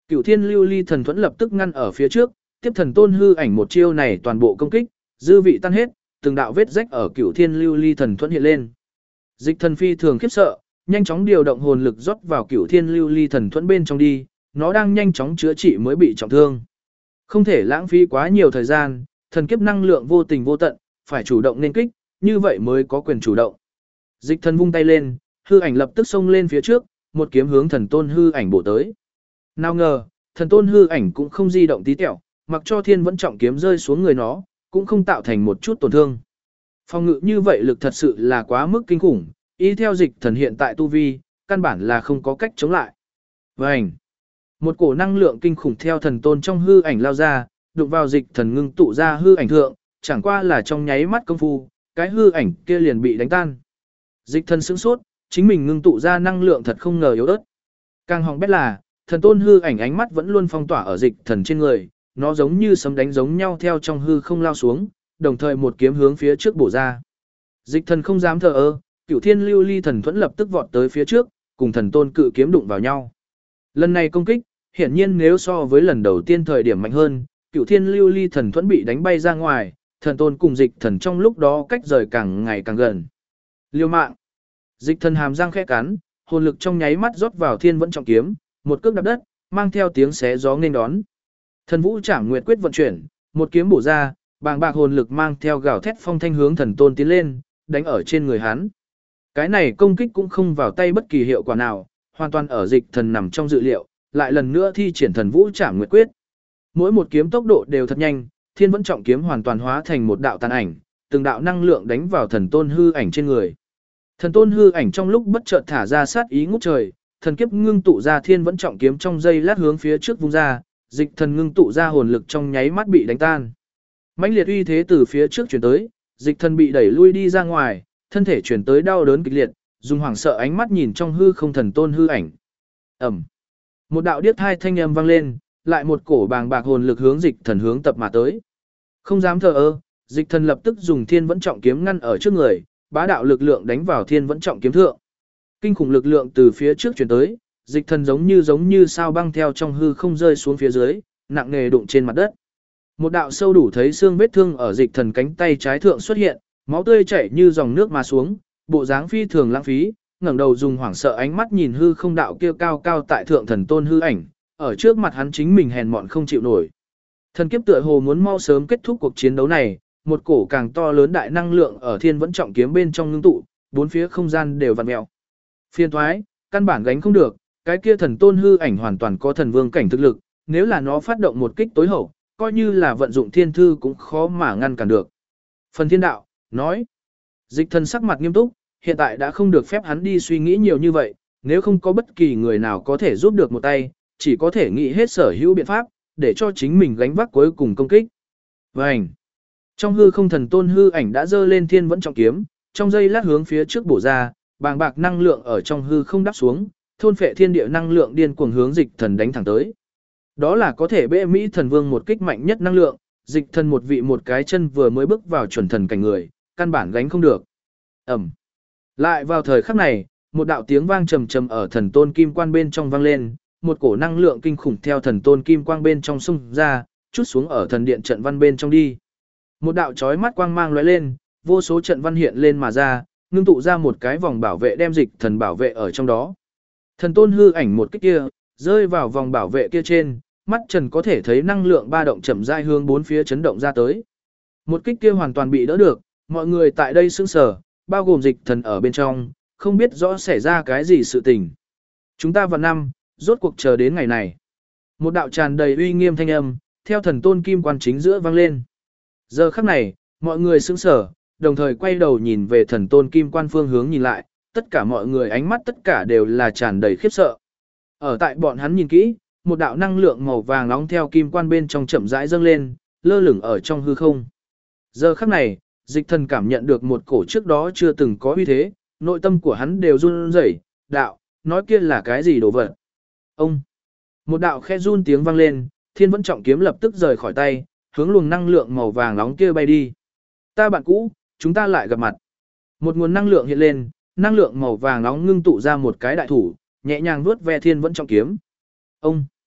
Cửu Thiên Lưu Ly Thần Thuẫn lập tức ngăn ở phía trước, tiếp thần tôn hư ảnh một chiêu này toàn bộ công kích, dư vị tan hết, từng đạo vết rách ở Cửu Thiên Lưu Ly Thần Thuẫn hiện lên. Dịch Thần phi thường khiếp sợ, nhanh chóng điều động hồn lực rót vào Cửu Thiên Lưu Ly Thần Thuẫn bên trong đi, nó đang nhanh chóng chữa trị mới bị trọng thương. Không thể lãng phí quá nhiều thời gian, thần kiếp năng lượng vô tình vô tận, phải chủ động nên kích, như vậy mới có quyền chủ động. Dịch Thần vung tay lên, hư ảnh lập tức xông lên phía trước, một kiếm hướng thần tôn hư ảnh bổ tới. Nào ngờ, thần tôn hư ảnh cũng không di động tí tẹo, mặc cho thiên vẫn trọng kiếm rơi xuống người nó, cũng không tạo thành một chút tổn thương. Phòng ngự như vậy lực thật sự là quá mức kinh khủng, ý theo Dịch Thần hiện tại tu vi, căn bản là không có cách chống lại. Vành! Một cổ năng lượng kinh khủng theo thần tôn trong hư ảnh lao ra, đụng vào Dịch Thần ngưng tụ ra hư ảnh thượng, chẳng qua là trong nháy mắt công phu, cái hư ảnh kia liền bị đánh tan. Dịch Thần sững sốt, chính mình ngưng tụ ra năng lượng thật không ngờ yếu ớt. Càng hỏng bét là, thần tôn hư ảnh ánh mắt vẫn luôn phong tỏa ở Dịch Thần trên người, nó giống như sấm đánh giống nhau theo trong hư không lao xuống, đồng thời một kiếm hướng phía trước bổ ra. Dịch Thần không dám thờ ơ, Cửu Thiên Lưu Ly Thần Thuẫn lập tức vọt tới phía trước, cùng thần tôn cự kiếm đụng vào nhau. Lần này công kích, hiển nhiên nếu so với lần đầu tiên thời điểm mạnh hơn, Cửu Thiên Lưu Ly Thần Thuẫn bị đánh bay ra ngoài, thần tôn cùng Dịch Thần trong lúc đó cách rời càng ngày càng gần. Liêu mạng. Dịch Thần hàm răng khẽ cắn, hồn lực trong nháy mắt rót vào thiên vẫn trọng kiếm, một cước đạp đất, mang theo tiếng xé gió nghênh đón. Thần Vũ Trảm Nguyệt Quyết vận chuyển, một kiếm bổ ra, bàng bạc hồn lực mang theo gào thét phong thanh hướng thần tôn tiến lên, đánh ở trên người hắn. Cái này công kích cũng không vào tay bất kỳ hiệu quả nào, hoàn toàn ở Dịch Thần nằm trong dự liệu, lại lần nữa thi triển Thần Vũ Trảm Nguyệt Quyết. Mỗi một kiếm tốc độ đều thật nhanh, thiên vẫn trọng kiếm hoàn toàn hóa thành một đạo tàn ảnh, từng đạo năng lượng đánh vào thần tôn hư ảnh trên người. Thần tôn hư ảnh trong lúc bất chợt thả ra sát ý ngút trời, thần kiếp ngưng tụ ra thiên vẫn trọng kiếm trong giây lát hướng phía trước vung ra, Dịch Thần ngưng tụ ra hồn lực trong nháy mắt bị đánh tan. Mãnh liệt uy thế từ phía trước chuyển tới, Dịch Thần bị đẩy lui đi ra ngoài, thân thể chuyển tới đau đớn kịch liệt, dùng hoảng sợ ánh mắt nhìn trong hư không thần tôn hư ảnh. Ầm. Một đạo điếc thai thanh âm vang lên, lại một cổ bàng bạc hồn lực hướng Dịch Thần hướng tập mà tới. Không dám thờ ơ, Dịch Thần lập tức dùng thiên vẫn trọng kiếm ngăn ở trước người, bá đạo lực lượng đánh vào thiên vẫn trọng kiếm thượng. Kinh khủng lực lượng từ phía trước chuyển tới, Dịch Thần giống như sao băng theo trong hư không rơi xuống phía dưới, nặng nề đụng trên mặt đất. Một đạo sâu đủ thấy xương vết thương ở Dịch Thần cánh tay trái thượng xuất hiện, máu tươi chảy như dòng nước mà xuống, bộ dáng phi thường lãng phí, ngẩng đầu dùng hoảng sợ ánh mắt nhìn hư không đạo kia cao cao tại thượng thần tôn hư ảnh, ở trước mặt hắn chính mình hèn mọn không chịu nổi. Thần kiếp tựa hồ muốn mau sớm kết thúc cuộc chiến đấu này, một cổ càng to lớn đại năng lượng ở thiên vẫn trọng kiếm bên trong ngưng tụ, bốn phía không gian đều vặn mèo. Phiên thoái, căn bản gánh không được, cái kia thần tôn hư ảnh hoàn toàn có thần vương cảnh thực lực, nếu là nó phát động một kích tối hậu, coi như là vận dụng thiên thư cũng khó mà ngăn cản được. Phần thiên đạo, nói, Dịch Thần sắc mặt nghiêm túc, hiện tại đã không được phép hắn đi suy nghĩ nhiều như vậy, nếu không có bất kỳ người nào có thể giúp được một tay, chỉ có thể nghĩ hết sở hữu biện pháp, để cho chính mình gánh vác cuối cùng công kích. Vành. Trong hư không thần tôn hư ảnh đã dơ lên thiên vẫn trọng kiếm, trong giây lát hướng phía trước bổ ra, bàng bạc năng lượng ở trong hư không đáp xuống, thôn phệ thiên địa năng lượng điên cuồng hướng Dịch Thần đánh thẳng tới. Đó là có thể bệ Mỹ thần vương một kích mạnh nhất năng lượng, Dịch Thần một vị một cái chân vừa mới bước vào chuẩn thần cảnh người, căn bản gánh không được. Ẩm. Lại vào thời khắc này, một đạo tiếng vang trầm trầm ở thần tôn kim quan bên trong vang lên, một cổ năng lượng kinh khủng theo thần tôn kim quang bên trong xung ra, chút xuống ở thần điện trận văn bên trong đi. Một đạo chói mắt quang mang lóe lên, vô số trận văn hiện lên mà ra, ngưng tụ ra một cái vòng bảo vệ đem Dịch Thần bảo vệ ở trong đó. Thần tôn hư ảnh một kích kia, rơi vào vòng bảo vệ kia trên, mắt trần có thể thấy năng lượng ba động chậm rãi hướng bốn phía chấn động ra tới. Một kích kia hoàn toàn bị đỡ được, mọi người tại đây sững sờ, bao gồm Dịch Thần ở bên trong, không biết rõ xảy ra cái gì sự tình. Chúng ta vào năm, rốt cuộc chờ đến ngày này. Một đạo tràn đầy uy nghiêm thanh âm, theo thần tôn kim quan chính giữa vang lên. Giờ khắc này, mọi người sững sờ, đồng thời quay đầu nhìn về thần tôn kim quan phương hướng nhìn lại, tất cả mọi người ánh mắt tất cả đều là tràn đầy khiếp sợ. Ở tại bọn hắn nhìn kỹ, một đạo năng lượng màu vàng nóng theo kim quan bên trong chậm rãi dâng lên, lơ lửng ở trong hư không. Giờ khắc này, Dịch Thần cảm nhận được một cổ trước đó chưa từng có uy thế, nội tâm của hắn đều run rẩy, đạo, nói kia là cái gì đồ vật. Ông, một đạo khe run tiếng vang lên, thiên vẫn trọng kiếm lập tức rời khỏi tay, hướng luồng năng lượng màu vàng nóng kia bay đi. Ta bạn cũ, chúng ta lại gặp mặt. Một nguồn năng lượng hiện lên, năng lượng màu vàng nóng ngưng tụ ra một cái đại thủ, nhẹ nhàng vuốt ve thiên vẫn trọng kiếm. Ông,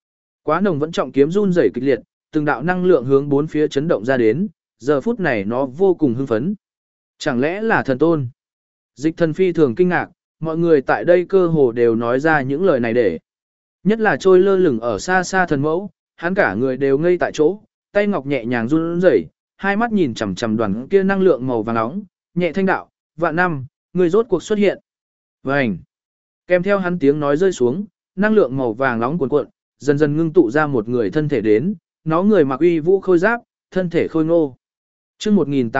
Quá nồng vẫn trọng kiếm run rẩy kịch liệt, từng đạo năng lượng hướng bốn phía chấn động ra đến, giờ phút này nó vô cùng hưng phấn. Chẳng lẽ là thần tôn? Dịch thần phi thường kinh ngạc, mọi người tại đây cơ hồ đều nói ra những lời này để. Nhất là trôi lơ lửng ở xa xa thần mẫu, hắn cả người đều ngây tại chỗ, tay ngọc nhẹ nhàng run rẩy, hai mắt nhìn chằm chằm đoàn kia năng lượng màu vàng nóng, nhẹ thanh đạo, vạn năm, người rốt cuộc xuất hiện. Vành. Kèm theo hắn tiếng nói rơi xuống, năng lượng màu vàng nóng cuồn cuộn, dần dần ngưng tụ ra một người thân thể đến, nó người mặc uy vũ khôi giáp, thân thể khôi ngô. Chương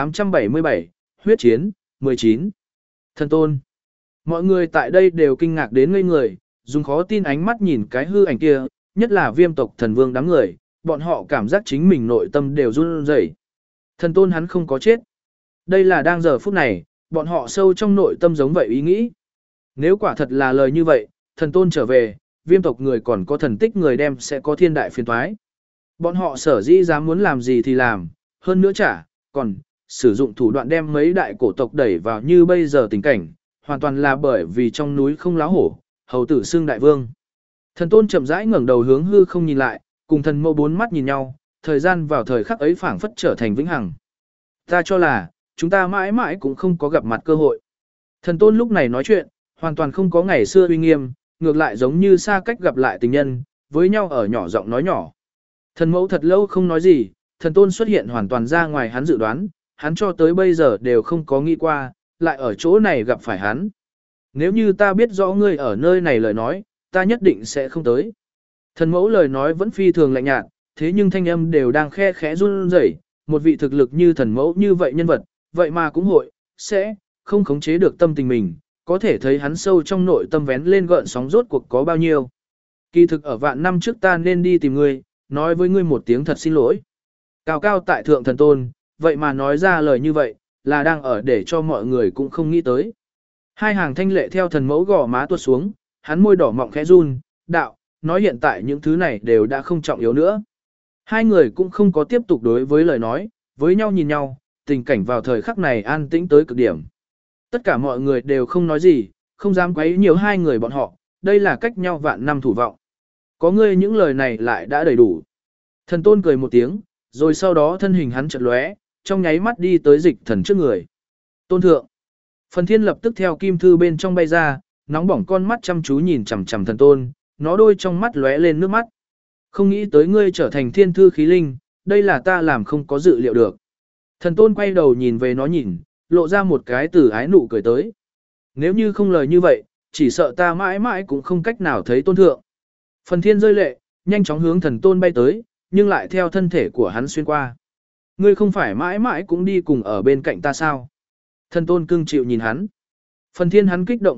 1877, huyết chiến, 19. Thần tôn. Mọi người tại đây đều kinh ngạc đến ngây người, dùng khó tin ánh mắt nhìn cái hư ảnh kia, nhất là Viêm tộc thần vương đám người, bọn họ cảm giác chính mình nội tâm đều run rẩy. Thần tôn hắn không có chết. Đây là đang giờ phút này, bọn họ sâu trong nội tâm giống vậy ý nghĩ. Nếu quả thật là lời như vậy, thần tôn trở về, Viêm tộc người còn có thần tích người đem sẽ có thiên đại phiền toái. Bọn họ sở dĩ dám muốn làm gì thì làm, hơn nữa còn sử dụng thủ đoạn đem mấy đại cổ tộc đẩy vào như bây giờ tình cảnh, hoàn toàn là bởi vì trong núi không láo hổ, hầu tử xưng đại vương. Thần tôn chậm rãi ngẩng đầu hướng hư không nhìn lại, cùng thần mẫu bốn mắt nhìn nhau, thời gian vào thời khắc ấy phảng phất trở thành vĩnh hằng. Ta cho là, chúng ta mãi mãi cũng không có gặp mặt cơ hội. Thần tôn lúc này nói chuyện, hoàn toàn không có ngày xưa uy nghiêm, ngược lại giống như xa cách gặp lại tình nhân, với nhau ở nhỏ giọng nói nhỏ. Thần mẫu thật lâu không nói gì, thần tôn xuất hiện hoàn toàn ra ngoài hắn dự đoán, hắn cho tới bây giờ đều không có nghĩ qua, lại ở chỗ này gặp phải hắn. Nếu như ta biết rõ ngươi ở nơi này lời nói, ta nhất định sẽ không tới. Thần mẫu lời nói vẫn phi thường lạnh nhạt, thế nhưng thanh âm đều đang khe khẽ run rẩy, một vị thực lực như thần mẫu như vậy nhân vật, vậy mà cũng sẽ không khống chế được tâm tình mình, có thể thấy hắn sâu trong nội tâm vén lên gợn sóng rốt cuộc có bao nhiêu. Kỳ thực ở vạn năm trước ta nên đi tìm ngươi, nói với ngươi một tiếng thật xin lỗi. Cao cao tại thượng thần tôn, vậy mà nói ra lời như vậy, là đang ở để cho mọi người cũng không nghĩ tới. Hai hàng thanh lệ theo thần mẫu gò má tuột xuống, hắn môi đỏ mọng khẽ run, đạo, nói hiện tại những thứ này đều đã không trọng yếu nữa. Hai người cũng không có tiếp tục đối với lời nói, với nhau nhìn nhau, tình cảnh vào thời khắc này an tĩnh tới cực điểm. Tất cả mọi người đều không nói gì, không dám quấy nhiều hai người bọn họ, đây là cách nhau vạn năm thủ vọng. Có ngươi những lời này lại đã đầy đủ. Thần tôn cười một tiếng, rồi sau đó thân hình hắn chợt lóe, trong nháy mắt đi tới dịch thần trước người. Tôn thượng. Phần thiên lập tức theo kim thư bên trong bay ra, nóng bỏng con mắt chăm chú nhìn chằm chằm thần tôn, nó đôi trong mắt lóe lên nước mắt. Không nghĩ tới ngươi trở thành thiên thư khí linh, đây là ta làm không có dự liệu được. Thần tôn quay đầu nhìn về nó nhìn, lộ ra một cái từ ái nụ cười tới. Nếu như không lời như vậy, chỉ sợ ta mãi mãi cũng không cách nào thấy tôn thượng. Phần thiên rơi lệ, nhanh chóng hướng thần tôn bay tới, nhưng lại theo thân thể của hắn xuyên qua. Ngươi không phải mãi mãi cũng đi cùng ở bên cạnh ta sao? Thần tôn cưng chịu nhìn hắn. Phần thiên hắn kích động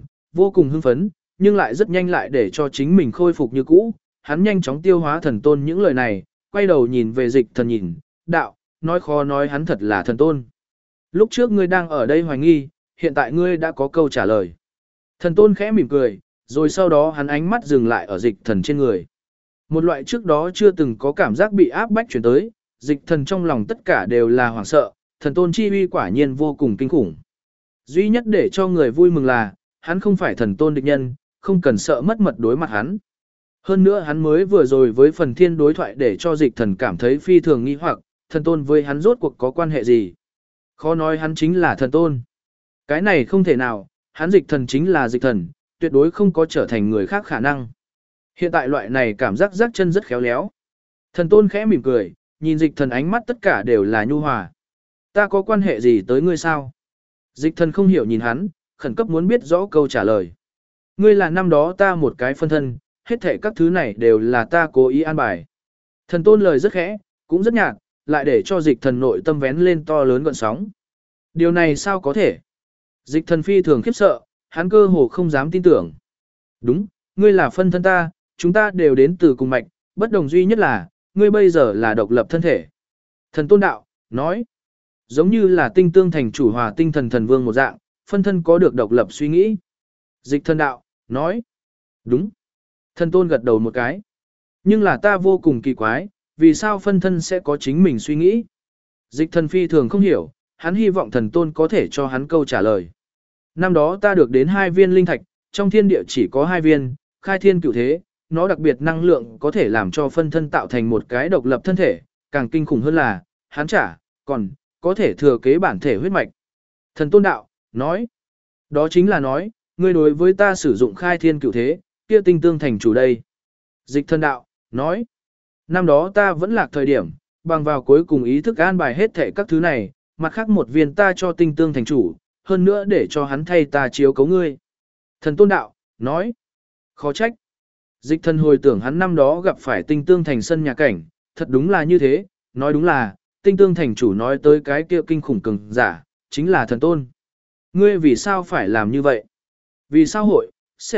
vô cùng hưng phấn, nhưng lại rất nhanh lại để cho chính mình khôi phục như cũ. Hắn nhanh chóng tiêu hóa thần tôn những lời này, quay đầu nhìn về dịch thần nhìn, đạo, nói khó nói hắn thật là thần tôn. Lúc trước ngươi đang ở đây hoài nghi, hiện tại ngươi đã có câu trả lời. Thần tôn khẽ mỉm cười, rồi sau đó hắn ánh mắt dừng lại ở dịch thần trên người. Một loại trước đó chưa từng có cảm giác bị áp bách chuyển tới, dịch thần trong lòng tất cả đều là hoảng sợ, thần tôn chi uy quả nhiên vô cùng kinh khủng. Duy nhất để cho người vui mừng là, hắn không phải thần tôn địch nhân, không cần sợ mất mật đối mặt hắn. Hơn nữa hắn mới vừa rồi với phần thiên đối thoại để cho dịch thần cảm thấy phi thường nghi hoặc, thần tôn với hắn rốt cuộc có quan hệ gì. Khó nói hắn chính là thần tôn. Cái này không thể nào, hắn dịch thần chính là dịch thần, tuyệt đối không có trở thành người khác khả năng. Hiện tại loại này cảm giác rắc chân rất khéo léo. Thần tôn khẽ mỉm cười, nhìn dịch thần ánh mắt tất cả đều là nhu hòa. Ta có quan hệ gì tới ngươi sao? Dịch thần không hiểu nhìn hắn, khẩn cấp muốn biết rõ câu trả lời. Ngươi là năm đó ta một cái phân thân, hết thảy các thứ này đều là ta cố ý an bài. Thần tôn lời rất khẽ, cũng rất nhạt, lại để cho dịch thần nội tâm vén lên to lớn gợn sóng. Điều này sao có thể? Dịch thần phi thường khiếp sợ, hắn cơ hồ không dám tin tưởng. Đúng, ngươi là phân thân ta, chúng ta đều đến từ cùng mạch, bất đồng duy nhất là, ngươi bây giờ là độc lập thân thể. Thần tôn đạo, nói, giống như là tinh tương thành chủ hòa tinh thần thần vương một dạng, phân thân có được độc lập suy nghĩ. Dịch thần đạo, nói, đúng. Thần tôn gật đầu một cái. Nhưng là ta vô cùng kỳ quái, vì sao phân thân sẽ có chính mình suy nghĩ? Dịch thần phi thường không hiểu, hắn hy vọng thần tôn có thể cho hắn câu trả lời. Năm đó ta được đến 2 viên linh thạch, trong thiên địa chỉ có 2 viên, khai thiên cửu thế, nó đặc biệt năng lượng có thể làm cho phân thân tạo thành một cái độc lập thân thể, càng kinh khủng hơn là, hắn còn có thể thừa kế bản thể huyết mạch. Thần Tôn đạo, nói, đó chính là nói, ngươi đối với ta sử dụng khai thiên cửu thế, kia tinh tương thành chủ đây. Dịch Thần đạo, nói, năm đó ta vẫn lạc thời điểm, bằng vào cuối cùng ý thức an bài hết thể các thứ này, mặt khác một viên ta cho tinh tương thành chủ, hơn nữa để cho hắn thay ta chiếu cấu ngươi. Thần Tôn đạo, nói, khó trách. Dịch Thần hồi tưởng hắn năm đó gặp phải tinh tương thành sân nhà cảnh, thật đúng là như thế, nói đúng là, tinh tương thành chủ nói tới cái kia kinh khủng cường giả, chính là Thần Tôn. Ngươi vì sao phải làm như vậy? Vì sao hội,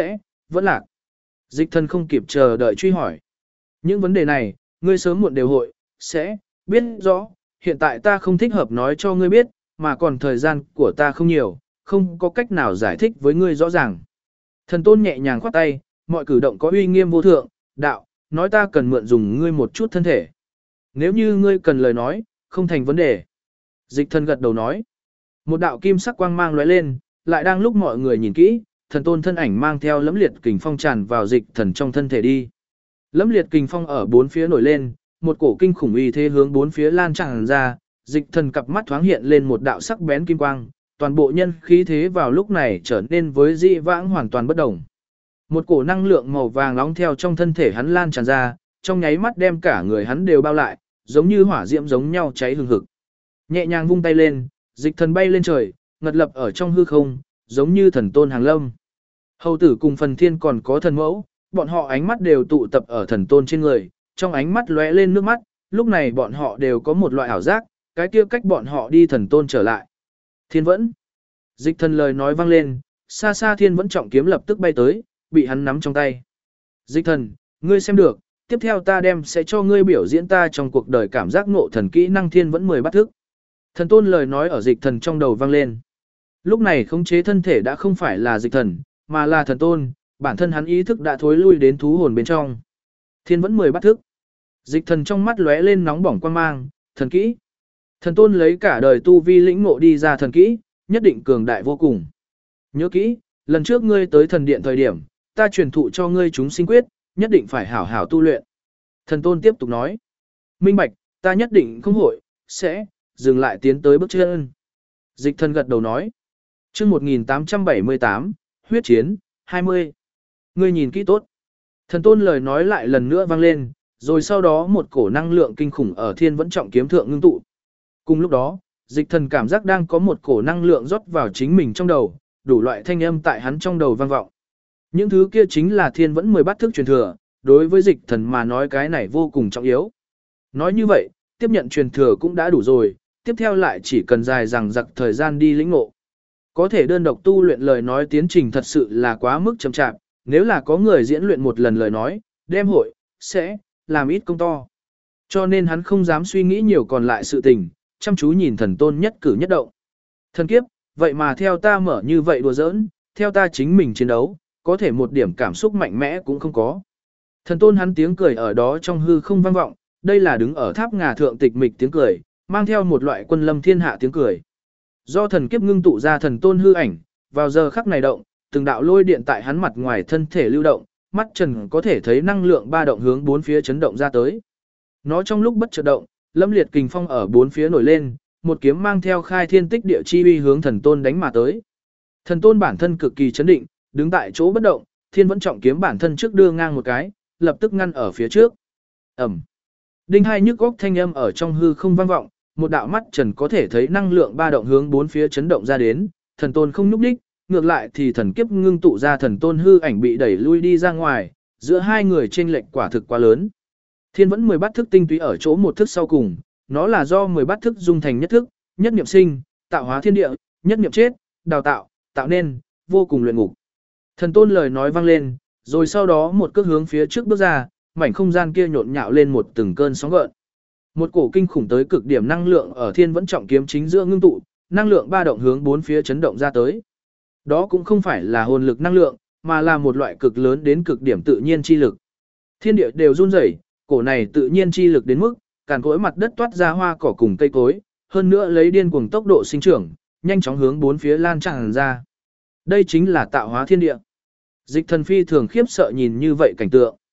vẫn lạc? Dịch Thần không kịp chờ đợi truy hỏi. Những vấn đề này, ngươi sớm muộn đều hội, biết rõ, hiện tại ta không thích hợp nói cho ngươi biết, mà còn thời gian của ta không nhiều, không có cách nào giải thích với ngươi rõ ràng. Thần Tôn nhẹ nhàng khoát tay, mọi cử động có uy nghiêm vô thượng, đạo, nói ta cần mượn dùng ngươi một chút thân thể. Nếu như ngươi cần lời nói, không thành vấn đề. Dịch Thần gật đầu nói. Một đạo kim sắc quang mang lóe lên, lại đang lúc mọi người nhìn kỹ, Thần Tôn thân ảnh mang theo lẫm liệt kình phong tràn vào Dịch Thần trong thân thể đi. Lẫm liệt kình phong ở bốn phía nổi lên, một cổ kinh khủng uy thế hướng bốn phía lan tràn ra, Dịch Thần cặp mắt thoáng hiện lên một đạo sắc bén kim quang, toàn bộ nhân khí thế vào lúc này trở nên với dị vãng hoàn toàn bất động. Một cổ năng lượng màu vàng nóng theo trong thân thể hắn lan tràn ra, trong nháy mắt đem cả người hắn đều bao lại, giống như hỏa diễm giống nhau cháy hừng hực. Nhẹ nhàng vung tay lên, Dịch Thần bay lên trời, ngật lập ở trong hư không, giống như thần tôn hàng lâm. Hầu tử cùng Phần Thiên còn có thần mẫu, bọn họ ánh mắt đều tụ tập ở thần tôn trên người, trong ánh mắt lóe lên nước mắt, lúc này bọn họ đều có một loại ảo giác, cái kia cách bọn họ đi thần tôn trở lại. Thiên Vẫn. Dịch Thần lời nói vang lên, xa xa Thiên Vẫn trọng kiếm lập tức bay tới, bị hắn nắm trong tay. Dịch Thần, ngươi xem được, tiếp theo ta sẽ cho ngươi biểu diễn ta trong cuộc đời cảm giác ngộ thần kỹ năng Thiên Vẫn 10 bắt thức. Thần Tôn lời nói ở Dịch Thần trong đầu vang lên. Lúc này khống chế thân thể đã không phải là Dịch Thần, mà là Thần Tôn, bản thân hắn ý thức đã thối lui đến thú hồn bên trong. Thiên Vẫn 10 bắt thức. Dịch Thần trong mắt lóe lên nóng bỏng quan mang, thần kỹ. Thần Tôn lấy cả đời tu vi lĩnh ngộ đi ra thần kỹ, nhất định cường đại vô cùng. Nhớ kỹ, lần trước ngươi tới thần điện thời điểm, ta truyền thụ cho ngươi chúng sinh quyết, nhất định phải hảo hảo tu luyện. Thần Tôn tiếp tục nói. Minh bạch, ta nhất định không hội, dừng lại tiến tới bước chân. Dịch Thần gật đầu nói. Chương 1878, huyết chiến, 20. Ngươi nhìn kỹ tốt. Thần Tôn lời nói lại lần nữa vang lên, rồi sau đó một cổ năng lượng kinh khủng ở Thiên Vẫn trọng kiếm thượng ngưng tụ. Cùng lúc đó, Dịch Thần cảm giác đang có một cổ năng lượng rót vào chính mình trong đầu, đủ loại thanh âm tại hắn trong đầu vang vọng. Những thứ kia chính là Thiên Vẫn 10 bắt thức truyền thừa, đối với Dịch Thần mà nói cái này vô cùng trọng yếu. Nói như vậy, tiếp nhận truyền thừa cũng đã đủ rồi, tiếp theo lại chỉ cần dài dằng dặc thời gian đi lĩnh ngộ. Có thể đơn độc tu luyện lời nói tiến trình thật sự là quá mức chậm chạp, nếu là có người diễn luyện một lần lời nói, đem hội, làm ít công to. Cho nên hắn không dám suy nghĩ nhiều còn lại sự tình, chăm chú nhìn Thần Tôn nhất cử nhất động. Thần kiếp, vậy mà theo ta mở như vậy đùa giỡn, theo ta chính mình chiến đấu, có thể một điểm cảm xúc mạnh mẽ cũng không có. Thần Tôn hắn tiếng cười ở đó trong hư không vang vọng, đây là đứng ở tháp ngà thượng tịch mịch tiếng cười, mang theo một loại quân lâm thiên hạ tiếng cười. Do thần kiếp ngưng tụ ra Thần Tôn hư ảnh, vào giờ khắc này động, từng đạo lôi điện tại hắn mặt ngoài thân thể lưu động, mắt trần có thể thấy năng lượng ba động hướng bốn phía chấn động ra tới. Nó trong lúc bất chợt động, lâm liệt kình phong ở bốn phía nổi lên, một kiếm mang theo khai thiên tích địa chi uy hướng Thần Tôn đánh mà tới. Thần Tôn bản thân cực kỳ chấn định, đứng tại chỗ bất động, Thiên Vẫn trọng kiếm bản thân trước đưa ngang một cái, lập tức ngăn ở phía trước. Ầm. Đinh hai nhức óc thanh âm ở trong hư không vang vọng, một đạo mắt trần có thể thấy năng lượng ba động hướng bốn phía chấn động ra đến, Thần Tôn không nhúc nhích, ngược lại thì thần kiếp ngưng tụ ra Thần Tôn hư ảnh bị đẩy lui đi ra ngoài, giữa hai người chênh lệch quả thực quá lớn. Thiên Vẫn 10 bát thức tinh túy ở chỗ một thức sau cùng, nó là do 10 bát thức dung thành nhất thức, nhất niệm sinh, tạo hóa thiên địa, nhất niệm chết, đào tạo, tạo nên, vô cùng luyện ngục. Thần Tôn lời nói vang lên, rồi sau đó một cước hướng phía trước bước ra, mảnh không gian kia nhộn nhạo lên một từng cơn sóng gợn. Một cổ kinh khủng tới cực điểm năng lượng ở Thiên Vẫn trọng kiếm chính giữa ngưng tụ, năng lượng ba động hướng bốn phía chấn động ra tới. Đó cũng không phải là hồn lực năng lượng, mà là một loại cực lớn đến cực điểm tự nhiên chi lực. Thiên địa đều run rẩy, cổ này tự nhiên chi lực đến mức càn cối mặt đất toát ra hoa cỏ cùng cây cối, hơn nữa lấy điên cuồng tốc độ sinh trưởng, nhanh chóng hướng bốn phía lan tràn ra. Đây chính là tạo hóa thiên địa. Dịch Thần phi thường khiếp sợ nhìn như vậy cảnh tượng.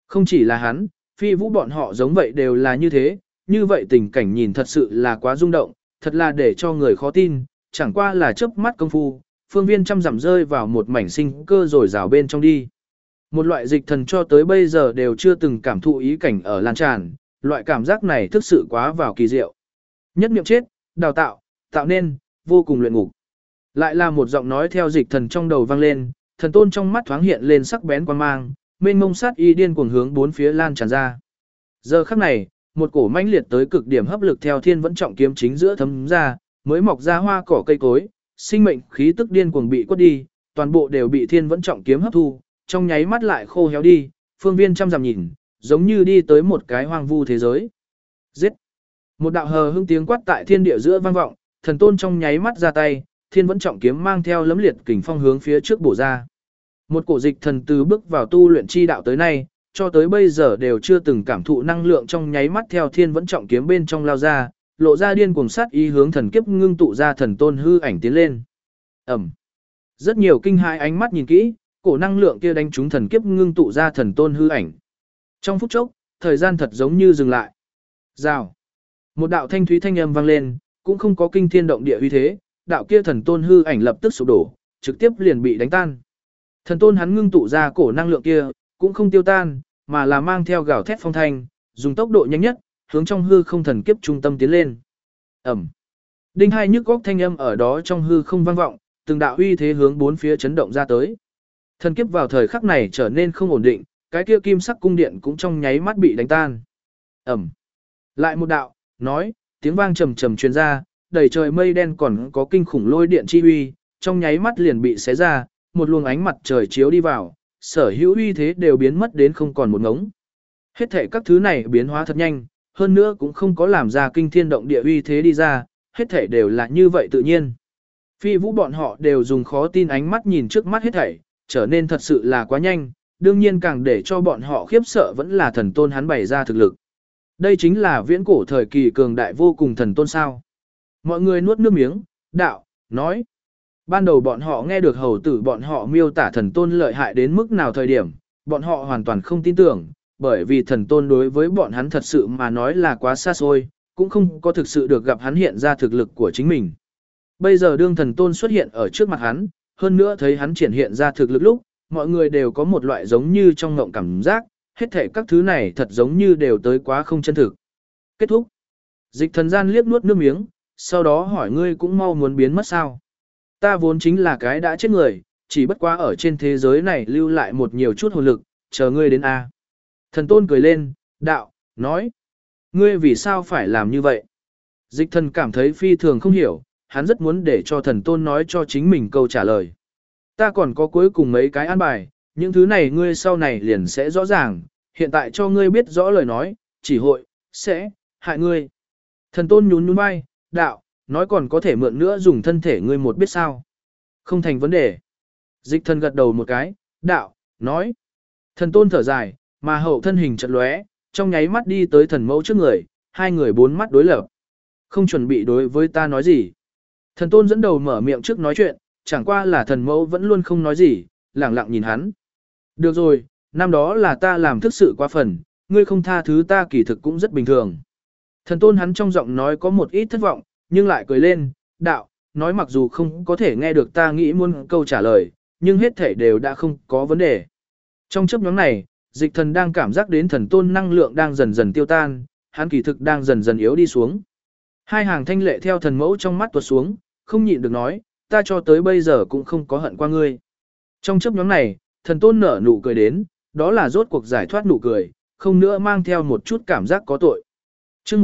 Không chỉ là hắn, Phi Vũ bọn họ giống vậy đều là như thế, như vậy tình cảnh nhìn thật sự là quá rung động, thật là để cho người khó tin, chẳng qua là chớp mắt công phu, phương viên trăm dặm rơi vào một mảnh sinh cơ rồi rào bên trong đi. Một loại dịch thần cho tới bây giờ đều chưa từng cảm thụ ý cảnh ở lan tràn, loại cảm giác này thực sự quá vào kỳ diệu. Nhất niệm chết, đào tạo, tạo nên, vô cùng luyện ngục. Lại là một giọng nói theo dịch thần trong đầu vang lên, thần tôn trong mắt thoáng hiện lên sắc bén quan mang, mênh mông sát y điên cuồng hướng bốn phía lan tràn ra. Giờ khắc này, một cổ mãnh liệt tới cực điểm hấp lực theo thiên vẫn trọng kiếm chính giữa thấm ra, mới mọc ra hoa cỏ cây cối, sinh mệnh khí tức điên cuồng bị quất đi, toàn bộ đều bị thiên vẫn trọng kiếm hấp thu, trong nháy mắt lại khô héo đi, phương viên trăm dặm nhìn, giống như đi tới một cái hoang vu thế giới. Giết! Một đạo hờ hững tiếng quát tại thiên địa giữa vang vọng, thần tôn trong nháy mắt ra tay, thiên vẫn trọng kiếm mang theo lấm liệt kình phong hướng phía trước bổ ra. Một cổ dịch thần từ bước vào tu luyện chi đạo tới nay, cho tới bây giờ đều chưa từng cảm thụ năng lượng trong nháy mắt theo thiên vẫn trọng kiếm bên trong lao ra, lộ ra điên cuồng sát ý hướng thần kiếp ngưng tụ ra thần tôn hư ảnh tiến lên. Ẩm. Rất nhiều kinh hãi ánh mắt nhìn kỹ, cổ năng lượng kia đánh trúng thần kiếp ngưng tụ ra thần tôn hư ảnh. Trong phút chốc, thời gian thật giống như dừng lại. Rào. Một đạo thanh thúy thanh âm vang lên, cũng không có kinh thiên động địa uy thế, đạo kia thần tôn hư ảnh lập tức sụp đổ, trực tiếp liền bị đánh tan. Thần tôn hắn ngưng tụ ra cổ năng lượng kia, cũng không tiêu tan, mà là mang theo gào thét phong thanh, dùng tốc độ nhanh nhất, hướng trong hư không thần kiếp trung tâm tiến lên. Ẩm. Đinh hai nhức góc thanh âm ở đó trong hư không vang vọng, từng đạo uy thế hướng bốn phía chấn động ra tới. Thần kiếp vào thời khắc này trở nên không ổn định, cái kia kim sắc cung điện cũng trong nháy mắt bị đánh tan. Ẩm. Lại một đạo, nói, tiếng vang trầm trầm truyền ra, đầy trời mây đen còn có kinh khủng lôi điện chi uy, trong nháy mắt liền bị xé ra, một luồng ánh mặt trời chiếu đi vào, sở hữu uy thế đều biến mất đến không còn một ngống. Hết thể các thứ này biến hóa thật nhanh, hơn nữa cũng không có làm ra kinh thiên động địa uy thế đi ra, hết thể đều là như vậy tự nhiên. Phi Vũ bọn họ đều dùng khó tin ánh mắt nhìn trước mắt hết thảy, trở nên thật sự là quá nhanh, đương nhiên càng để cho bọn họ khiếp sợ vẫn là thần tôn hắn bày ra thực lực. Đây chính là viễn cổ thời kỳ cường đại vô cùng thần tôn sao. Mọi người nuốt nước miếng, đạo, nói. Ban đầu bọn họ nghe được hầu tử bọn họ miêu tả thần tôn lợi hại đến mức nào thời điểm, bọn họ hoàn toàn không tin tưởng, bởi vì thần tôn đối với bọn hắn thật sự mà nói là quá xa xôi, cũng không có thực sự được gặp hắn hiện ra thực lực của chính mình. Bây giờ đương thần tôn xuất hiện ở trước mặt hắn, hơn nữa thấy hắn triển hiện ra thực lực lúc, mọi người đều có một loại giống như trong ngộng cảm giác, hết thể các thứ này thật giống như đều tới quá không chân thực. Kết thúc. Dịch thần gian liếc nuốt nước miếng, sau đó hỏi ngươi cũng mau muốn biến mất sao. Ta vốn chính là cái đã chết người, chỉ bất quá ở trên thế giới này lưu lại một nhiều chút hồn lực, chờ ngươi đến A. Thần tôn cười lên, đạo, nói. Ngươi vì sao phải làm như vậy? Dịch thần cảm thấy phi thường không hiểu, hắn rất muốn để cho thần tôn nói cho chính mình câu trả lời. Ta còn có cuối cùng mấy cái an bài, những thứ này ngươi sau này liền sẽ rõ ràng, hiện tại cho ngươi biết rõ lời nói, chỉ hội, sẽ, hại ngươi. Thần tôn nhún nhún vai, đạo, nói còn có thể mượn nữa dùng thân thể ngươi một biết sao. Không thành vấn đề. Dịch thần gật đầu một cái, đạo, nói. Thần tôn thở dài, mà hậu thân hình chợt lóe, trong nháy mắt đi tới thần mẫu trước người, hai người bốn mắt đối lập. Không chuẩn bị đối với ta nói gì. Thần tôn dẫn đầu mở miệng trước nói chuyện, chẳng qua là thần mẫu vẫn luôn không nói gì, lẳng lặng nhìn hắn. Được rồi, năm đó là ta làm thức sự quá phần, ngươi không tha thứ ta kỳ thực cũng rất bình thường. Thần tôn hắn trong giọng nói có một ít thất vọng, nhưng lại cười lên, đạo, nói mặc dù không có thể nghe được ta nghĩ muôn câu trả lời, nhưng hết thể đều đã không có vấn đề. Trong chấp nhóm này, dịch thần đang cảm giác đến thần tôn năng lượng đang dần dần tiêu tan, hắn kỳ thực đang dần dần yếu đi xuống. Hai hàng thanh lệ theo thần mẫu trong mắt tuột xuống, không nhịn được nói, ta cho tới bây giờ cũng không có hận qua ngươi. Trong chấp nhóm này, thần tôn nở nụ cười đến, đó là rốt cuộc giải thoát nụ cười, không nữa mang theo một chút cảm giác có tội. Chương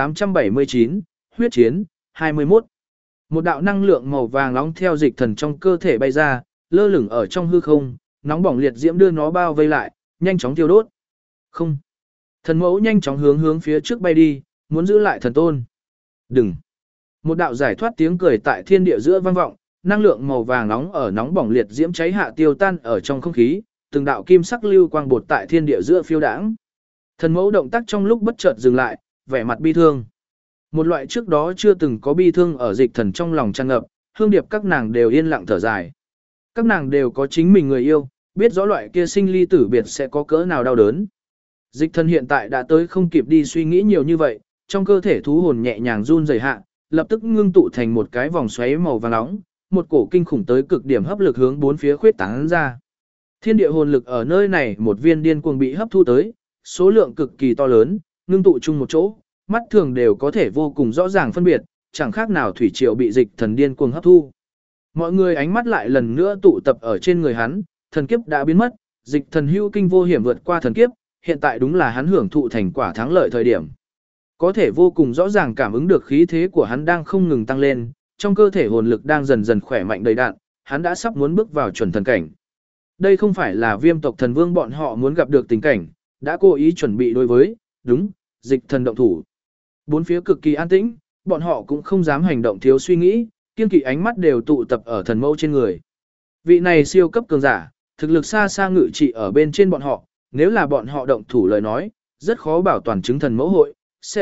1879, huyết chiến, 21. Một đạo năng lượng màu vàng nóng theo dịch thần trong cơ thể bay ra, lơ lửng ở trong hư không, nóng bỏng liệt diễm đưa nó bao vây lại, nhanh chóng thiêu đốt. Không. Thần mẫu nhanh chóng hướng phía trước bay đi, muốn giữ lại thần tôn. Đừng. Một đạo giải thoát tiếng cười tại thiên địa giữa vang vọng, năng lượng màu vàng nóng ở nóng bỏng liệt diễm cháy hạ tiêu tan ở trong không khí, từng đạo kim sắc lưu quang bột tại thiên địa giữa phiêu đãng. Thần mẫu động tác trong lúc bất chợt dừng lại, vẻ mặt bi thương. Một loại trước đó chưa từng có bi thương ở dịch thần trong lòng tràn ngập, hương điệp các nàng đều yên lặng thở dài. Các nàng đều có chính mình người yêu, biết rõ loại kia sinh ly tử biệt sẽ có cỡ nào đau đớn. Dịch thần hiện tại đã tới không kịp đi suy nghĩ nhiều như vậy, trong cơ thể thú hồn nhẹ nhàng run rẩy hạ, lập tức ngưng tụ thành một cái vòng xoáy màu vàng nóng, một cổ kinh khủng tới cực điểm hấp lực hướng bốn phía khuyết tán ra. Thiên địa hồn lực ở nơi này một viên điên cuồng bị hấp thu tới, số lượng cực kỳ to lớn, ngưng tụ chung một chỗ, mắt thường đều có thể vô cùng rõ ràng phân biệt, chẳng khác nào thủy triều bị dịch thần điên cuồng hấp thu. Mọi người ánh mắt lại lần nữa tụ tập ở trên người hắn, thần kiếp đã biến mất, dịch thần hưu kinh vô hiểm vượt qua thần kiếp, hiện tại đúng là hắn hưởng thụ thành quả thắng lợi thời điểm. Có thể vô cùng rõ ràng cảm ứng được khí thế của hắn đang không ngừng tăng lên, trong cơ thể hồn lực đang dần dần khỏe mạnh đầy đạn, hắn đã sắp muốn bước vào chuẩn thần cảnh. Đây không phải là Viêm tộc thần vương bọn họ muốn gặp được tình cảnh, đã cố ý chuẩn bị đối với, đúng, dịch thần động thủ. Bốn phía cực kỳ an tĩnh, bọn họ cũng không dám hành động thiếu suy nghĩ, kiên kỵ ánh mắt đều tụ tập ở thần mẫu trên người. Vị này siêu cấp cường giả, thực lực xa xa ngự trị ở bên trên bọn họ, nếu là bọn họ động thủ lời nói, rất khó bảo toàn chứng thần mẫu hội,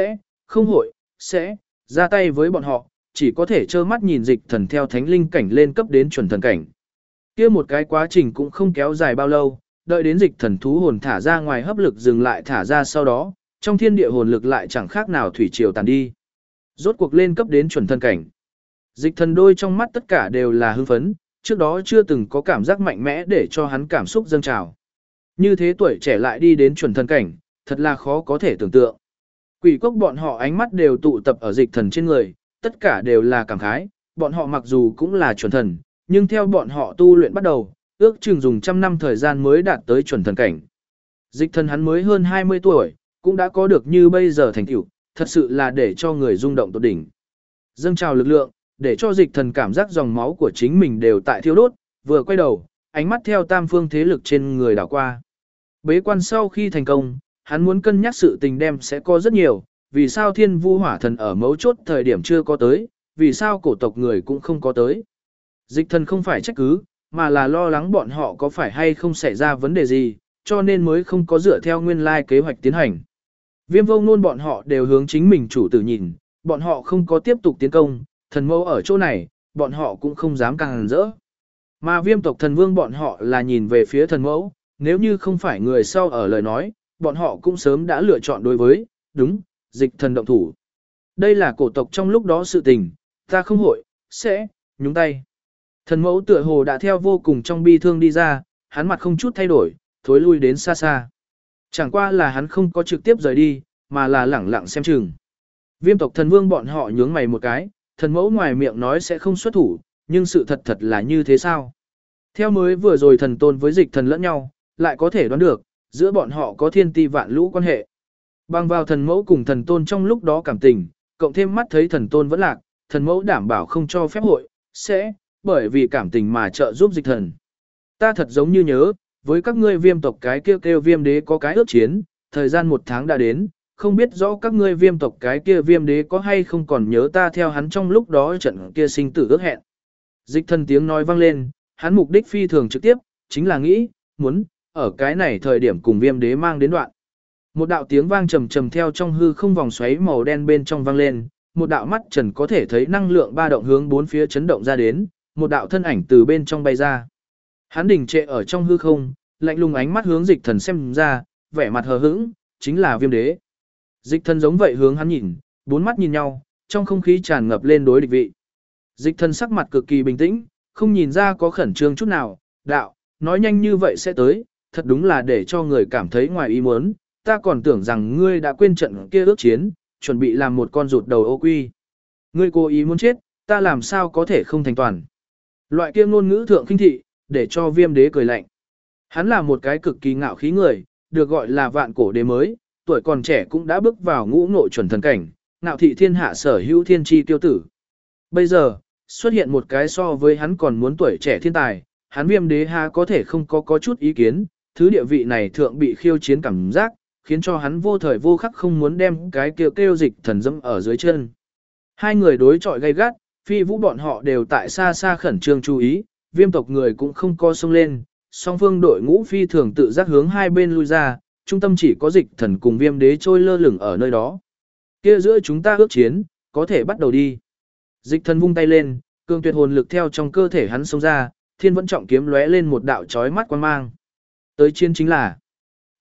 sẽ ra tay với bọn họ, chỉ có thể trơ mắt nhìn dịch thần theo thánh linh cảnh lên cấp đến chuẩn thần cảnh. Kia một cái quá trình cũng không kéo dài bao lâu, đợi đến dịch thần thú hồn thả ra ngoài hấp lực dừng lại thả ra sau đó, trong thiên địa hồn lực lại chẳng khác nào thủy triều tàn đi. Rốt cuộc lên cấp đến chuẩn thần cảnh. Dịch thần đôi trong mắt tất cả đều là hưng phấn, trước đó chưa từng có cảm giác mạnh mẽ để cho hắn cảm xúc dâng trào. Như thế tuổi trẻ lại đi đến chuẩn thần cảnh, thật là khó có thể tưởng tượng. Quỷ cốc bọn họ ánh mắt đều tụ tập ở dịch thần trên người, tất cả đều là cảm khái, bọn họ mặc dù cũng là chuẩn thần, nhưng theo bọn họ tu luyện bắt đầu, ước chừng dùng trăm năm thời gian mới đạt tới chuẩn thần cảnh. Dịch thần hắn mới hơn 20 tuổi, cũng đã có được như bây giờ thành tựu, thật sự là để cho người rung động tột đỉnh. Dâng trào lực lượng, để cho dịch thần cảm giác dòng máu của chính mình đều tại thiêu đốt, vừa quay đầu, ánh mắt theo tam phương thế lực trên người đảo qua. Bế quan sau khi thành công, hắn muốn cân nhắc sự tình đem sẽ có rất nhiều, vì sao thiên vu hỏa thần ở mấu chốt thời điểm chưa có tới, vì sao cổ tộc người cũng không có tới. Dịch thần không phải trách cứ, mà là lo lắng bọn họ có phải hay không xảy ra vấn đề gì, cho nên mới không có dựa theo nguyên lai kế hoạch tiến hành. Viêm vô ngôn bọn họ đều hướng chính mình chủ tử nhìn, bọn họ không có tiếp tục tiến công, thần mẫu ở chỗ này, bọn họ cũng không dám càng rỡ. Mà viêm tộc thần vương bọn họ là nhìn về phía thần mẫu, nếu như không phải người sau ở lời nói, bọn họ cũng sớm đã lựa chọn đối với, đúng, dịch thần động thủ. Đây là cổ tộc trong lúc đó sự tình, ta không hội, sẽ, nhúng tay. Thần mẫu tựa hồ đã theo vô cùng trong bi thương đi ra, hắn mặt không chút thay đổi, thối lui đến xa xa. Chẳng qua là hắn không có trực tiếp rời đi, mà là lẳng lặng xem chừng. Viêm tộc thần vương bọn họ nhướng mày một cái, thần mẫu ngoài miệng nói sẽ không xuất thủ, nhưng sự thật thật là như thế sao? Theo mới vừa rồi thần tôn với dịch thần lẫn nhau, lại có thể đoán được, giữa bọn họ có thiên ti vạn lũ quan hệ. Bằng vào thần mẫu cùng thần tôn trong lúc đó cảm tình, cộng thêm mắt thấy thần tôn vẫn lạc, thần mẫu đảm bảo không cho phép hội, sẽ, bởi vì cảm tình mà trợ giúp dịch thần. Ta thật giống như nhớ, với các ngươi viêm tộc cái kêu viêm đế có cái ước chiến, thời gian 1 tháng đã đến, không biết rõ các ngươi viêm tộc cái kia viêm đế có hay không còn nhớ ta theo hắn trong lúc đó trận kia sinh tử ước hẹn. Dịch thần tiếng nói vang lên, hắn mục đích phi thường trực tiếp, chính là nghĩ, muốn, ở cái này thời điểm cùng viêm đế mang đến đoạn. Một đạo tiếng vang trầm trầm theo trong hư không vòng xoáy màu đen bên trong vang lên, một đạo mắt trần có thể thấy năng lượng ba động hướng bốn phía chấn động ra đến, một đạo thân ảnh từ bên trong bay ra. Hắn đình trệ ở trong hư không, lạnh lùng ánh mắt hướng dịch thần xem ra, vẻ mặt hờ hững, chính là viêm đế. Dịch thần giống vậy hướng hắn nhìn, 4 mắt nhìn nhau, trong không khí tràn ngập lên đối địch vị. Dịch thần sắc mặt cực kỳ bình tĩnh, không nhìn ra có khẩn trương chút nào, đạo, nói nhanh như vậy sẽ tới, thật đúng là để cho người cảm thấy ngoài ý muốn, ta còn tưởng rằng ngươi đã quên trận kia ước chiến, chuẩn bị làm một con rụt đầu ô quy. Ngươi cố ý muốn chết, ta làm sao có thể không thành toàn. Loại kia ngôn ngữ thượng khinh thị, để cho viêm đế cười lạnh. Hắn là một cái cực kỳ ngạo khí người, được gọi là vạn cổ đế mới, tuổi còn trẻ cũng đã bước vào ngũ ngộ chuẩn thần cảnh, ngạo thị thiên hạ sở hữu thiên chi tiêu tử. Bây giờ, xuất hiện một cái so với hắn còn muốn tuổi trẻ thiên tài, hắn viêm đế ha có thể không có chút ý kiến, thứ địa vị này thượng bị khiêu chiến cảm giác, khiến cho hắn vô thời vô khắc không muốn đem cái kêu dịch thần dẫm ở dưới chân. Hai người đối chọi gay gắt, phi vũ bọn họ đều tại xa xa khẩn trương chú ý, viêm tộc người cũng không co sông lên, song phương đội ngũ phi thường tự giác hướng hai bên lui ra, trung tâm chỉ có dịch thần cùng viêm đế trôi lơ lửng ở nơi đó. Kia giữa chúng ta ước chiến, có thể bắt đầu đi. Dịch thần vung tay lên, cường tuyệt hồn lực theo trong cơ thể hắn xông ra, thiên vẫn trọng kiếm lóe lên một đạo chói mắt quang mang. Tới chiến chính là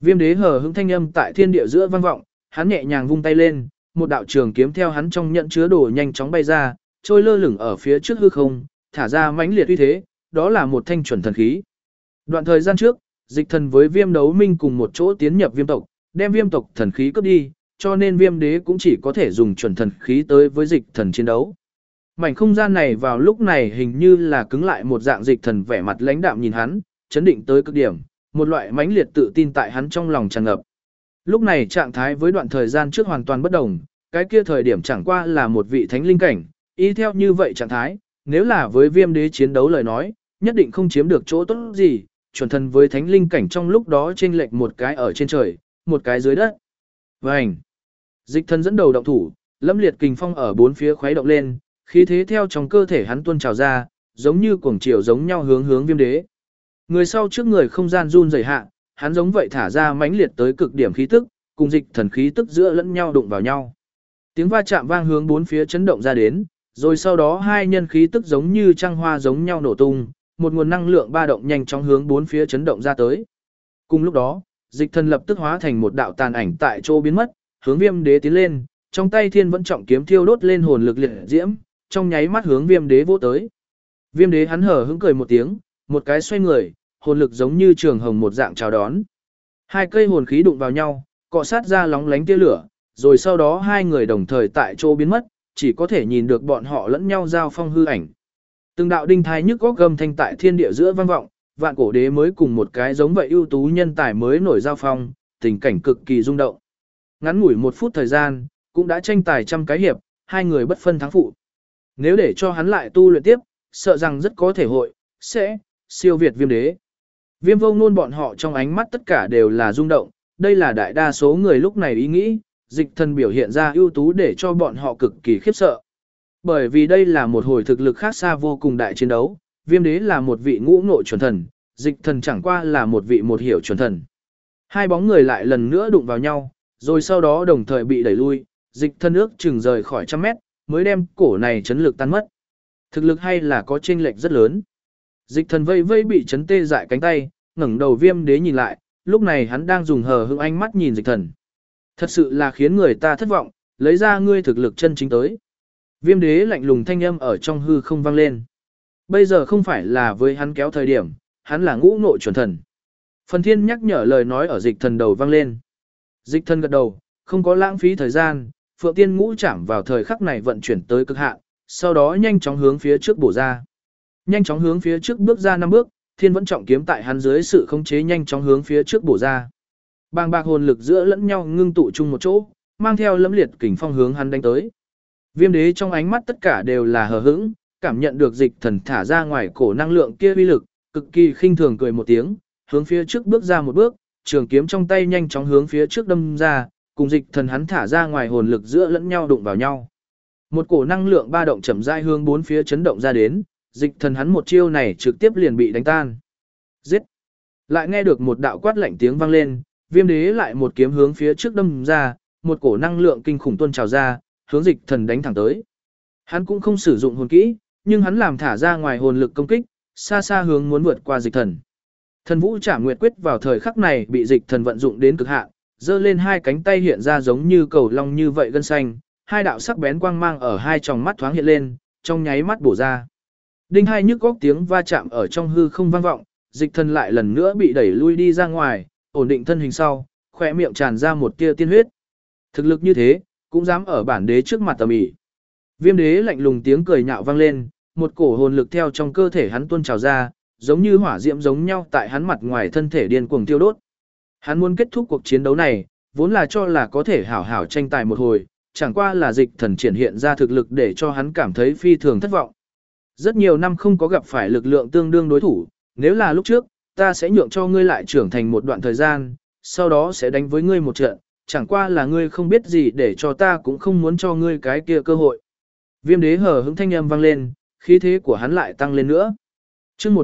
Viêm đế hờ hững thanh âm tại thiên địa giữa vang vọng, hắn nhẹ nhàng vung tay lên, một đạo trường kiếm theo hắn trong nhận chứa đồ nhanh chóng bay ra, trôi lơ lửng ở phía trước hư không, thả ra mãnh liệt uy thế, đó là một thanh chuẩn thần khí. Đoạn thời gian trước, Dịch Thần với Viêm Đấu Minh cùng một chỗ tiến nhập Viêm tộc, đem Viêm tộc thần khí cướp đi, cho nên Viêm đế cũng chỉ có thể dùng chuẩn thần khí tới với Dịch Thần chiến đấu. Mảnh không gian này vào lúc này hình như là cứng lại, một dạng Dịch Thần vẻ mặt lãnh đạm nhìn hắn, chấn định tới cực điểm, một loại mãnh liệt tự tin tại hắn trong lòng tràn ngập. Lúc này trạng thái với đoạn thời gian trước hoàn toàn bất đồng, cái kia thời điểm chẳng qua là một vị thánh linh cảnh, y theo như vậy trạng thái, nếu là với Viêm đế chiến đấu lời nói, nhất định không chiếm được chỗ tốt gì, chuẩn thần với thánh linh cảnh trong lúc đó chênh lệch một cái ở trên trời, một cái dưới đất. Vành. Dịch Thần dẫn đầu động thủ, lâm liệt kình phong ở bốn phía khuấy động lên, khí thế theo trong cơ thể hắn tuôn trào ra, giống như cuồng triều giống nhau hướng Viêm đế. Người sau trước người không gian run rẩy hạ, hắn giống vậy thả ra mãnh liệt tới cực điểm khí tức, cùng Dịch Thần khí tức giữa lẫn nhau đụng vào nhau. Tiếng va chạm vang hướng bốn phía chấn động ra đến, rồi sau đó hai nhân khí tức giống như trăng hoa giống nhau nổ tung, một nguồn năng lượng ba động nhanh chóng hướng bốn phía chấn động ra tới. Cùng lúc đó, Dịch Thần lập tức hóa thành một đạo tàn ảnh tại chỗ biến mất, hướng Viêm đế tiến lên, trong tay Thiên Vẫn Trọng kiếm thiêu đốt lên hồn lực liệt diễm, trong nháy mắt hướng Viêm đế vỗ tới. Viêm đế hắn hở hững cười một tiếng, một cái xoay người, hồn lực giống như trường hồng một dạng chào đón. Hai cây hồn khí đụng vào nhau, cọ sát ra lóng lánh tia lửa, rồi sau đó hai người đồng thời tại chỗ biến mất, chỉ có thể nhìn được bọn họ lẫn nhau giao phong hư ảnh. Từng đạo đinh thai nhức góc gầm thanh tại thiên địa giữa vang vọng, Vạn Cổ Đế mới cùng một cái giống vậy ưu tú nhân tài mới nổi giao phong, tình cảnh cực kỳ rung động. Ngắn ngủi 1 phút thời gian, cũng đã tranh tài trăm cái hiệp, hai người bất phân thắng phụ. Nếu để cho hắn lại tu luyện tiếp, sợ rằng rất có thể sẽ siêu việt Viêm đế. Viêm Vô Ngôn bọn họ trong ánh mắt tất cả đều là rung động, đây là đại đa số người lúc này ý nghĩ, Dịch Thần biểu hiện ra ưu tú để cho bọn họ cực kỳ khiếp sợ. Bởi vì đây là một hồi thực lực khác xa vô cùng đại chiến đấu, Viêm đế là một vị ngũ ngộ chuẩn thần, Dịch Thần chẳng qua là một vị một hiểu chuẩn thần. Hai bóng người lại lần nữa đụng vào nhau, rồi sau đó đồng thời bị đẩy lui, Dịch Thần ước chừng rời khỏi 100 mét, mới đem cổ này chấn lực tan mất. Thực lực hay là có chênh lệch rất lớn. Dịch Thần vây vây bị chấn tê dại cánh tay, ngẩng đầu Viêm đế nhìn lại, lúc này hắn đang dùng hờ hững ánh mắt nhìn Dịch Thần. Thật sự là khiến người ta thất vọng, lấy ra ngươi thực lực chân chính tới. Viêm đế lạnh lùng thanh âm ở trong hư không vang lên. Bây giờ không phải là với hắn kéo thời điểm, hắn là ngũ ngộ chuẩn thần. Phần Thiên nhắc nhở lời nói ở Dịch Thần đầu vang lên. Dịch Thần gật đầu, không có lãng phí thời gian, Phượng Tiên Ngũ chạm vào thời khắc này vận chuyển tới cực hạn, sau đó nhanh chóng hướng phía trước bổ ra. Nhanh chóng hướng phía trước bước ra 5 bước, Thiên Vẫn Trọng kiếm tại hắn dưới sự khống chế nhanh chóng hướng phía trước bổ ra. Bàng bạc hồn lực giữa lẫn nhau ngưng tụ chung một chỗ, mang theo lẫm liệt kình phong hướng hắn đánh tới. Viêm đế trong ánh mắt tất cả đều là hờ hững, cảm nhận được Dịch Thần thả ra ngoài cổ năng lượng kia uy lực, cực kỳ khinh thường cười một tiếng, hướng phía trước bước ra một bước, trường kiếm trong tay nhanh chóng hướng phía trước đâm ra, cùng Dịch Thần hắn thả ra ngoài hồn lực giữa lẫn nhau đụng vào nhau. Một cổ năng lượng ba động chậm rãi hướng bốn phía chấn động ra đến, Dịch Thần hắn một chiêu này trực tiếp liền bị đánh tan. Giết! Lại nghe được một đạo quát lạnh tiếng vang lên, Viêm đế lại một kiếm hướng phía trước đâm ra, một cổ năng lượng kinh khủng tuôn trào ra, hướng Dịch Thần đánh thẳng tới. Hắn cũng không sử dụng hồn kỹ, nhưng hắn làm thả ra ngoài hồn lực công kích, xa xa hướng muốn vượt qua Dịch Thần. Thần Vũ Trảm Nguyệt Quyết vào thời khắc này bị Dịch Thần vận dụng đến cực hạn, giơ lên hai cánh tay hiện ra giống như cầu long như vậy gân xanh, hai đạo sắc bén quang mang ở hai tròng mắt thoáng hiện lên, trong nháy mắt bổ ra. Đinh hai nhức góc tiếng va chạm ở trong hư không vang vọng, Dịch Thần lại lần nữa bị đẩy lui đi ra ngoài, ổn định thân hình sau, khỏe miệng tràn ra một tia tiên huyết. Thực lực như thế, cũng dám ở bản đế trước mặt tầm ĩ. Viêm đế lạnh lùng tiếng cười nhạo vang lên, một cổ hồn lực theo trong cơ thể hắn tuôn trào ra, giống như hỏa diễm giống nhau tại hắn mặt ngoài thân thể điên cuồng tiêu đốt. Hắn muốn kết thúc cuộc chiến đấu này, vốn là cho là có thể hảo hảo tranh tài một hồi, chẳng qua là Dịch Thần triển hiện ra thực lực để cho hắn cảm thấy phi thường thất vọng. Rất nhiều năm không có gặp phải lực lượng tương đương đối thủ, nếu là lúc trước, ta sẽ nhượng cho ngươi lại trưởng thành một đoạn thời gian, sau đó sẽ đánh với ngươi một trận, chẳng qua là ngươi không biết gì để cho ta cũng không muốn cho ngươi cái kia cơ hội. Viêm đế hờ hững thanh âm vang lên, khí thế của hắn lại tăng lên nữa. Chương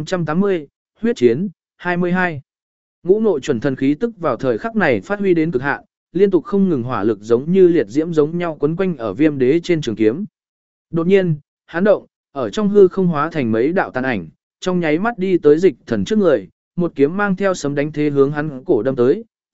1880, huyết chiến 22. Ngũ ngộ chuẩn thần khí tức vào thời khắc này phát huy đến cực hạn, liên tục không ngừng hỏa lực giống như liệt diễm giống nhau quấn quanh ở Viêm đế trên trường kiếm. Đột nhiên, hắn động, ở trong hư không hóa thành mấy đạo tàn ảnh, trong nháy mắt đi tới Dịch Thần trước người, một kiếm mang theo sấm đánh thế hướng hắn cổ đâm tới,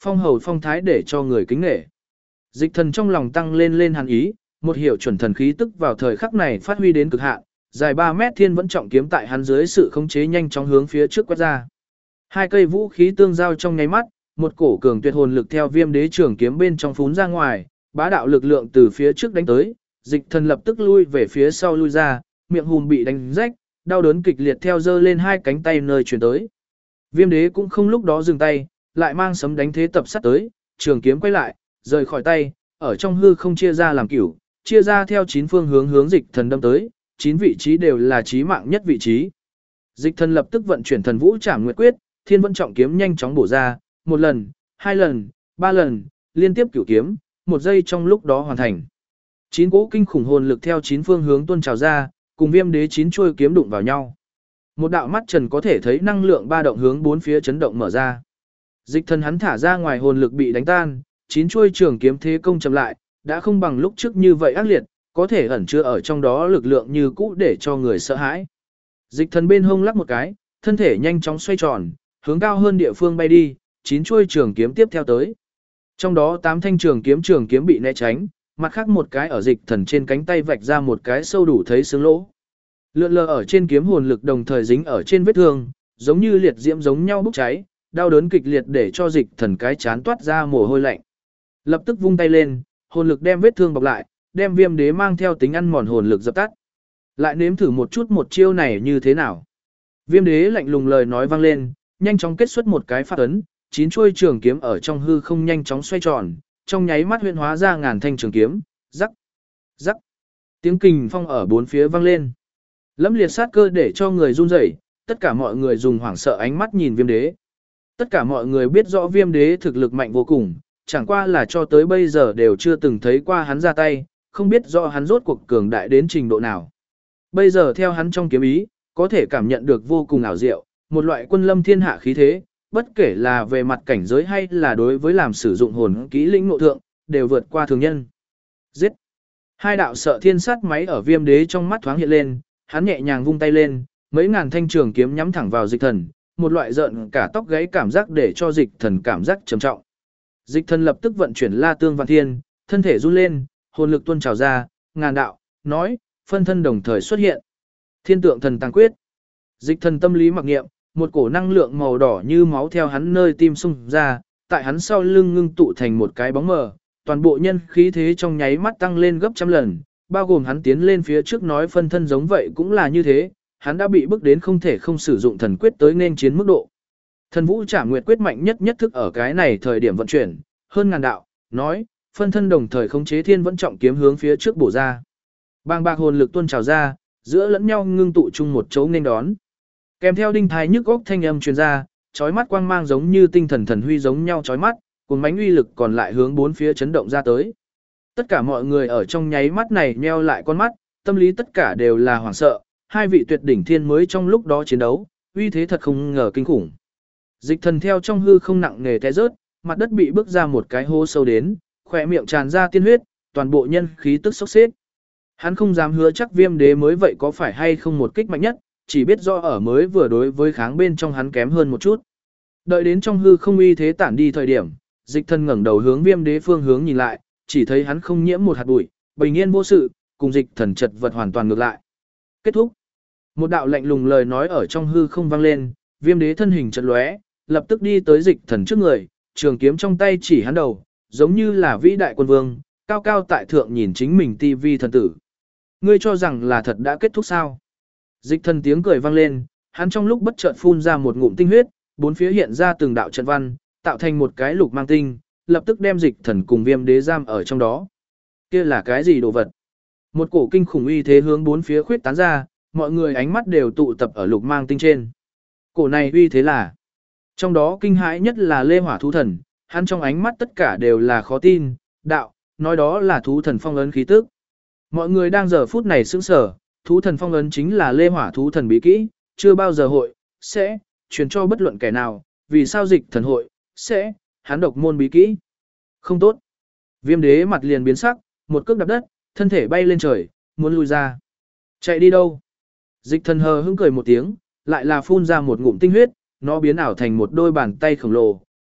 phong hầu phong thái để cho người kính nể. Dịch thần trong lòng tăng lên hàn ý, một hiểu chuẩn thần khí tức vào thời khắc này phát huy đến cực hạn, dài 3 mét thiên vẫn trọng kiếm tại hắn dưới sự khống chế nhanh chóng hướng phía trước quét ra. Hai cây vũ khí tương giao trong nháy mắt, một cổ cường tuyệt hồn lực theo Viêm Đế trường kiếm bên trong phún ra ngoài, bá đạo lực lượng từ phía trước đánh tới, Dịch thần lập tức lui về phía sau lui ra, miệng hùm bị đánh rách, đau đớn kịch liệt theo giơ lên hai cánh tay nơi chuyển tới. Viêm Đế cũng không lúc đó dừng tay, lại mang sấm đánh thế tập sát tới, trường kiếm quay lại, rời khỏi tay, ở trong hư không chia ra làm cửu, chia ra theo 9 phương hướng hướng Dịch thần đâm tới, 9 vị trí đều là chí mạng nhất vị trí. Dịch thần lập tức vận chuyển thần vũ trảm nguyệt quyết, thiên vẫn trọng kiếm nhanh chóng bổ ra, 1 lần, 2 lần, 3 lần, liên tiếp cửu kiếm, 1 giây trong lúc đó hoàn thành. 9 cỗ kinh khủng hồn lực theo 9 phương hướng tuôn trào ra, cùng Viêm Đế 9 chuôi kiếm đụng vào nhau. Một đạo mắt trần có thể thấy năng lượng ba động hướng bốn phía chấn động mở ra. Dịch thần hắn thả ra ngoài hồn lực bị đánh tan, 9 chuôi trường kiếm thế công chậm lại, đã không bằng lúc trước như vậy ác liệt, có thể ẩn chứa ở trong đó lực lượng như cũ để cho người sợ hãi. Dịch thần bên hông lắc một cái, thân thể nhanh chóng xoay tròn, hướng cao hơn địa phương bay đi, 9 chuôi trường kiếm tiếp theo tới. Trong đó 8 thanh trường kiếm bị né tránh, mặt khác một cái ở dịch thần trên cánh tay vạch ra một cái sâu đủ thấy xương lỗ. Lượn lờ ở trên kiếm hồn lực đồng thời dính ở trên vết thương, giống như liệt diễm giống nhau bốc cháy, đau đớn kịch liệt để cho dịch thần cái chán toát ra mồ hôi lạnh. Lập tức vung tay lên, hồn lực đem vết thương bọc lại, đem Viêm Đế mang theo tính ăn mòn hồn lực dập tắt. Lại nếm thử một chút một chiêu này như thế nào. Viêm Đế lạnh lùng lời nói vang lên, nhanh chóng kết xuất một cái pháp ấn, 9 chuôi trường kiếm ở trong hư không nhanh chóng xoay tròn, trong nháy mắt huyễn hóa ra ngàn thanh trường kiếm, rắc, rắc. Tiếng kình phong ở bốn phía vang lên. Lẫm liệt sát cơ để cho người run rẩy, tất cả mọi người dùng hoảng sợ ánh mắt nhìn Viêm Đế. Tất cả mọi người biết rõ Viêm Đế thực lực mạnh vô cùng, chẳng qua là cho tới bây giờ đều chưa từng thấy qua hắn ra tay, không biết rõ hắn rốt cuộc cường đại đến trình độ nào. Bây giờ theo hắn trong kiếm ý, có thể cảm nhận được vô cùng ảo diệu, một loại quân lâm thiên hạ khí thế, bất kể là về mặt cảnh giới hay là đối với làm sử dụng hồn kỹ lĩnh ngộ thượng, đều vượt qua thường nhân. Giết! Hai đạo sợ thiên sát máy ở Viêm Đế trong mắt thoáng hiện lên, hắn nhẹ nhàng vung tay lên, mấy ngàn thanh trường kiếm nhắm thẳng vào dịch thần, một loại giận cả tóc gáy cảm giác để cho dịch thần cảm giác trầm trọng. Dịch thần lập tức vận chuyển La Tương Vạn Thiên, thân thể run lên, hồn lực tuôn trào ra, ngàn đạo, nói, phân thân đồng thời xuất hiện. Thiên tượng thần tăng quyết. Dịch thần tâm lý mặc niệm, một cổ năng lượng màu đỏ như máu theo hắn nơi tim xung ra, tại hắn sau lưng ngưng tụ thành một cái bóng mờ, toàn bộ nhân khí thế trong nháy mắt tăng lên gấp trăm lần, bao gồm hắn tiến lên phía trước nói phân thân giống vậy cũng là như thế, hắn đã bị bức đến không thể không sử dụng thần quyết tới nên chiến mức độ. Thần vũ trảm nguyệt quyết mạnh nhất nhất thức ở cái này thời điểm vận chuyển, hơn ngàn đạo, nói, phân thân đồng thời khống chế thiên vẫn trọng kiếm hướng phía trước bổ ra. Bàng bạc hồn lực tuôn trào ra, giữa lẫn nhau ngưng tụ chung một chỗ nên đón. Kèm theo đinh thái nhức góc thanh âm truyền ra, chói mắt quang mang giống như tinh thần thần huy giống nhau chói mắt, cùng mánh uy lực còn lại hướng bốn phía chấn động ra tới. Tất cả mọi người ở trong nháy mắt này nheo lại con mắt, tâm lý tất cả đều là hoảng sợ, hai vị tuyệt đỉnh thiên mới trong lúc đó chiến đấu, uy thế thật không ngờ kinh khủng. Dịch thần theo trong hư không nặng nề té rớt, mặt đất bị bước ra một cái hố sâu đến, khỏe miệng tràn ra tiên huyết, toàn bộ nhân khí tức sốc xếp. Hắn không dám hứa chắc Viêm Đế mới vậy có phải hay không một kích mạnh nhất, chỉ biết do ở mới vừa đối với kháng bên trong hắn kém hơn một chút. Đợi đến trong hư không uy thế tản đi thời điểm, dịch thần ngẩng đầu hướng Viêm Đế phương hướng nhìn lại, chỉ thấy hắn không nhiễm một hạt bụi, bình yên vô sự, cùng dịch thần chật vật hoàn toàn ngược lại. Kết thúc. Một đạo lạnh lùng lời nói ở trong hư không vang lên, Viêm Đế thân hình chợt lóe, lập tức đi tới dịch thần trước người, trường kiếm trong tay chỉ hắn đầu, giống như là vĩ đại quân vương, cao cao tại thượng nhìn chính mình tivi thần tử. Ngươi cho rằng là thật đã kết thúc sao? Dịch thần tiếng cười vang lên, hắn trong lúc bất chợt phun ra một ngụm tinh huyết, bốn phía hiện ra từng đạo trận văn, tạo thành một cái lục mang tinh, lập tức đem dịch thần cùng Viêm Đế giam ở trong đó. Kia là cái gì đồ vật? Một cổ kinh khủng uy thế hướng bốn phía khuyết tán ra, mọi người ánh mắt đều tụ tập ở lục mang tinh trên. Cổ này uy thế là? Trong đó kinh hãi nhất là Lê Hỏa thú thần, hắn trong ánh mắt tất cả đều là khó tin, đạo, nói đó là thú thần phong ấn khí tức. Mọi người đang giờ phút này sững sờ, thú thần phong ấn chính là Lê Hỏa thú thần bí kỹ, chưa bao giờ hội, sẽ, truyền cho bất luận kẻ nào, vì sao dịch thần hội, sẽ, hắn độc môn bí kỹ. Không tốt. Viêm Đế mặt liền biến sắc, một cước đạp đất, thân thể bay lên trời, muốn lui ra. Chạy đi đâu? Dịch thần hờ hững cười một tiếng, lại là phun ra một ngụm tinh huyết, nó biến ảo thành một đôi bàn tay khổng lồ,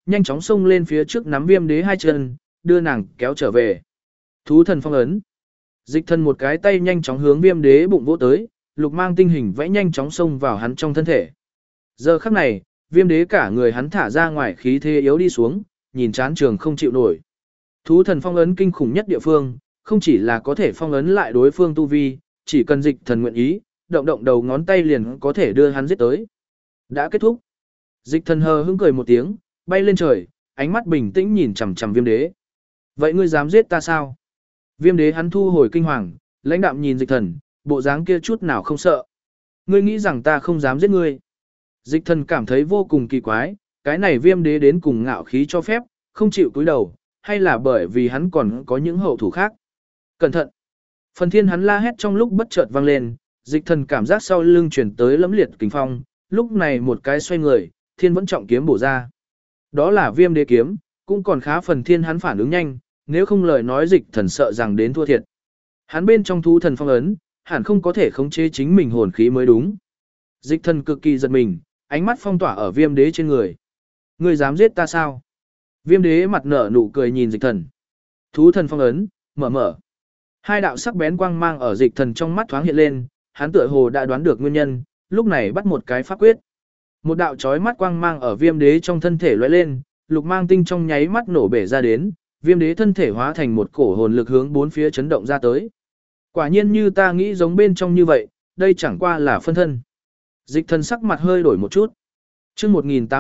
nhanh chóng xông lên phía trước nắm Viêm Đế hai chân, đưa nàng kéo trở về. Thú thần phong ấn. Dịch thần một cái tay nhanh chóng hướng Viêm Đế bụng vỗ tới, lục mang tinh hình vẽ nhanh chóng xông vào hắn trong thân thể. Giờ khắc này, Viêm Đế cả người hắn thả ra ngoài khí thế yếu đi xuống, nhìn chán trường không chịu nổi. Thú thần phong ấn kinh khủng nhất địa phương, không chỉ là có thể phong ấn lại đối phương tu vi, chỉ cần dịch thần nguyện ý, động động đầu ngón tay liền có thể đưa hắn giết tới. Đã kết thúc. Dịch thần hờ hững cười một tiếng, bay lên trời, ánh mắt bình tĩnh nhìn chằm chằm Viêm Đế. Vậy ngươi dám giết ta sao? Viêm Đế hắn thu hồi kinh hoàng, lãnh đạm nhìn dịch thần, bộ dáng kia chút nào không sợ. Ngươi nghĩ rằng ta không dám giết ngươi? Dịch thần cảm thấy vô cùng kỳ quái, cái này Viêm Đế đến cùng ngạo khí cho phép, không chịu cúi đầu, hay là bởi vì hắn còn có những hậu thủ khác? Cẩn thận! Phần thiên hắn la hét trong lúc bất chợt vang lên, dịch thần cảm giác sau lưng chuyển tới lẫm liệt kình phong, lúc này một cái xoay người, thiên vẫn trọng kiếm bổ ra. Đó là Viêm Đế kiếm, cũng còn khá phần thiên hắn phản ứng nhanh, nếu không lời nói dịch thần sợ rằng đến thua thiệt. Hắn bên trong thú thần phong ấn, hẳn không có thể khống chế chính mình hồn khí mới đúng. Dịch thần cực kỳ giật mình, ánh mắt phong tỏa ở Viêm Đế trên người. Ngươi dám giết ta sao? Viêm Đế mặt nở nụ cười nhìn dịch thần. Thú thần phong ấn, mở. Hai đạo sắc bén quang mang ở dịch thần trong mắt thoáng hiện lên, hắn tựa hồ đã đoán được nguyên nhân, lúc này bắt một cái pháp quyết. Một đạo chói mắt quang mang ở Viêm Đế trong thân thể lóe lên, lục mang tinh trong nháy mắt nổ bể ra đến, Viêm Đế thân thể hóa thành một cổ hồn lực hướng bốn phía chấn động ra tới. Quả nhiên như ta nghĩ giống bên trong như vậy, đây chẳng qua là phân thân. Dịch thần sắc mặt hơi đổi một chút. Chương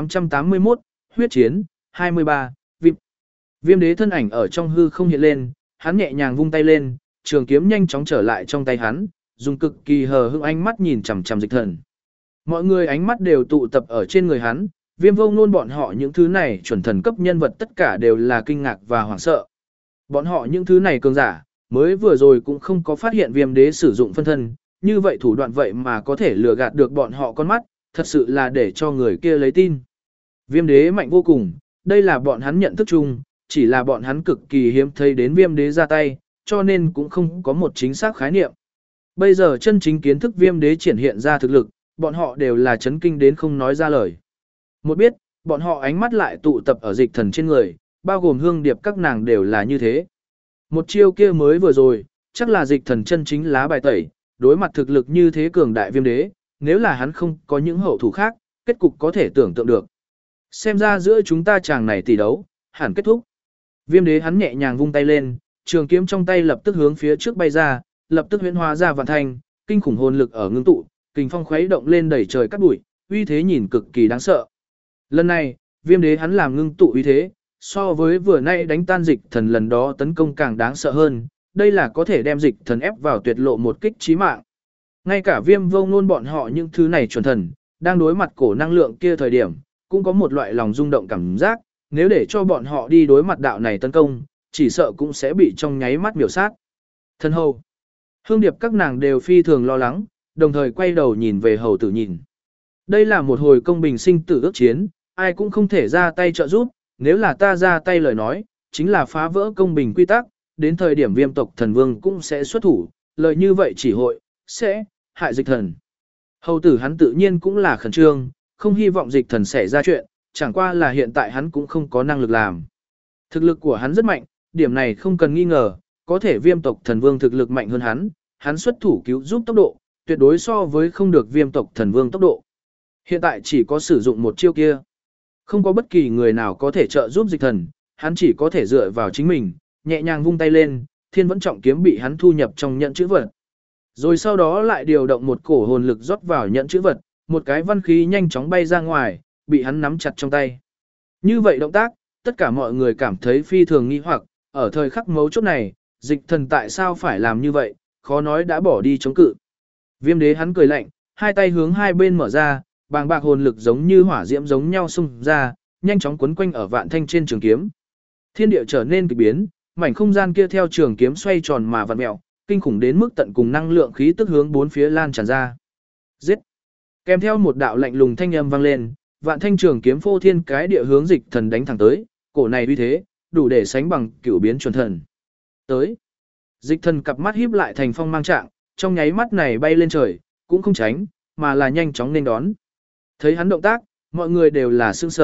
1881, huyết chiến, 23, vịp. Viêm Đế thân ảnh ở trong hư không hiện lên, hắn nhẹ nhàng vung tay lên, trường kiếm nhanh chóng trở lại trong tay hắn, dùng cực kỳ hờ hững ánh mắt nhìn chằm chằm dịch thần. Mọi người ánh mắt đều tụ tập ở trên người hắn, Viêm Vô Ngôn bọn họ những thứ này chuẩn thần cấp nhân vật tất cả đều là kinh ngạc và hoảng sợ. Bọn họ những thứ này cường giả, mới vừa rồi cũng không có phát hiện Viêm Đế sử dụng phân thân, như vậy thủ đoạn vậy mà có thể lừa gạt được bọn họ con mắt, thật sự là để cho người kia lấy tin. Viêm Đế mạnh vô cùng, đây là bọn hắn nhận thức chung, chỉ là bọn hắn cực kỳ hiếm thấy đến Viêm Đế ra tay, cho nên cũng không có một chính xác khái niệm. Bây giờ chân chính kiến thức Viêm Đế triển hiện ra thực lực, bọn họ đều là chấn kinh đến không nói ra lời. Một biết, bọn họ ánh mắt lại tụ tập ở dịch thần trên người, bao gồm Hương Điệp các nàng đều là như thế. Một chiêu kia mới vừa rồi, chắc là dịch thần chân chính lá bài tẩy, đối mặt thực lực như thế cường đại Viêm Đế, nếu là hắn không có những hậu thủ khác, kết cục có thể tưởng tượng được. Xem ra giữa chúng ta chàng này tỷ đấu, hẳn kết thúc. Viêm Đế hắn nhẹ nhàng vung tay lên, trường kiếm trong tay lập tức hướng phía trước bay ra, lập tức huyễn hóa ra vạn thanh, kinh khủng hồn lực ở ngưng tụ, kình phong khuấy động lên đẩy trời cắt bụi, uy thế nhìn cực kỳ đáng sợ. Lần này, Viêm Đế hắn làm ngưng tụ uy thế, so với vừa nay đánh tan dịch thần lần đó tấn công càng đáng sợ hơn, đây là có thể đem dịch thần ép vào tuyệt lộ một kích chí mạng. Ngay cả Viêm Vô Ngôn bọn họ những thứ này chuẩn thần, đang đối mặt cổ năng lượng kia thời điểm, cũng có một loại lòng rung động cảm giác, nếu để cho bọn họ đi đối mặt đạo này tấn công, chỉ sợ cũng sẽ bị trong nháy mắt miểu sát. Thân hầu, Hương Điệp các nàng đều phi thường lo lắng, đồng thời quay đầu nhìn về hầu tử nhìn. Đây là một hồi công bình sinh tử ước chiến, ai cũng không thể ra tay trợ giúp, nếu là ta ra tay lời nói, chính là phá vỡ công bình quy tắc, đến thời điểm Viêm tộc thần vương cũng sẽ xuất thủ, lời như vậy chỉ hội, sẽ, hại dịch thần. Hầu tử hắn tự nhiên cũng là khẩn trương, không hy vọng dịch thần xảy ra chuyện, chẳng qua là hiện tại hắn cũng không có năng lực làm. Thực lực của hắn rất mạnh, điểm này không cần nghi ngờ, có thể Viêm tộc thần vương thực lực mạnh hơn hắn xuất thủ cứu giúp tốc độ, tuyệt đối so với không được Viêm tộc thần vương tốc độ. Hiện tại chỉ có sử dụng một chiêu kia. Không có bất kỳ người nào có thể trợ giúp dịch thần, hắn chỉ có thể dựa vào chính mình, nhẹ nhàng vung tay lên, thiên vẫn trọng kiếm bị hắn thu nhập trong nhận chữ vật. Rồi sau đó lại điều động một cổ hồn lực rót vào nhận chữ vật, một cái văn khí nhanh chóng bay ra ngoài, bị hắn nắm chặt trong tay. Như vậy động tác, tất cả mọi người cảm thấy phi thường nghi hoặc, ở thời khắc mấu chốt này, dịch thần tại sao phải làm như vậy, khó nói đã bỏ đi chống cự. Viêm Đế hắn cười lạnh, hai tay hướng hai bên mở ra, bàng bạc hồn lực giống như hỏa diễm giống nhau xung ra, nhanh chóng quấn quanh ở vạn thanh trên trường kiếm. Thiên địa trở nên kỳ biến, mảnh không gian kia theo trường kiếm xoay tròn mà vặn mèo, kinh khủng đến mức tận cùng năng lượng khí tức hướng bốn phía lan tràn ra. Giết! Kèm theo một đạo lạnh lùng thanh âm vang lên, vạn thanh trường kiếm phô thiên cái địa hướng dịch thần đánh thẳng tới, cổ này uy thế, đủ để sánh bằng cửu biến chuẩn thần. Tới! Dịch thần cặp mắt híp lại thành phong mang trạng, trong nháy mắt này bay lên trời, cũng không tránh, mà là nhanh chóng nên đón. Thấy hắn động tác, mọi người đều là sững sờ,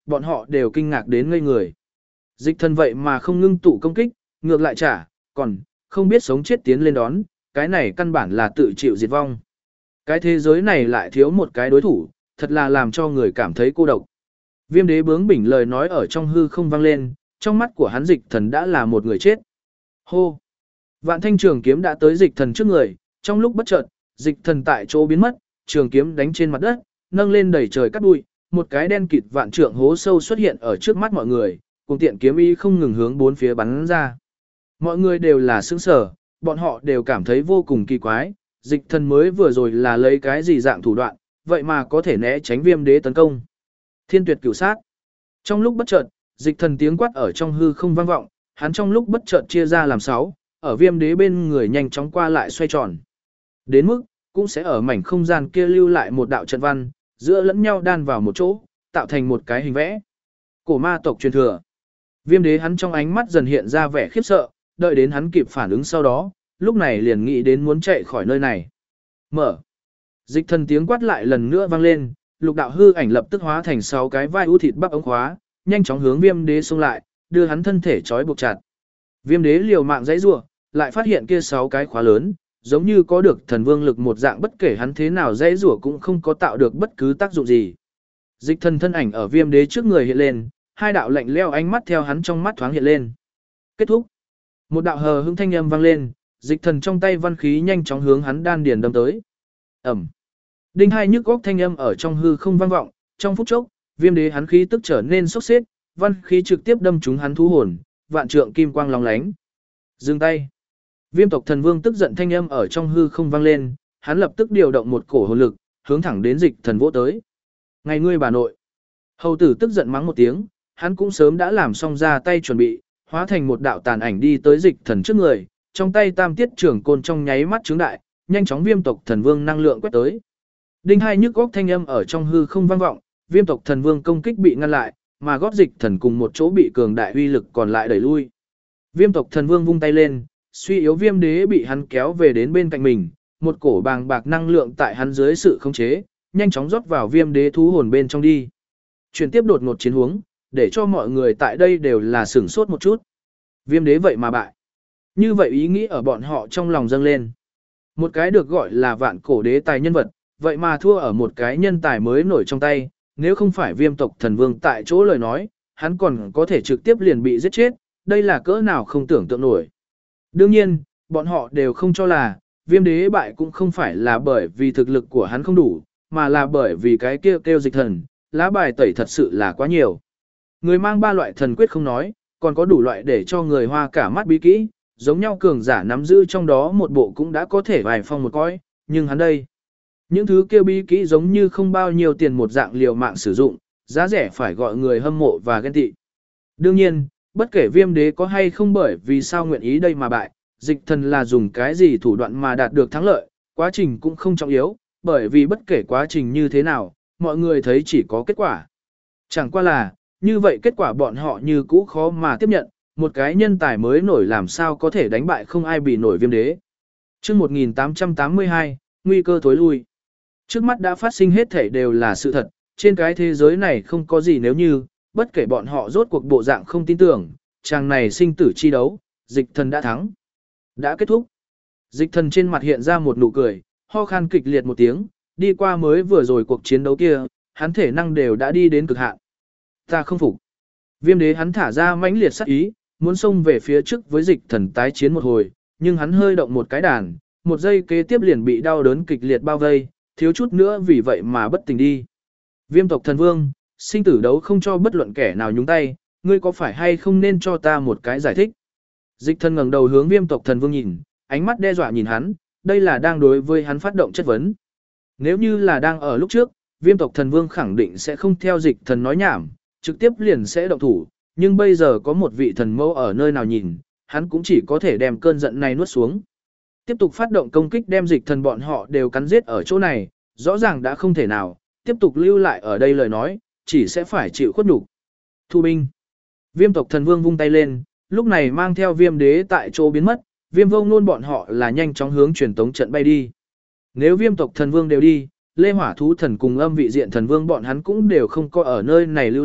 bọn họ đều kinh ngạc đến ngây người. Dịch thần vậy mà không ngưng tụ công kích, ngược lại trả, còn không biết sống chết tiến lên đón, cái này căn bản là tự chịu diệt vong. Cái thế giới này lại thiếu một cái đối thủ, thật là làm cho người cảm thấy cô độc. Viêm đế bướng bỉnh lời nói ở trong hư không vang lên, trong mắt của hắn dịch thần đã là một người chết. Hô! Vạn thanh trường kiếm đã tới dịch thần trước người, trong lúc bất chợt, dịch thần tại chỗ biến mất, trường kiếm đánh trên mặt đất, nâng lên đầy trời cắt bụi, một cái đen kịt vạn trượng hố sâu xuất hiện ở trước mắt mọi người, cùng tiện kiếm ý không ngừng hướng bốn phía bắn ra. Mọi người đều là sững sờ, bọn họ đều cảm thấy vô cùng kỳ quái, dịch thần mới vừa rồi là lấy cái gì dạng thủ đoạn, vậy mà có thể né tránh viêm đế tấn công. Thiên tuyệt cửu sát. Trong lúc bất chợt, dịch thần tiếng quát ở trong hư không vang vọng, hắn trong lúc bất chợt chia ra làm 6, ở viêm đế bên người nhanh chóng qua lại xoay tròn. Đến mức, cũng sẽ ở mảnh không gian kia lưu lại một đạo trận văn, giữa lẫn nhau đan vào một chỗ, tạo thành một cái hình vẽ. Cổ ma tộc truyền thừa. Viêm đế hắn trong ánh mắt dần hiện ra vẻ khiếp sợ, đợi đến hắn kịp phản ứng sau đó, lúc này liền nghĩ đến muốn chạy khỏi nơi này. Mở. Dịch thần tiếng quát lại lần nữa vang lên, lục đạo hư ảnh lập tức hóa thành 6 cái vai ưu thịt bắp ống khóa, nhanh chóng hướng viêm đế xông lại, đưa hắn thân thể trói buộc chặt. Viêm đế liều mạng giãy giụa, lại phát hiện kia 6 cái khóa lớn, giống như có được thần vương lực một dạng, bất kể hắn thế nào giãy giụa cũng không có tạo được bất cứ tác dụng gì. Dịch thần thân ảnh ở viêm đế trước người hiện lên, hai đạo lạnh lẽo ánh mắt theo hắn trong mắt thoáng hiện lên. Kết thúc. Một đạo hờ hững thanh âm vang lên, dịch thần trong tay văn khí nhanh chóng hướng hắn đan điền đâm tới. Ầm. Đinh hai nhức góc thanh âm ở trong hư không vang vọng, trong phút chốc, viêm đế hắn khí tức trở nên sốc xếp, văn khí trực tiếp đâm trúng hắn thú hồn, vạn trượng kim quang lóng lánh. Dừng tay. Viêm tộc thần vương tức giận thanh âm ở trong hư không vang lên, hắn lập tức điều động một cổ hồn lực, hướng thẳng đến dịch thần vỗ tới. Ngày ngươi bà nội. Hầu tử tức giận mắng một tiếng, hắn cũng sớm đã làm xong ra tay chuẩn bị, hóa thành một đạo tàn ảnh đi tới dịch thần trước người, trong tay tam tiết trưởng côn trong nháy mắt trướng đại, nhanh chóng viêm tộc thần vương năng lượng quét tới. Đinh hai nhức góc thanh âm ở trong hư không vang vọng, viêm tộc thần vương công kích bị ngăn lại, mà gót dịch thần cùng một chỗ bị cường đại uy lực còn lại đẩy lui. Viêm tộc thần vương vung tay lên, suy yếu viêm đế bị hắn kéo về đến bên cạnh mình, một cổ bàng bạc năng lượng tại hắn dưới sự khống chế, nhanh chóng rót vào viêm đế thú hồn bên trong đi. Chuyển tiếp đột ngột chiến huống, để cho mọi người tại đây đều là sửng sốt một chút. Viêm đế vậy mà bại. Như vậy ý nghĩ ở bọn họ trong lòng dâng lên. Một cái được gọi là vạn cổ đế tài nhân vật, vậy mà thua ở một cái nhân tài mới nổi trong tay, nếu không phải viêm tộc thần vương tại chỗ lời nói, hắn còn có thể trực tiếp liền bị giết chết, đây là cỡ nào không tưởng tượng nổi. Đương nhiên, bọn họ đều không cho là, viêm đế bại cũng không phải là bởi vì thực lực của hắn không đủ, mà là bởi vì cái kêu dịch thần, lá bài tẩy thật sự là quá nhiều. Người mang 3 loại thần quyết không nói, còn có đủ loại để cho người hoa cả mắt bí kỹ, giống nhau cường giả nắm giữ trong đó một bộ cũng đã có thể vài phong một cõi, nhưng hắn đây. Những thứ kêu bí kỹ giống như không bao nhiêu tiền một dạng liều mạng sử dụng, giá rẻ phải gọi người hâm mộ và ghen tị. Đương nhiên, bất kể viêm đế có hay không bởi vì sao nguyện ý đây mà bại, dịch thần là dùng cái gì thủ đoạn mà đạt được thắng lợi, quá trình cũng không trọng yếu, bởi vì bất kể quá trình như thế nào, mọi người thấy chỉ có kết quả. Chẳng qua là, như vậy kết quả bọn họ như cũ khó mà tiếp nhận, một cái nhân tài mới nổi làm sao có thể đánh bại không ai bị nổi viêm đế. Chương 1882, nguy cơ thối lui. Trước mắt đã phát sinh hết thảy đều là sự thật, trên cái thế giới này không có gì nếu như, bất kể bọn họ rốt cuộc bộ dạng không tin tưởng, chàng này sinh tử chi đấu, dịch thần đã thắng. Đã kết thúc. Dịch thần trên mặt hiện ra một nụ cười, ho khan kịch liệt một tiếng, đi qua mới vừa rồi cuộc chiến đấu kia, hắn thể năng đều đã đi đến cực hạn. Ta không phục. Viêm đế hắn thả ra mãnh liệt sát ý, muốn xông về phía trước với dịch thần tái chiến một hồi, nhưng hắn hơi động một cái đàn, một giây kế tiếp liền bị đau đớn kịch liệt bao vây, thiếu chút nữa vì vậy mà bất tỉnh đi. Viêm tộc thần vương, sinh tử đấu không cho bất luận kẻ nào nhúng tay, ngươi có phải hay không nên cho ta một cái giải thích? Dịch thần ngẩng đầu hướng viêm tộc thần vương nhìn, ánh mắt đe dọa nhìn hắn, đây là đang đối với hắn phát động chất vấn. Nếu như là đang ở lúc trước, viêm tộc thần vương khẳng định sẽ không theo dịch thần nói nhảm, trực tiếp liền sẽ động thủ, nhưng bây giờ có một vị thần mẫu ở nơi nào nhìn, hắn cũng chỉ có thể đem cơn giận này nuốt xuống. Tiếp tục phát động công kích đem dịch thần bọn họ đều cắn giết ở chỗ này, rõ ràng đã không thể nào, tiếp tục lưu lại ở đây lời nói, chỉ sẽ phải chịu khuất nhục. Thu binh. Viêm tộc thần vương vung tay lên, lúc này mang theo viêm đế tại chỗ biến mất, viêm vô ngôn bọn họ là nhanh chóng hướng truyền tống trận bay đi. Nếu viêm tộc thần vương đều đi, Lê Hỏa thú thần cùng âm vị diện thần vương bọn hắn cũng đều không có ở nơi này lưu lại,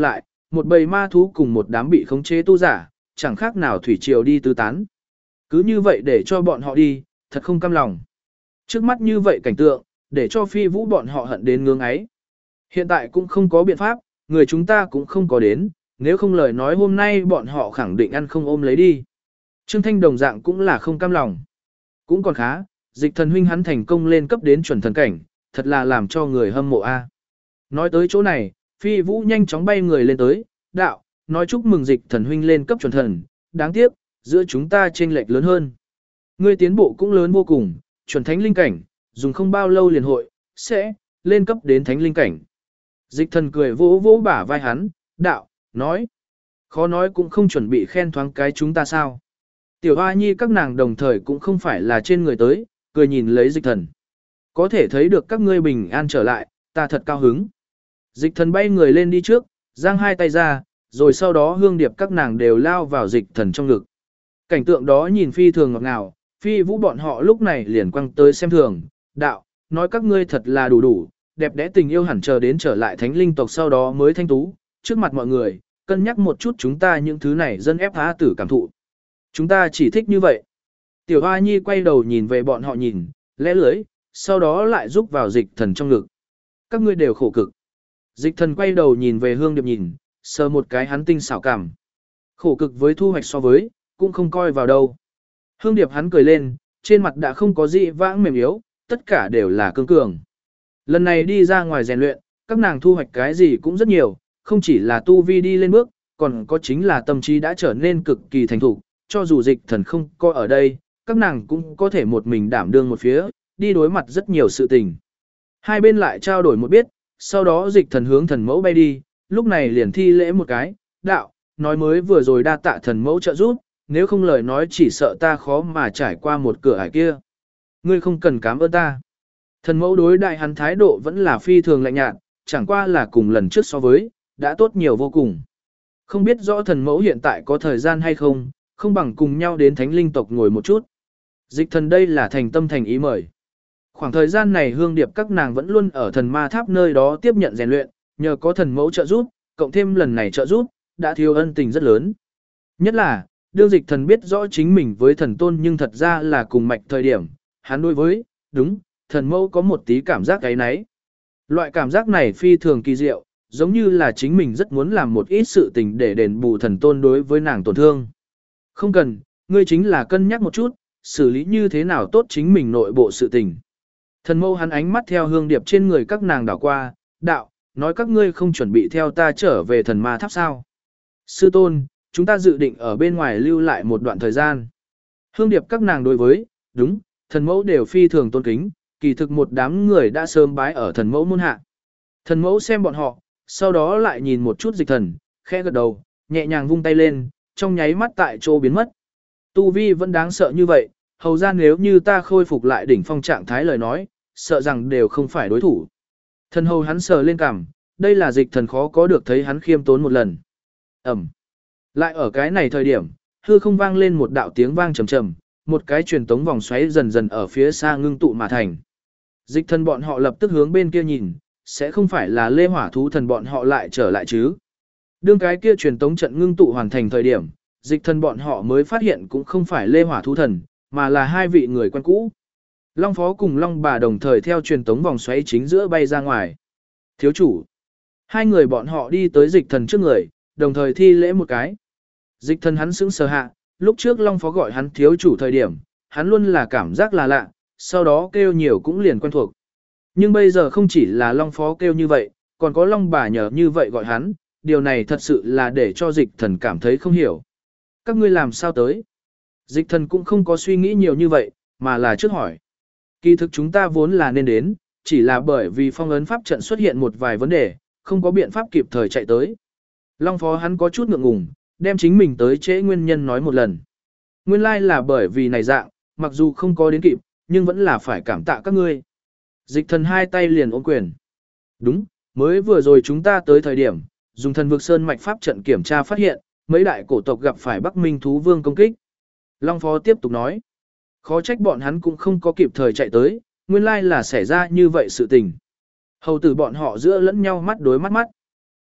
một bầy ma thú cùng một đám bị khống chế tu giả, chẳng khác nào thủy triều đi tứ tán. Cứ như vậy để cho bọn họ đi, thật không cam lòng. Trước mắt như vậy cảnh tượng, để cho Phi Vũ bọn họ hận đến ngưỡng ấy. Hiện tại cũng không có biện pháp, người chúng ta cũng không có đến, nếu không lời nói hôm nay bọn họ khẳng định ăn không ôm lấy đi. Trương Thanh đồng dạng cũng là không cam lòng. Cũng còn khá, Dịch Thần huynh hắn thành công lên cấp đến chuẩn thần cảnh, thật là làm cho người hâm mộ a. Nói tới chỗ này, Phi Vũ nhanh chóng bay người lên tới, đạo, nói chúc mừng Dịch Thần huynh lên cấp chuẩn thần, đáng tiếc, giữa chúng ta chênh lệch lớn hơn. Ngươi tiến bộ cũng lớn vô cùng, chuẩn thánh linh cảnh, dùng không bao lâu liền hội, sẽ lên cấp đến thánh linh cảnh. Dịch Thần cười vỗ vỗ bả vai hắn, đạo, nói, khó nói cũng không chuẩn bị khen thoáng cái chúng ta sao. Tiểu Hoa Nhi các nàng đồng thời cũng không phải là trên người tới, cười nhìn lấy Dịch Thần. Có thể thấy được các ngươi bình an trở lại, ta thật cao hứng. Dịch Thần bay người lên đi trước, giang hai tay ra, rồi sau đó Hương Điệp các nàng đều lao vào Dịch Thần trong ngực. Cảnh tượng đó nhìn phi thường ngọt ngào, Phi Vũ bọn họ lúc này liền quăng tới xem thường, đạo, nói các ngươi thật là đủ đủ, đẹp đẽ tình yêu hẳn chờ đến trở lại thánh linh tộc sau đó mới thanh tú, trước mặt mọi người, cân nhắc một chút chúng ta những thứ này dân ép há tử cảm thụ. Chúng ta chỉ thích như vậy. Tiểu Hoa Nhi quay đầu nhìn về bọn họ nhìn, lẽ lưới, sau đó lại rúc vào Dịch Thần trong ngực. Các ngươi đều khổ cực. Dịch Thần quay đầu nhìn về Hương Điệp nhìn, sờ một cái hắn tinh xảo cảm. Khổ cực với thu hoạch so với, cũng không coi vào đâu. Hương Điệp hắn cười lên, trên mặt đã không có gì vãng mềm yếu, tất cả đều là cương cường. Lần này đi ra ngoài rèn luyện, các nàng thu hoạch cái gì cũng rất nhiều, không chỉ là tu vi đi lên bước, còn có chính là tâm trí đã trở nên cực kỳ thành thục, cho dù Dịch Thần không có ở đây, các nàng cũng có thể một mình đảm đương một phía, đi đối mặt rất nhiều sự tình. Hai bên lại trao đổi một biết, sau đó Dịch Thần hướng thần mẫu bay đi, lúc này liền thi lễ một cái, đạo, nói mới vừa rồi đa tạ thần mẫu trợ giúp, nếu không lời nói chỉ sợ ta khó mà trải qua một cửa ải kia. Ngươi không cần cảm ơn ta. Thần mẫu đối đại hắn thái độ vẫn là phi thường lạnh nhạt, chẳng qua là cùng lần trước so với, đã tốt nhiều vô cùng. Không biết rõ thần mẫu hiện tại có thời gian hay không, không bằng cùng nhau đến thánh linh tộc ngồi một chút. Dịch Thần đây là thành tâm thành ý mời. Khoảng thời gian này Hương Điệp các nàng vẫn luôn ở thần ma tháp nơi đó tiếp nhận rèn luyện, nhờ có thần mẫu trợ giúp, cộng thêm lần này trợ giúp, đã thiếu ân tình rất lớn. Nhất là, đương Dịch Thần biết rõ chính mình với thần tôn nhưng thật ra là cùng mạch thời điểm, hắn đối với, đúng, thần mẫu có một tí cảm giác cái nấy. Loại cảm giác này phi thường kỳ diệu, giống như là chính mình rất muốn làm một ít sự tình để đền bù thần tôn đối với nàng tổn thương. Không cần, ngươi chính là cân nhắc một chút, xử lý như thế nào tốt chính mình nội bộ sự tình. Thần mẫu hắn ánh mắt theo Hương Điệp trên người các nàng đảo qua, đạo, nói các ngươi không chuẩn bị theo ta trở về thần ma tháp sao. Sư tôn, chúng ta dự định ở bên ngoài lưu lại một đoạn thời gian. Hương Điệp các nàng đối với, đúng, thần mẫu đều phi thường tôn kính, kỳ thực một đám người đã sớm bái ở thần mẫu môn hạ. Thần mẫu xem bọn họ, sau đó lại nhìn một chút Dịch Thần, khẽ gật đầu, nhẹ nhàng vung tay lên, trong nháy mắt tại chỗ biến mất. Tu vi vẫn đáng sợ như vậy, hầu ra nếu như ta khôi phục lại đỉnh phong trạng thái lời nói, sợ rằng đều không phải đối thủ. Thần hầu hắn sờ lên cằm, đây là Dịch Thần khó có được thấy hắn khiêm tốn một lần. Ẩm. Lại ở cái này thời điểm, hư không vang lên một đạo tiếng vang trầm trầm, một cái truyền tống vòng xoáy dần dần ở phía xa ngưng tụ mà thành. Dịch Thần bọn họ lập tức hướng bên kia nhìn, sẽ không phải là Lê Hỏa thú thần bọn họ lại trở lại chứ. Đương cái kia truyền tống trận ngưng tụ hoàn thành thời điểm, Dịch Thần bọn họ mới phát hiện cũng không phải Lê Hỏa thú thần, mà là hai vị người quen cũ. Long Phó cùng Long Bà đồng thời theo truyền tống vòng xoáy chính giữa bay ra ngoài. Thiếu chủ. Hai người bọn họ đi tới Dịch Thần trước người, đồng thời thi lễ một cái. Dịch Thần hắn sững sờ hạ, lúc trước Long Phó gọi hắn thiếu chủ thời điểm, hắn luôn là cảm giác là lạ, sau đó kêu nhiều cũng liền quen thuộc. Nhưng bây giờ không chỉ là Long Phó kêu như vậy, còn có Long Bà nhờ như vậy gọi hắn, điều này thật sự là để cho Dịch Thần cảm thấy không hiểu. Các ngươi làm sao tới? Dịch Thần cũng không có suy nghĩ nhiều như vậy, mà là trước hỏi. Kỳ thực chúng ta vốn là nên đến, chỉ là bởi vì phong ấn pháp trận xuất hiện một vài vấn đề, không có biện pháp kịp thời chạy tới. Long Phó hắn có chút ngượng ngùng, đem chính mình tới trễ nguyên nhân nói một lần. Nguyên lai là bởi vì này dạng, mặc dù không có đến kịp, nhưng vẫn là phải cảm tạ các ngươi. Dịch Thần hai tay liền ôm quyền. Đúng, mới vừa rồi chúng ta tới thời điểm, dùng thần vực sơn mạch pháp trận kiểm tra phát hiện, mấy đại cổ tộc gặp phải Bắc Minh thú vương công kích. Long Phó tiếp tục nói, khó trách bọn hắn cũng không có kịp thời chạy tới, nguyên lai là xảy ra như vậy sự tình. Hầu tử bọn họ giữa lẫn nhau mắt đối mắt mắt.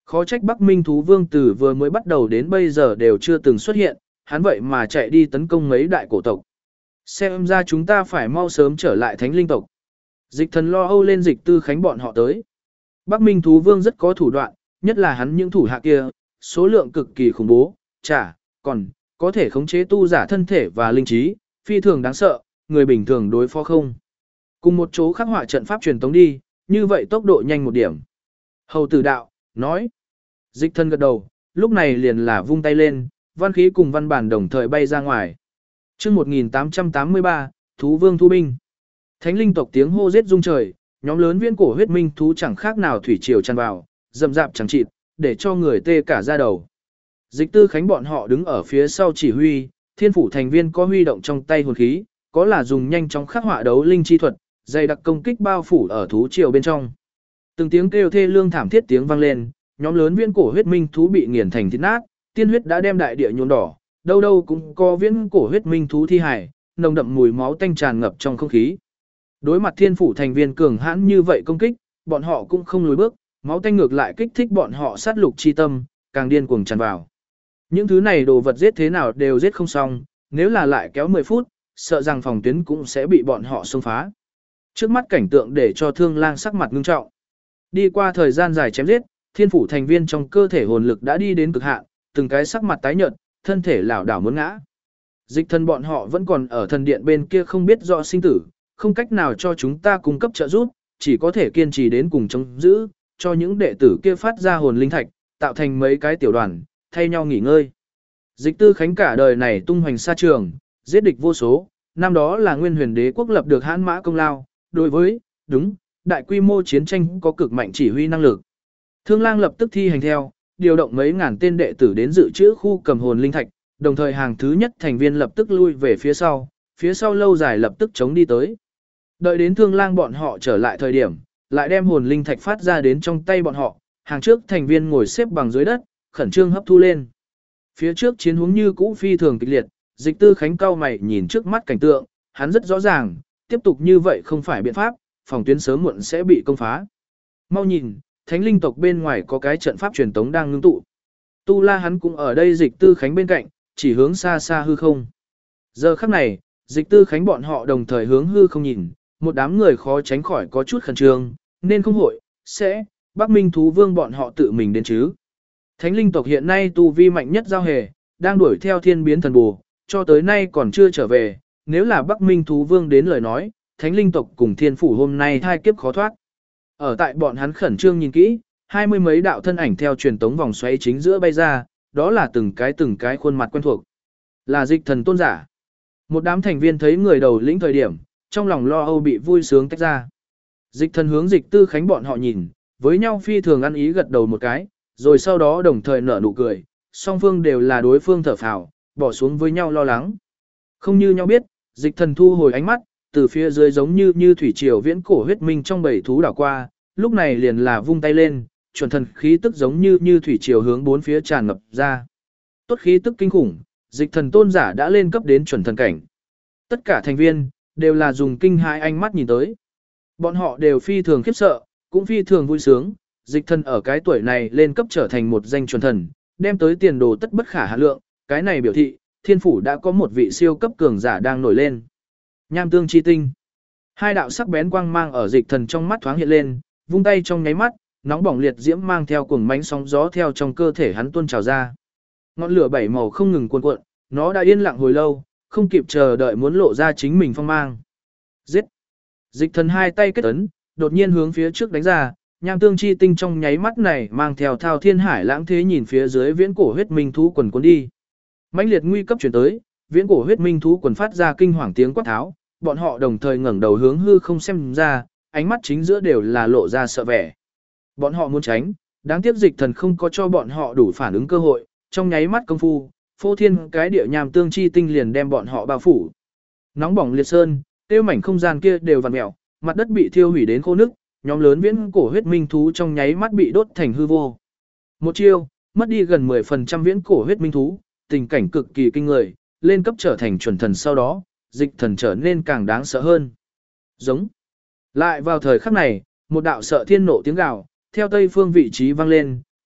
Khó trách Bắc Minh thú vương từ vừa mới bắt đầu đến bây giờ đều chưa từng xuất hiện, hắn vậy mà chạy đi tấn công mấy đại cổ tộc. Xem ra chúng ta phải mau sớm trở lại thánh linh tộc. Dịch thần lo âu lên Dịch Tư Khánh bọn họ tới. Bắc Minh thú vương rất có thủ đoạn, nhất là hắn những thủ hạ kia, số lượng cực kỳ khủng bố, còn có thể khống chế tu giả thân thể và linh trí, phi thường đáng sợ, người bình thường đối phó không. Cùng một chỗ khắc họa trận pháp truyền tống đi, như vậy tốc độ nhanh một điểm. Hầu tử đạo, nói. Dịch thần gật đầu, lúc này liền là vung tay lên, văn khí cùng văn bản đồng thời bay ra ngoài. chương 1883, Thú Vương Thu Binh. Thánh linh tộc tiếng hô giết rung trời, nhóm lớn viễn cổ huyết minh thú chẳng khác nào thủy triều tràn vào, rậm rạp chẳng chịt, để cho người tê cả da đầu. Dịch Tư Khánh bọn họ đứng ở phía sau chỉ huy, thiên phủ thành viên có huy động trong tay hồn khí, có là dùng nhanh chóng khắc họa đấu linh chi thuật, dày đặc công kích bao phủ ở thú triều bên trong. Từng tiếng kêu thê lương thảm thiết tiếng vang lên, nhóm lớn viễn cổ huyết minh thú bị nghiền thành thịt nát, tiên huyết đã đem đại địa nhuộm đỏ, đâu đâu cũng có viễn cổ huyết minh thú thi hải, nồng đậm mùi máu tanh tràn ngập trong không khí. Đối mặt thiên phủ thành viên cường hãn như vậy công kích, bọn họ cũng không lùi bước, máu tanh ngược lại kích thích bọn họ sát lục chi tâm, càng điên cuồng tràn vào. Những thứ này đồ vật giết thế nào đều giết không xong, nếu là lại kéo 10 phút, sợ rằng phòng tuyến cũng sẽ bị bọn họ xông phá. Trước mắt cảnh tượng để cho Thương Lang sắc mặt ngưng trọng. Đi qua thời gian dài chém giết, thiên phủ thành viên trong cơ thể hồn lực đã đi đến cực hạn, từng cái sắc mặt tái nhợt, thân thể lảo đảo muốn ngã. Dịch thần bọn họ vẫn còn ở thần điện bên kia không biết rõ sinh tử, không cách nào cho chúng ta cung cấp trợ giúp, chỉ có thể kiên trì đến cùng chống giữ, cho những đệ tử kia phát ra hồn linh thạch, tạo thành mấy cái tiểu đoàn, thay nhau nghỉ ngơi. Dịch Tư Khánh cả đời này tung hoành xa trường, giết địch vô số, năm đó là Nguyên Huyền Đế quốc lập được hãn mã công lao, đối với, đại quy mô chiến tranh có cực mạnh chỉ huy năng lực. Thương Lang lập tức thi hành theo, điều động mấy ngàn tên đệ tử đến dự trữ khu cầm hồn linh thạch, đồng thời hàng thứ nhất thành viên lập tức lui về phía sau lâu dài lập tức chống đi tới. Đợi đến Thương Lang bọn họ trở lại thời điểm, lại đem hồn linh thạch phát ra đến trong tay bọn họ, hàng trước thành viên ngồi xếp bằng dưới đất, khẩn trương hấp thu lên. Phía trước chiến huống như cũ phi thường kịch liệt, Dịch Tư Khánh cau mày nhìn trước mắt cảnh tượng, hắn rất rõ ràng, tiếp tục như vậy không phải biện pháp, phòng tuyến sớm muộn sẽ bị công phá. Mau nhìn, Thánh linh tộc bên ngoài có cái trận pháp truyền tống đang ngưng tụ. Tu La hắn cũng ở đây Dịch Tư Khánh bên cạnh, chỉ hướng xa xa hư không. Giờ khắc này, Dịch Tư Khánh bọn họ đồng thời hướng hư không nhìn, một đám người khó tránh khỏi có chút khẩn trương, nên không hội, Bắc Minh thú vương bọn họ tự mình đến chứ. Thánh linh tộc hiện nay tu vi mạnh nhất giao hề, đang đuổi theo thiên biến thần bù, cho tới nay còn chưa trở về, nếu là Bắc Minh thú vương đến lời nói, Thánh linh tộc cùng thiên phủ hôm nay hai kiếp khó thoát. Ở tại bọn hắn khẩn trương nhìn kỹ, 20 mấy đạo thân ảnh theo truyền tống vòng xoáy chính giữa bay ra, đó là từng cái khuôn mặt quen thuộc. Là Dịch thần tôn giả. Một đám thành viên thấy người đầu lĩnh thời điểm, trong lòng lo âu bị vui sướng tách ra. Dịch thần hướng Dịch Tư Khánh bọn họ nhìn, với nhau phi thường ăn ý gật đầu một cái, rồi sau đó đồng thời nở nụ cười, song phương đều là đối phương thở phào, bỏ xuống với nhau lo lắng. Không như nhau biết, Dịch thần thu hồi ánh mắt, từ phía dưới giống như thủy triều viễn cổ huyết minh trong bầy thú đảo qua, lúc này liền là vung tay lên, chuẩn thần khí tức giống như thủy triều hướng bốn phía tràn ngập ra. Tốt khí tức kinh khủng, Dịch thần tôn giả đã lên cấp đến chuẩn thần cảnh. Tất cả thành viên đều là dùng kinh hãi ánh mắt nhìn tới. Bọn họ đều phi thường khiếp sợ, cũng phi thường vui sướng, Dịch thần ở cái tuổi này lên cấp trở thành một danh chuẩn thần, đem tới tiền đồ tất bất khả hạn lượng, cái này biểu thị, thiên phủ đã có một vị siêu cấp cường giả đang nổi lên. Nham tương chi tinh. Hai đạo sắc bén quang mang ở Dịch thần trong mắt thoáng hiện lên, vung tay trong nháy mắt, nóng bỏng liệt diễm mang theo cuồng mãnh sóng gió theo trong cơ thể hắn tuôn trào ra. Ngọn lửa bảy màu không ngừng cuồn cuộn, nó đã yên lặng hồi lâu, không kịp chờ đợi muốn lộ ra chính mình phong mang. Giết! Dịch thần hai tay kết ấn, đột nhiên hướng phía trước đánh ra, nham tương chi tinh trong nháy mắt này mang theo thao thiên hải lãng thế nhìn phía dưới viễn cổ huyết minh thú quần cuốn đi. Mãnh liệt nguy cấp chuyển tới, viễn cổ huyết minh thú quần phát ra kinh hoàng tiếng quát tháo, bọn họ đồng thời ngẩng đầu hướng hư không xem ra, ánh mắt chính giữa đều là lộ ra sợ vẻ. Bọn họ muốn tránh, đáng tiếc Dịch thần không có cho bọn họ đủ phản ứng cơ hội, trong nháy mắt công phu, phô thiên cái địa nham tương chi tinh liền đem bọn họ bao phủ. Nóng bỏng liệt sơn, tiêu mảnh không gian kia đều vặn mèo, mặt đất bị thiêu hủy đến khô nước, nhóm lớn viễn cổ huyết minh thú trong nháy mắt bị đốt thành hư vô. Một chiêu, mất đi gần 10% viễn cổ huyết minh thú, tình cảnh cực kỳ kinh người, lên cấp trở thành chuẩn thần sau đó, Dịch thần trở nên càng đáng sợ hơn. Giống. Lại vào thời khắc này, một đạo sợ thiên nộ tiếng gào, theo tây phương vị trí vang lên,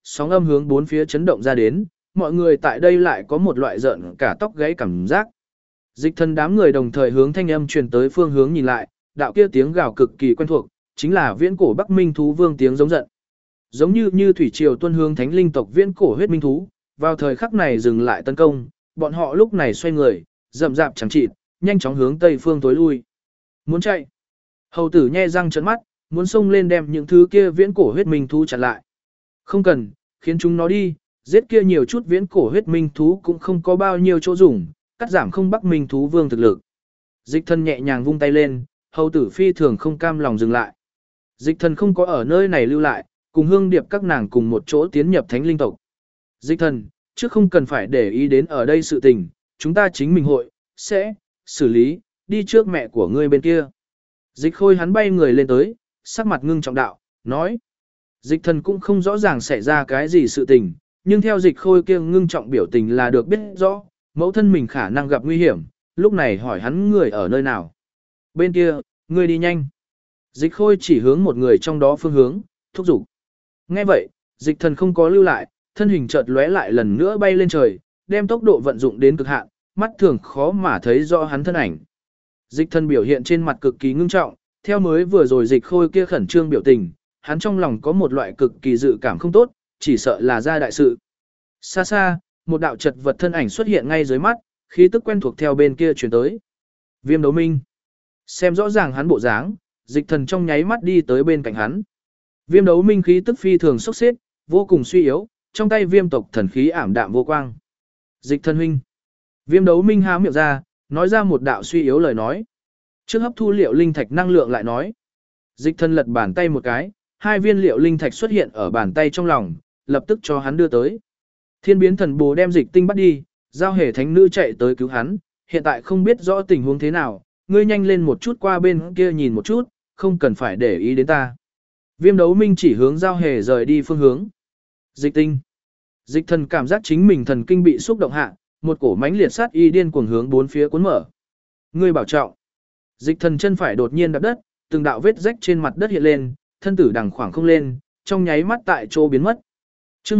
sóng âm hướng bốn phía chấn động ra đến, mọi người tại đây lại có một loại giận cả tóc gáy cảm giác. Dịch thần đám người đồng thời hướng thanh âm truyền tới phương hướng nhìn lại, đạo kia tiếng gào cực kỳ quen thuộc, chính là viễn cổ Bắc Minh thú vương tiếng giống giận. Giống như thủy triều tuân hướng thánh linh tộc viễn cổ huyết minh thú, vào thời khắc này dừng lại tấn công, bọn họ lúc này xoay người, rậm rạp chẳng chịt, nhanh chóng hướng tây phương tối lui. Muốn chạy. Hầu tử nhe răng trợn mắt, muốn xông lên đem những thứ kia viễn cổ huyết minh thú chặn lại. Không cần, khiến chúng nó đi, giết kia nhiều chút viễn cổ huyết minh thú cũng không có bao nhiêu chỗ dùng, cắt giảm không Bắc Minh thú vương thực lực. Dịch thần nhẹ nhàng vung tay lên, hầu tử phi thường không cam lòng dừng lại. Dịch thần không có ở nơi này lưu lại, cùng hương điệp các nàng cùng một chỗ tiến nhập thánh linh tộc. Dịch thần, trước không cần phải để ý đến ở đây sự tình, chúng ta chính mình hội, sẽ, xử lý, đi trước mẹ của ngươi bên kia. Dịch khôi hắn bay người lên tới, sắc mặt ngưng trọng đạo, nói. Dịch thần cũng không rõ ràng xảy ra cái gì sự tình, nhưng theo dịch khôi kia ngưng trọng biểu tình là được biết rõ, mẫu thân mình khả năng gặp nguy hiểm, lúc này hỏi hắn người ở nơi nào. Bên kia, ngươi đi nhanh. Dịch khôi chỉ hướng một người trong đó phương hướng, thúc giục. Nghe vậy, dịch thần không có lưu lại, thân hình chợt lóe lại lần nữa bay lên trời, đem tốc độ vận dụng đến cực hạn, mắt thường khó mà thấy rõ hắn thân ảnh. Dịch thần biểu hiện trên mặt cực kỳ ngưng trọng, theo mới vừa rồi dịch khôi kia khẩn trương biểu tình, hắn trong lòng có một loại cực kỳ dự cảm không tốt, chỉ sợ là ra đại sự. Xa xa, một đạo chật vật thân ảnh xuất hiện ngay dưới mắt, khí tức quen thuộc theo bên kia truyền tới. Viêm Đấu Minh. Xem rõ ràng hắn bộ dáng, dịch thần trong nháy mắt đi tới bên cạnh hắn. Viêm Đấu Minh khí tức phi thường sốc xếp, vô cùng suy yếu, trong tay viêm tộc thần khí ảm đạm vô quang. Dịch thần huynh. Viêm Đấu Minh há miệng ra, nói ra một đạo suy yếu lời nói. Trước hấp thu liệu linh thạch năng lượng lại nói. Dịch thần lật bàn tay một cái, 2 viên liệu linh thạch xuất hiện ở bàn tay trong lòng, lập tức cho hắn đưa tới. Thiên biến thần bồ đem dịch tinh bắt đi, giao hề thánh nữ chạy tới cứu hắn, hiện tại không biết rõ tình huống thế nào, ngươi nhanh lên một chút qua bên kia nhìn một chút, không cần phải để ý đến ta. Viêm Đấu Minh chỉ hướng giao hề rời đi phương hướng. Dịch tinh. Dịch thần cảm giác chính mình thần kinh bị xúc động hạ, một cổ mãnh liệt sát y điên cuồng hướng bốn phía cuốn mở. Ngươi bảo trọng. Dịch thần chân phải đột nhiên đạp đất, từng đạo vết rách trên mặt đất hiện lên, thân tử đằng khoảng không lên, trong nháy mắt tại chỗ biến mất. Chương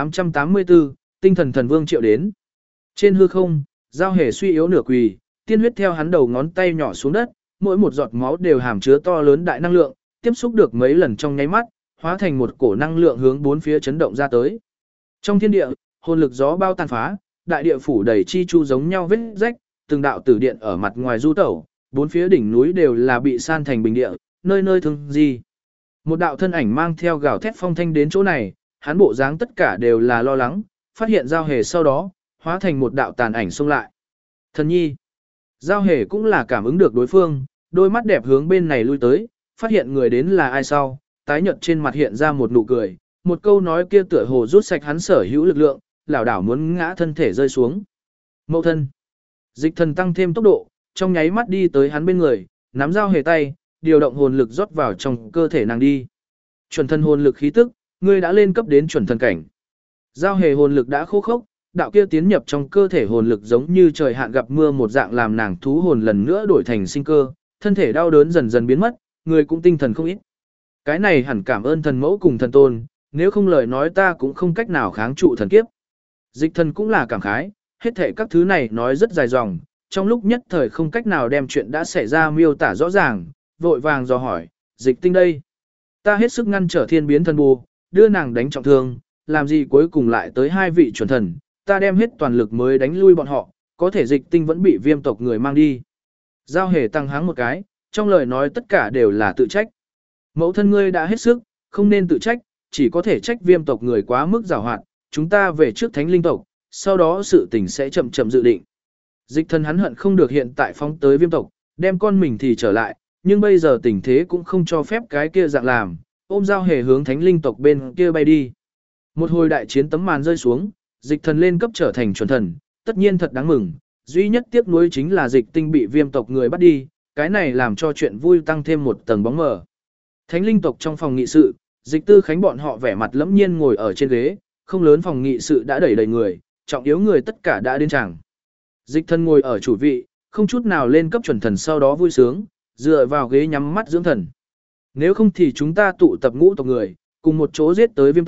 1884, tinh thần thần vương triệu đến. Trên hư không, giao hề suy yếu nửa quỳ, tiên huyết theo hắn đầu ngón tay nhỏ xuống đất, mỗi một giọt máu đều hàm chứa to lớn đại năng lượng, tiếp xúc được mấy lần trong nháy mắt, hóa thành một cổ năng lượng hướng bốn phía chấn động ra tới. Trong thiên địa, hồn lực gió bao tàn phá, đại địa phủ đầy chi chu giống nhau vết rách, từng đạo tử điện ở mặt ngoài du tẩu, bốn phía đỉnh núi đều là bị san thành bình địa, nơi nơi thương gì. Một đạo thân ảnh mang theo gào thét phong thanh đến chỗ này, hắn bộ dáng tất cả đều là lo lắng, phát hiện giao hề sau đó, hóa thành một đạo tàn ảnh xông lại. Thần nhi. Giao hề cũng là cảm ứng được đối phương, đôi mắt đẹp hướng bên này lui tới, phát hiện người đến là ai sau, tái nhợt trên mặt hiện ra một nụ cười, một câu nói kia tựa hồ rút sạch hắn sở hữu lực lượng, lảo đảo muốn ngã thân thể rơi xuống. Mẫu thân. Dịch thần tăng thêm tốc độ, trong nháy mắt đi tới hắn bên người, nắm giao hề tay, điều động hồn lực rót vào trong cơ thể nàng đi. Chuẩn thần hồn lực khí tức, ngươi đã lên cấp đến chuẩn thần cảnh. Giao hề hồn lực đã khô khốc, đạo kia tiến nhập trong cơ thể hồn lực giống như trời hạn gặp mưa một dạng làm nàng thú hồn lần nữa đổi thành sinh cơ, thân thể đau đớn dần dần biến mất, người cũng tinh thần không ít. Cái này hẳn cảm ơn thần mẫu cùng thần tôn, nếu không lời nói ta cũng không cách nào kháng trụ thần kiếp. Dịch thần cũng là cảm khái, hết thể các thứ này nói rất dài dòng, trong lúc nhất thời không cách nào đem chuyện đã xảy ra miêu tả rõ ràng, vội vàng dò hỏi, dịch tinh đây. Ta hết sức ngăn trở thiên biến thần bù, đưa nàng đánh trọng thương, làm gì cuối cùng lại tới 2 vị chuẩn thần, ta đem hết toàn lực mới đánh lui bọn họ, có thể dịch tinh vẫn bị viêm tộc người mang đi. Giao hề tăng háng một cái, trong lời nói tất cả đều là tự trách. Mẫu thân ngươi đã hết sức, không nên tự trách, chỉ có thể trách viêm tộc người quá mức giàu hoạt, chúng ta về trước thánh linh tộc, sau đó sự tình sẽ chậm chậm dự định. Dịch thần hắn hận không được hiện tại phóng tới viêm tộc, đem con mình thì trở lại, nhưng bây giờ tình thế cũng không cho phép cái kia dạng làm, ôm giao hề hướng thánh linh tộc bên kia bay đi. Một hồi đại chiến tấm màn rơi xuống, dịch thần lên cấp trở thành chuẩn thần, tất nhiên thật đáng mừng, duy nhất tiếc nuối chính là dịch tinh bị viêm tộc người bắt đi, cái này làm cho chuyện vui tăng thêm một tầng bóng mờ. Thánh linh tộc trong phòng nghị sự, dịch tư khánh bọn họ vẻ mặt lẫm nhiên ngồi ở trên ghế, không lớn phòng nghị sự đã đầy người, trọng yếu người tất cả đã đến chẳng. Dịch thần ngồi ở chủ vị, không chút nào lên cấp chuẩn thần sau đó vui sướng, dựa vào ghế nhắm mắt dưỡng thần. Nếu không thì chúng ta tụ tập ngũ tộc người, cùng một chỗ giết tới viêm tộc,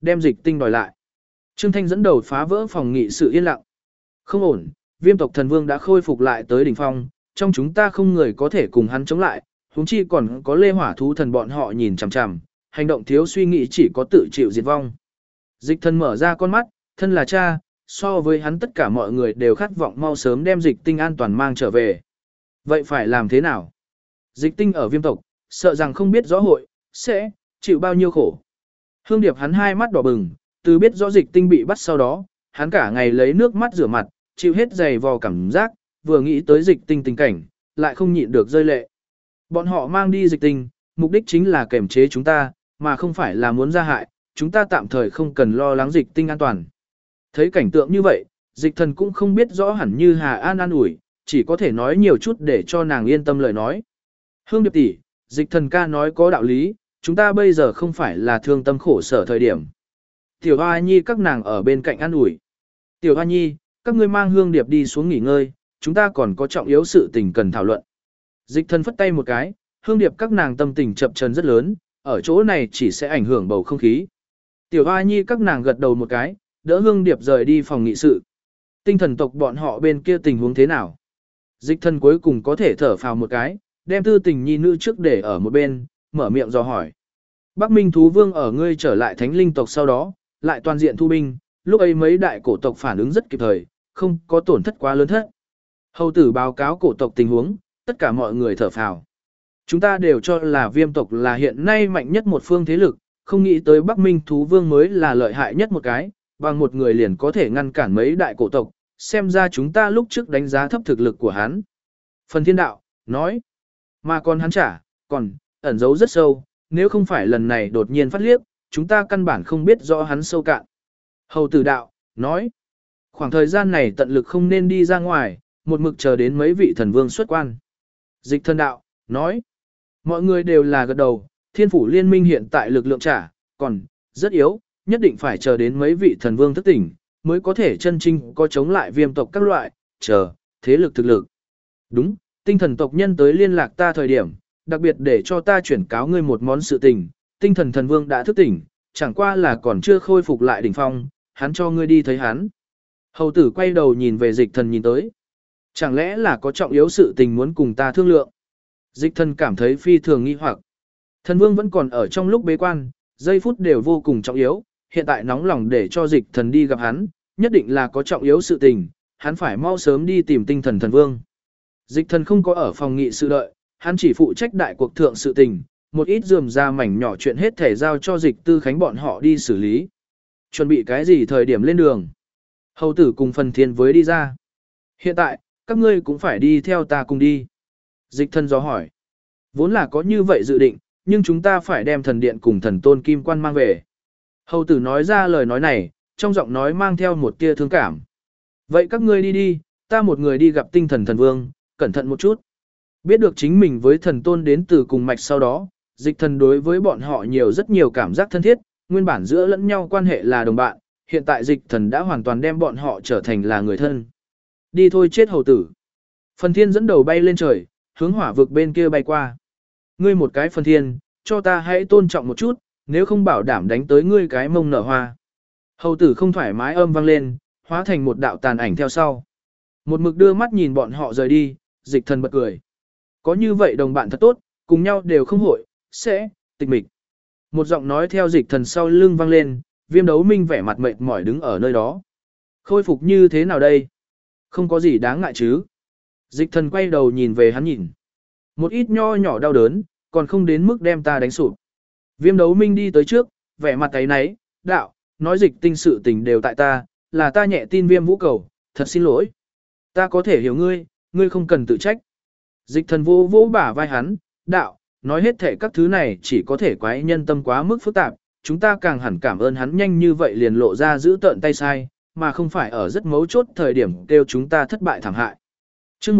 đem Dịch Tinh đòi lại. Trương Thanh dẫn đầu phá vỡ phòng nghị sự yên lặng. Không ổn, Viêm tộc thần vương đã khôi phục lại tới đỉnh phong, trong chúng ta không người có thể cùng hắn chống lại, huống chi còn có Lê Hỏa thú thần bọn họ nhìn chằm chằm, hành động thiếu suy nghĩ chỉ có tự chịu diệt vong. Dịch Thần mở ra con mắt, thân là cha, so với hắn tất cả mọi người đều khát vọng mau sớm đem Dịch Tinh an toàn mang trở về. Vậy phải làm thế nào? Dịch Tinh ở Viêm tộc, sợ rằng không biết rõ hội, sẽ chịu bao nhiêu khổ. Hương Điệp hắn hai mắt đỏ bừng, từ biết rõ Dịch Tinh bị bắt sau đó, hắn cả ngày lấy nước mắt rửa mặt, chịu hết dày vò cảm giác, vừa nghĩ tới Dịch Tinh tình cảnh, lại không nhịn được rơi lệ. Bọn họ mang đi Dịch Tinh, mục đích chính là kềm chế chúng ta, mà không phải là muốn ra hại, chúng ta tạm thời không cần lo lắng Dịch Tinh an toàn. Thấy cảnh tượng như vậy, Dịch Thần cũng không biết rõ hẳn như Hà An an ủi, chỉ có thể nói nhiều chút để cho nàng yên tâm lời nói. Hương Điệp tỷ, Dịch Thần ca nói có đạo lý, chúng ta bây giờ không phải là thương tâm khổ sở thời điểm. Tiểu Hoa Nhi các nàng ở bên cạnh an ủi. Tiểu Hoa Nhi, các ngươi mang Hương Điệp đi xuống nghỉ ngơi, chúng ta còn có trọng yếu sự tình cần thảo luận. Dịch Thần phất tay một cái, Hương Điệp các nàng tâm tình chập chờn rất lớn, ở chỗ này chỉ sẽ ảnh hưởng bầu không khí. Tiểu Hoa Nhi các nàng gật đầu một cái, đỡ Hương Điệp rời đi phòng nghị sự. Tinh thần tộc bọn họ bên kia tình huống thế nào? Dịch Thần cuối cùng có thể thở phào một cái, đem Tư Tình Nhi nữ trước để ở một bên, mở miệng dò hỏi. Bắc Minh thú vương ở ngươi trở lại thánh linh tộc sau đó, lại toàn diện thu binh, lúc ấy mấy đại cổ tộc phản ứng rất kịp thời, không có tổn thất quá lớn thất. Hầu tử báo cáo cổ tộc tình huống, tất cả mọi người thở phào. Chúng ta đều cho là Viêm tộc là hiện nay mạnh nhất một phương thế lực, không nghĩ tới Bắc Minh thú vương mới là lợi hại nhất một cái, bằng một người liền có thể ngăn cản mấy đại cổ tộc, xem ra chúng ta lúc trước đánh giá thấp thực lực của hắn. Phần Thiên Đạo nói, mà còn hắn còn ẩn giấu rất sâu, nếu không phải lần này đột nhiên phát liếc, chúng ta căn bản không biết rõ hắn sâu cạn. Hầu tử đạo nói, khoảng thời gian này tận lực không nên đi ra ngoài, một mực chờ đến mấy vị thần vương xuất quan. Dịch Thần đạo nói, mọi người đều là gật đầu, Thiên phủ liên minh hiện tại lực lượng còn rất yếu, nhất định phải chờ đến mấy vị thần vương thức tỉnh, mới có thể chân chính có chống lại Viêm tộc các loại, thế lực thực lực. Đúng, tinh thần tộc nhân tới liên lạc ta thời điểm, đặc biệt để cho ta chuyển cáo ngươi một món sự tình, tinh thần thần vương đã thức tỉnh, chẳng qua là còn chưa khôi phục lại đỉnh phong, hắn cho ngươi đi thấy hắn. Hầu tử quay đầu nhìn về Dịch Thần nhìn tới. Chẳng lẽ là có trọng yếu sự tình muốn cùng ta thương lượng? Dịch Thần cảm thấy phi thường nghi hoặc. Thần vương vẫn còn ở trong lúc bế quan, giây phút đều vô cùng trọng yếu, hiện tại nóng lòng để cho Dịch Thần đi gặp hắn, nhất định là có trọng yếu sự tình, hắn phải mau sớm đi tìm tinh thần thần vương. Dịch Thần không có ở phòng nghị sự đợi, hắn chỉ phụ trách đại cuộc thượng sự tình, một ít rườm ra mảnh nhỏ chuyện hết thể giao cho Dịch Tư Khánh bọn họ đi xử lý. Chuẩn bị cái gì thời điểm lên đường? Hầu tử cùng Phần Thiên với đi ra. Hiện tại, các ngươi cũng phải đi theo ta cùng đi. Dịch Thần do hỏi. Vốn là có như vậy dự định, nhưng chúng ta phải đem thần điện cùng thần tôn kim quan mang về. Hầu tử nói ra lời nói này, trong giọng nói mang theo một tia thương cảm. Vậy các ngươi đi đi, ta một người đi gặp tinh thần thần vương, cẩn thận một chút. Biết được chính mình với thần tôn đến từ cùng mạch sau đó, Dịch Thần đối với bọn họ rất nhiều cảm giác thân thiết, nguyên bản giữa lẫn nhau quan hệ là đồng bạn, hiện tại Dịch Thần đã hoàn toàn đem bọn họ trở thành là người thân. Đi thôi chết hầu tử. Phần Thiên dẫn đầu bay lên trời, hướng hỏa vực bên kia bay qua. Ngươi một cái Phần Thiên, cho ta hãy tôn trọng một chút, nếu không bảo đảm đánh tới ngươi cái mông nở hoa. Hầu tử không thoải mái âm vang lên, hóa thành một đạo tàn ảnh theo sau. Một mực đưa mắt nhìn bọn họ rời đi, Dịch Thần bật cười. Có như vậy đồng bạn thật tốt, cùng nhau đều không hội, sẽ tịch mịch. Một giọng nói theo Dịch Thần sau lưng vang lên, Viêm Đấu Minh vẻ mặt mệt mỏi đứng ở nơi đó. Khôi phục như thế nào đây? Không có gì đáng ngại chứ. Dịch Thần quay đầu nhìn về hắn nhìn. Một ít nho nhỏ đau đớn, còn không đến mức đem ta đánh sụp. Viêm Đấu Minh đi tới trước, vẻ mặt áy náy, đạo, nói Dịch Tinh sự tình đều tại ta, là ta nhẹ tin Viêm Vũ Cầu, thật xin lỗi. Ta có thể hiểu ngươi, ngươi không cần tự trách. Dịch Thần vô vỗ bả vai hắn, đạo, nói hết thể các thứ này chỉ có thể quái nhân tâm quá mức phức tạp, chúng ta càng hẳn cảm ơn hắn nhanh như vậy liền lộ ra giữ tợn tay sai, mà không phải ở rất mấu chốt thời điểm kêu chúng ta thất bại thảm hại. Chương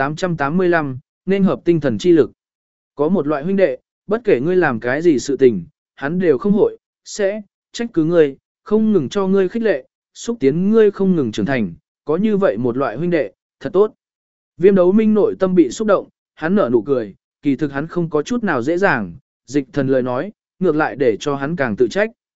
1885, nên hợp tinh thần chi lực. Có một loại huynh đệ, bất kể ngươi làm cái gì sự tình, hắn đều không hội, sẽ trách cứ ngươi, không ngừng cho ngươi khích lệ, xúc tiến ngươi không ngừng trưởng thành, có như vậy một loại huynh đệ, thật tốt. Viêm Đấu Minh nội tâm bị xúc động, hắn nở nụ cười, kỳ thực hắn không có chút nào dễ dàng, Dịch Thần lời nói, ngược lại để cho hắn càng tự trách.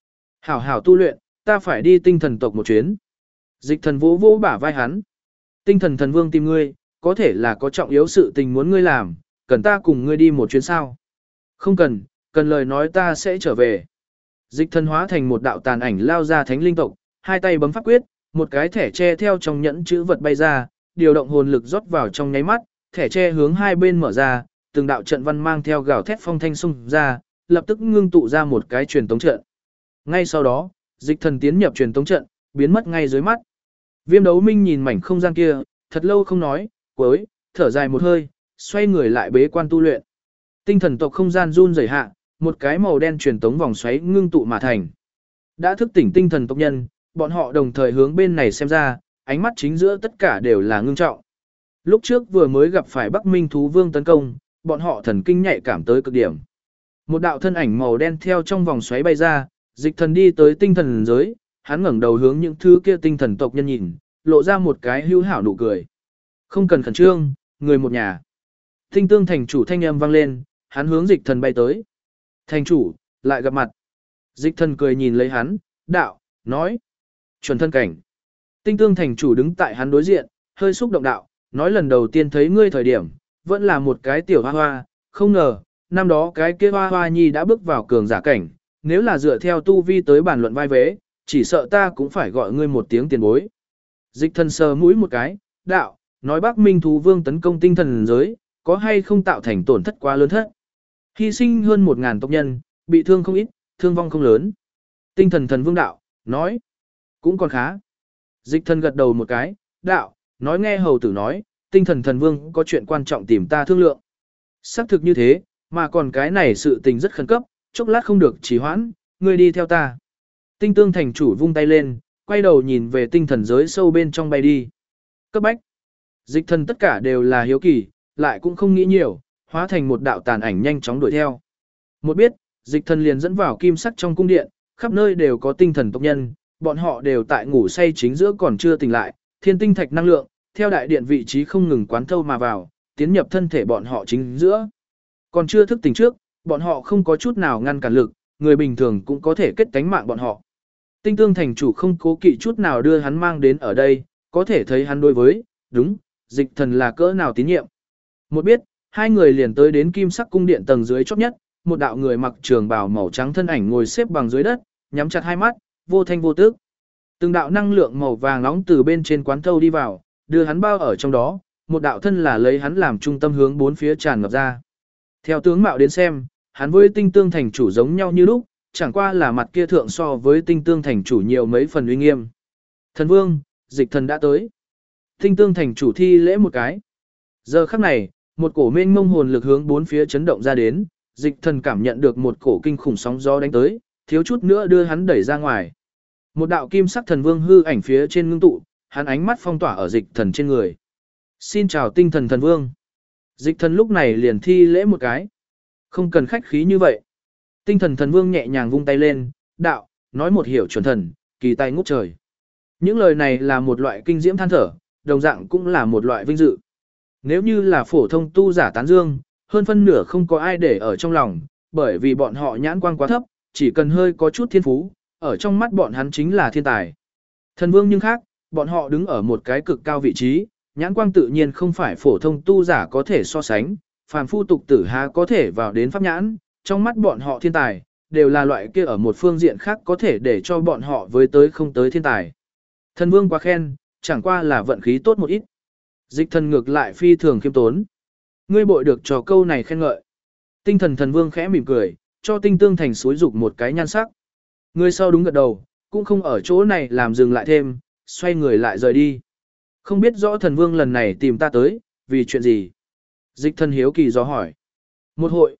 Hảo hảo tu luyện, ta phải đi tinh thần tộc một chuyến. Dịch thần vỗ vỗ bả vai hắn. Tinh thần thần vương tìm ngươi, có thể là có trọng yếu sự tình muốn ngươi làm, cần ta cùng ngươi đi một chuyến sao? Không cần, cần lời nói ta sẽ trở về. Dịch thần hóa thành một đạo tàn ảnh lao ra thánh linh tộc, hai tay bấm pháp quyết, một cái thẻ tre theo trong nhẫn chữ vật bay ra, điều động hồn lực rót vào trong nháy mắt, thẻ tre hướng hai bên mở ra, từng đạo trận văn mang theo gào thét phong thanh xung ra, lập tức ngưng tụ ra một cái truyền tống trận. Ngay sau đó, dịch thần tiến nhập truyền tống trận, biến mất ngay dưới mắt. Viêm Đấu Minh nhìn mảnh không gian kia, thật lâu không nói, cuối, thở dài một hơi, xoay người lại bế quan tu luyện. Tinh thần tộc không gian run rẩy hạ, một cái màu đen truyền tống vòng xoáy ngưng tụ mà thành. Đã thức tỉnh tinh thần tộc nhân, bọn họ đồng thời hướng bên này xem ra, ánh mắt chính giữa tất cả đều là ngưng trọng. Lúc trước vừa mới gặp phải Bắc Minh thú vương tấn công, bọn họ thần kinh nhạy cảm tới cực điểm. Một đạo thân ảnh màu đen theo trong vòng xoáy bay ra, dịch thần đi tới tinh thần giới, hắn ngẩng đầu hướng những thứ kia tinh thần tộc nhân nhìn, lộ ra một cái hữu hảo nụ cười. Không cần khẩn trương, người một nhà. Tinh tương thành chủ thanh âm vang lên, hắn hướng dịch thần bay tới. Thành chủ, lại gặp mặt. Dịch thần cười nhìn lấy hắn, đạo, nói. Chuẩn thân cảnh. Tinh tương thành chủ đứng tại hắn đối diện, hơi xúc động đạo, nói lần đầu tiên thấy ngươi thời điểm, vẫn là một cái tiểu hoa hoa, không ngờ, năm đó cái kia hoa hoa nhi đã bước vào cường giả cảnh, nếu là dựa theo tu vi tới bàn luận vai vế, chỉ sợ ta cũng phải gọi ngươi một tiếng tiền bối. Dịch thần sờ mũi một cái, đạo, nói Bắc Minh thú vương tấn công tinh thần giới, có hay không tạo thành tổn thất quá lớn thất. Hy sinh hơn 1000 tộc nhân, bị thương không ít, thương vong không lớn. Tinh thần thần vương đạo, nói, cũng còn khá. Dịch thần gật đầu một cái, đạo, nói nghe hầu tử nói, tinh thần thần vương có chuyện quan trọng tìm ta thương lượng. Xác thực như thế, mà còn cái này sự tình rất khẩn cấp, chốc lát không được trì hoãn, ngươi đi theo ta. Tinh tương thành chủ vung tay lên, quay đầu nhìn về tinh thần giới sâu bên trong bay đi. Cấp bách. Dịch thần tất cả đều là hiếu kỳ, lại cũng không nghĩ nhiều, hóa thành một đạo tàn ảnh nhanh chóng đuổi theo. Một biết, dịch thần liền dẫn vào kim sắc trong cung điện, khắp nơi đều có tinh thần tộc nhân, bọn họ đều tại ngủ say chính giữa còn chưa tỉnh lại, thiên tinh thạch năng lượng, theo đại điện vị trí không ngừng quán thâu mà vào, tiến nhập thân thể bọn họ chính giữa. Còn chưa thức tỉnh trước, bọn họ không có chút nào ngăn cản lực, người bình thường cũng có thể kết cánh mạng bọn họ. Tinh tương thành chủ không cố kỵ chút nào đưa hắn mang đến ở đây, có thể thấy hắn đối với, đúng, dịch thần là cỡ nào tín nhiệm. Một biết, hai người liền tới đến kim sắc cung điện tầng dưới chót nhất, một đạo người mặc trường bào màu trắng thân ảnh ngồi xếp bằng dưới đất, nhắm chặt hai mắt, vô thanh vô tức. Từng đạo năng lượng màu vàng nóng từ bên trên quán thâu đi vào, đưa hắn bao ở trong đó, một đạo thân là lấy hắn làm trung tâm hướng bốn phía tràn ngập ra. Theo tướng mạo đến xem, hắn với tinh tương thành chủ giống nhau như lúc, chẳng qua là mặt kia thượng so với tinh tương thành chủ nhiều mấy phần uy nghiêm. Thần vương, dịch thần đã tới. Tinh tương thành chủ thi lễ một cái. Giờ khắc này, một cổ mênh mông hồn lực hướng bốn phía chấn động ra đến, dịch thần cảm nhận được một cổ kinh khủng sóng gió đánh tới, thiếu chút nữa đưa hắn đẩy ra ngoài. Một đạo kim sắc thần vương hư ảnh phía trên ngưng tụ, hắn ánh mắt phong tỏa ở dịch thần trên người. Xin chào tinh thần thần vương. Dịch thần lúc này liền thi lễ một cái. Không cần khách khí như vậy. Tinh thần thần vương nhẹ nhàng vung tay lên, đạo, nói một hiểu chuẩn thần, kỳ tài ngút trời. Những lời này là một loại kinh diễm than thở, đồng dạng cũng là một loại vinh dự. Nếu như là phổ thông tu giả tán dương, hơn phân nửa không có ai để ở trong lòng, bởi vì bọn họ nhãn quang quá thấp, chỉ cần hơi có chút thiên phú, ở trong mắt bọn hắn chính là thiên tài. Thần vương nhưng khác, bọn họ đứng ở một cái cực cao vị trí, nhãn quang tự nhiên không phải phổ thông tu giả có thể so sánh, phàm phu tục tử há có thể vào đến pháp nhãn, trong mắt bọn họ thiên tài, đều là loại kia ở một phương diện khác có thể để cho bọn họ với tới không tới thiên tài. Thần vương quá khen, chẳng qua là vận khí tốt một ít. Dịch thần ngược lại phi thường khiêm tốn. Ngươi bội được trò câu này khen ngợi. Tinh thần thần vương khẽ mỉm cười, cho tinh tương thành suối dục một cái nhan sắc. Ngươi sau đúng gật đầu, cũng không ở chỗ này làm dừng lại thêm, xoay người lại rời đi. Không biết rõ thần vương lần này tìm ta tới, vì chuyện gì? Dịch thần hiếu kỳ do hỏi. Một hội,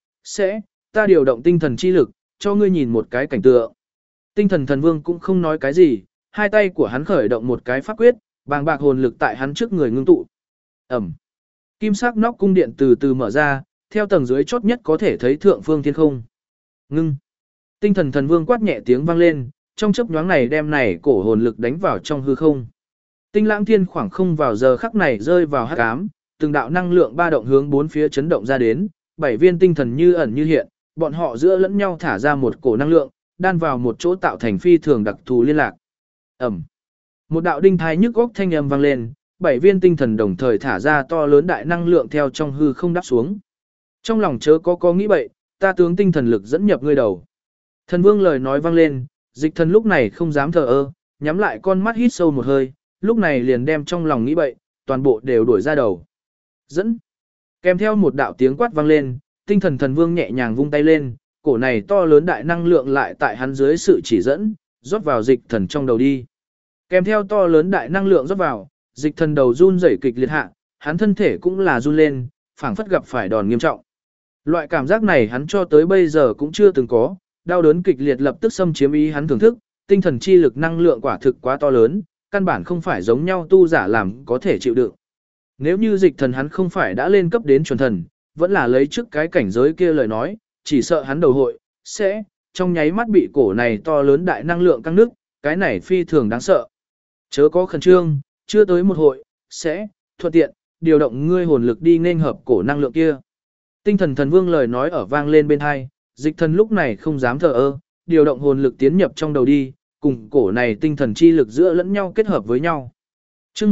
ta điều động tinh thần chi lực, cho ngươi nhìn một cái cảnh tượng. Tinh thần thần vương cũng không nói cái gì, hai tay của hắn khởi động một cái pháp quyết, bàng bạc hồn lực tại hắn trước người ngưng tụ. Ẩm. Kim sắc nóc cung điện từ từ mở ra, theo tầng dưới chót nhất có thể thấy thượng phương thiên không. Ngưng. Tinh thần thần vương quát nhẹ tiếng vang lên, trong chớp nhoáng này đem này cổ hồn lực đánh vào trong hư không. Tinh lãng thiên khoảng không vào giờ khắc này rơi vào hắc ám, từng đạo năng lượng ba động hướng bốn phía chấn động ra đến, 7 viên tinh thần như ẩn như hiện, bọn họ giữa lẫn nhau thả ra một cổ năng lượng, đan vào một chỗ tạo thành phi thường đặc thù liên lạc. Ẩm. Một đạo đinh thai nhức góc thanh âm vang lên, 7 viên tinh thần đồng thời thả ra to lớn đại năng lượng theo trong hư không đáp xuống. Trong lòng chớ có nghĩ bậy, ta tướng tinh thần lực dẫn nhập ngươi đầu. Thần vương lời nói vang lên, dịch thần lúc này không dám thờ ơ, nhắm lại con mắt hít sâu một hơi, lúc này liền đem trong lòng nghĩ bậy, toàn bộ đều đuổi ra đầu. Dẫn. Kèm theo một đạo tiếng quát vang lên, tinh thần thần vương nhẹ nhàng vung tay lên, cổ này to lớn đại năng lượng lại tại hắn dưới sự chỉ dẫn, rót vào dịch thần trong đầu đi. Kèm theo to lớn đại năng lượng rót vào, dịch thần đầu run rẩy kịch liệt hạ, hắn thân thể cũng là run lên, phảng phất gặp phải đòn nghiêm trọng. Loại cảm giác này hắn cho tới bây giờ cũng chưa từng có, đau đớn kịch liệt lập tức xâm chiếm ý hắn thưởng thức, tinh thần chi lực năng lượng quả thực quá to lớn, căn bản không phải giống nhau tu giả làm có thể chịu đựng. Nếu như dịch thần hắn không phải đã lên cấp đến chuẩn thần, vẫn là lấy trước cái cảnh giới kia lời nói, chỉ sợ hắn đầu hội, sẽ, trong nháy mắt bị cổ này to lớn đại năng lượng căng nước, cái này phi thường đáng sợ. Chớ có khẩn trương, chưa tới một hội, sẽ, thuận tiện, điều động ngươi hồn lực đi nên hợp cổ năng lượng kia. Tinh thần thần vương lời nói ở vang lên bên hai, dịch thần lúc này không dám thờ ơ, điều động hồn lực tiến nhập trong đầu đi, cùng cổ này tinh thần chi lực giữa lẫn nhau kết hợp với nhau. Chương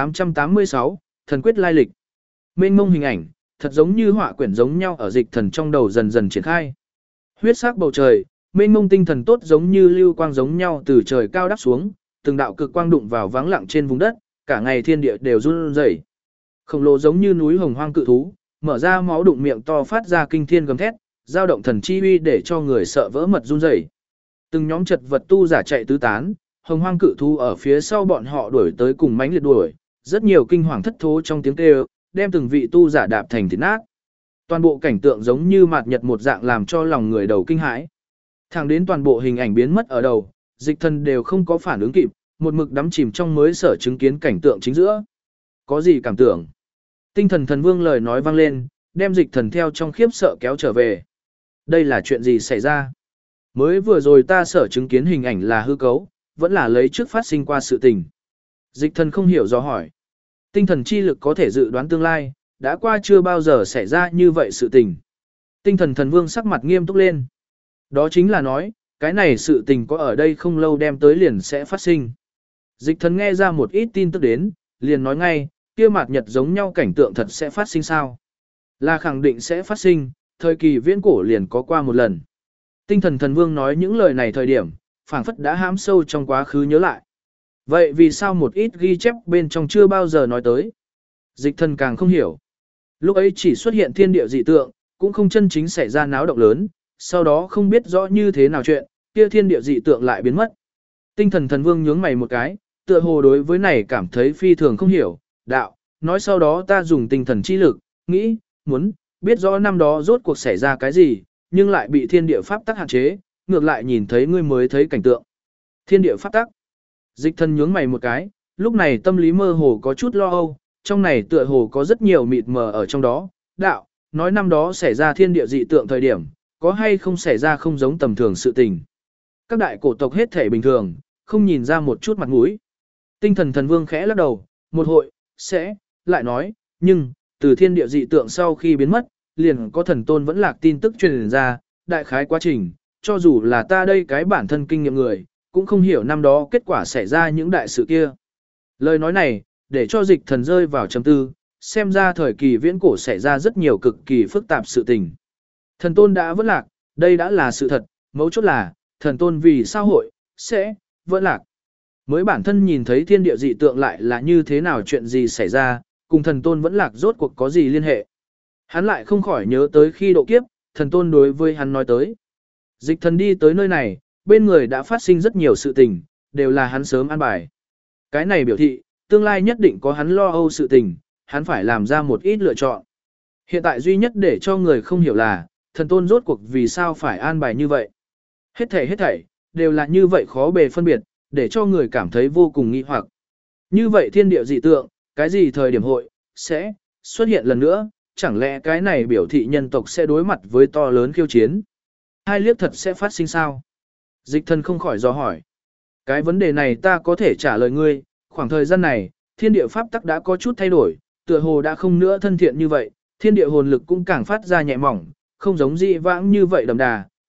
1886, thần quyết lai lịch. Mênh mông hình ảnh, thật giống như họa quyển giống nhau ở dịch thần trong đầu dần dần triển khai. Huyết sắc bầu trời, mênh mông tinh thần tốt giống như lưu quang giống nhau từ trời cao đáp xuống, từng đạo cực quang đụng vào vắng lặng trên vùng đất, cả ngày thiên địa đều run rẩy. Khổng lồ giống như núi hồng hoang cự thú, mở ra máu đụng miệng to phát ra kinh thiên gầm thét, dao động thần chi uy để cho người sợ vỡ mật run rẩy. Từng nhóm chật vật tu giả chạy tứ tán, hồng hoang cự thú ở phía sau bọn họ đuổi tới cùng mãnh liệt đuổi, rất nhiều kinh hoàng thất thố trong tiếng kêu, đem từng vị tu giả đạp thành thịt nát. Toàn bộ cảnh tượng giống như mạt nhật một dạng làm cho lòng người đầu kinh hãi. Thẳng đến toàn bộ hình ảnh biến mất ở đầu, dịch thần đều không có phản ứng kịp, một mực đắm chìm trong mới sở chứng kiến cảnh tượng chính giữa. Có gì cảm tưởng? Tinh thần thần vương lời nói vang lên, đem dịch thần theo trong khiếp sợ kéo trở về. Đây là chuyện gì xảy ra? Mới vừa rồi ta sở chứng kiến hình ảnh là hư cấu, vẫn là lấy trước phát sinh qua sự tình. Dịch thần không hiểu do hỏi. Tinh thần chi lực có thể dự đoán tương lai, đã qua chưa bao giờ xảy ra như vậy sự tình. Tinh thần thần vương sắc mặt nghiêm túc lên. Đó chính là nói, cái này sự tình có ở đây không lâu đem tới liền sẽ phát sinh. Dịch thần nghe ra một ít tin tức đến, liền nói ngay, kia mạt nhật giống nhau cảnh tượng thật sẽ phát sinh sao? Là khẳng định sẽ phát sinh, thời kỳ viễn cổ liền có qua một lần. Tinh thần thần vương nói những lời này thời điểm, phảng phất đã hãm sâu trong quá khứ nhớ lại. Vậy vì sao một ít ghi chép bên trong chưa bao giờ nói tới? Dịch thần càng không hiểu. Lúc ấy chỉ xuất hiện thiên địa dị tượng, cũng không chân chính xảy ra náo động lớn, sau đó không biết rõ như thế nào chuyện, kia thiên địa dị tượng lại biến mất. Tinh thần thần vương nhướng mày một cái, tựa hồ đối với này cảm thấy phi thường không hiểu, đạo, nói sau đó ta dùng tinh thần chi lực, nghĩ, muốn, biết rõ năm đó rốt cuộc xảy ra cái gì, nhưng lại bị thiên địa pháp tắc hạn chế, ngược lại nhìn thấy ngươi mới thấy cảnh tượng. Thiên địa pháp tắc. Dịch thần nhướng mày một cái, lúc này tâm lý mơ hồ có chút lo âu, trong này tựa hồ có rất nhiều mịt mờ ở trong đó, đạo, nói năm đó xảy ra thiên địa dị tượng thời điểm, có hay không xảy ra không giống tầm thường sự tình. Các đại cổ tộc hết thể bình thường, không nhìn ra một chút mặt mũi. Tinh thần thần vương khẽ lắc đầu, một hội, sẽ, lại nói, nhưng, từ thiên địa dị tượng sau khi biến mất, liền có thần tôn vẫn lạc tin tức truyền ra, đại khái quá trình, cho dù là ta đây cái bản thân kinh nghiệm người, cũng không hiểu năm đó kết quả xảy ra những đại sự kia. Lời nói này, để cho dịch thần rơi vào trầm tư, xem ra thời kỳ viễn cổ xảy ra rất nhiều cực kỳ phức tạp sự tình. Thần tôn đã vẫn lạc, đây đã là sự thật, mấu chốt là, thần tôn vì sao hội, sẽ, vẫn lạc. Mới bản thân nhìn thấy thiên địa dị tượng lại là như thế nào chuyện gì xảy ra, cùng thần tôn vẫn lạc rốt cuộc có gì liên hệ. Hắn lại không khỏi nhớ tới khi độ kiếp, thần tôn đối với hắn nói tới. Dịch thần đi tới nơi này, bên người đã phát sinh rất nhiều sự tình, đều là hắn sớm an bài. Cái này biểu thị, tương lai nhất định có hắn lo âu sự tình, hắn phải làm ra một ít lựa chọn. Hiện tại duy nhất để cho người không hiểu là, thần tôn rốt cuộc vì sao phải an bài như vậy. Hết thảy, đều là như vậy khó bề phân biệt, để cho người cảm thấy vô cùng nghi hoặc. Như vậy thiên địa dị tượng, cái gì thời điểm hội, sẽ, xuất hiện lần nữa, chẳng lẽ cái này biểu thị nhân tộc sẽ đối mặt với to lớn khiêu chiến. Hai liếc thật sẽ phát sinh sao? Dịch thần không khỏi dò hỏi. Cái vấn đề này ta có thể trả lời ngươi, khoảng thời gian này, thiên địa pháp tắc đã có chút thay đổi, tựa hồ đã không nữa thân thiện như vậy, thiên địa hồn lực cũng càng phát ra nhẹ mỏng, không giống dị vãng như vậy đậm đà,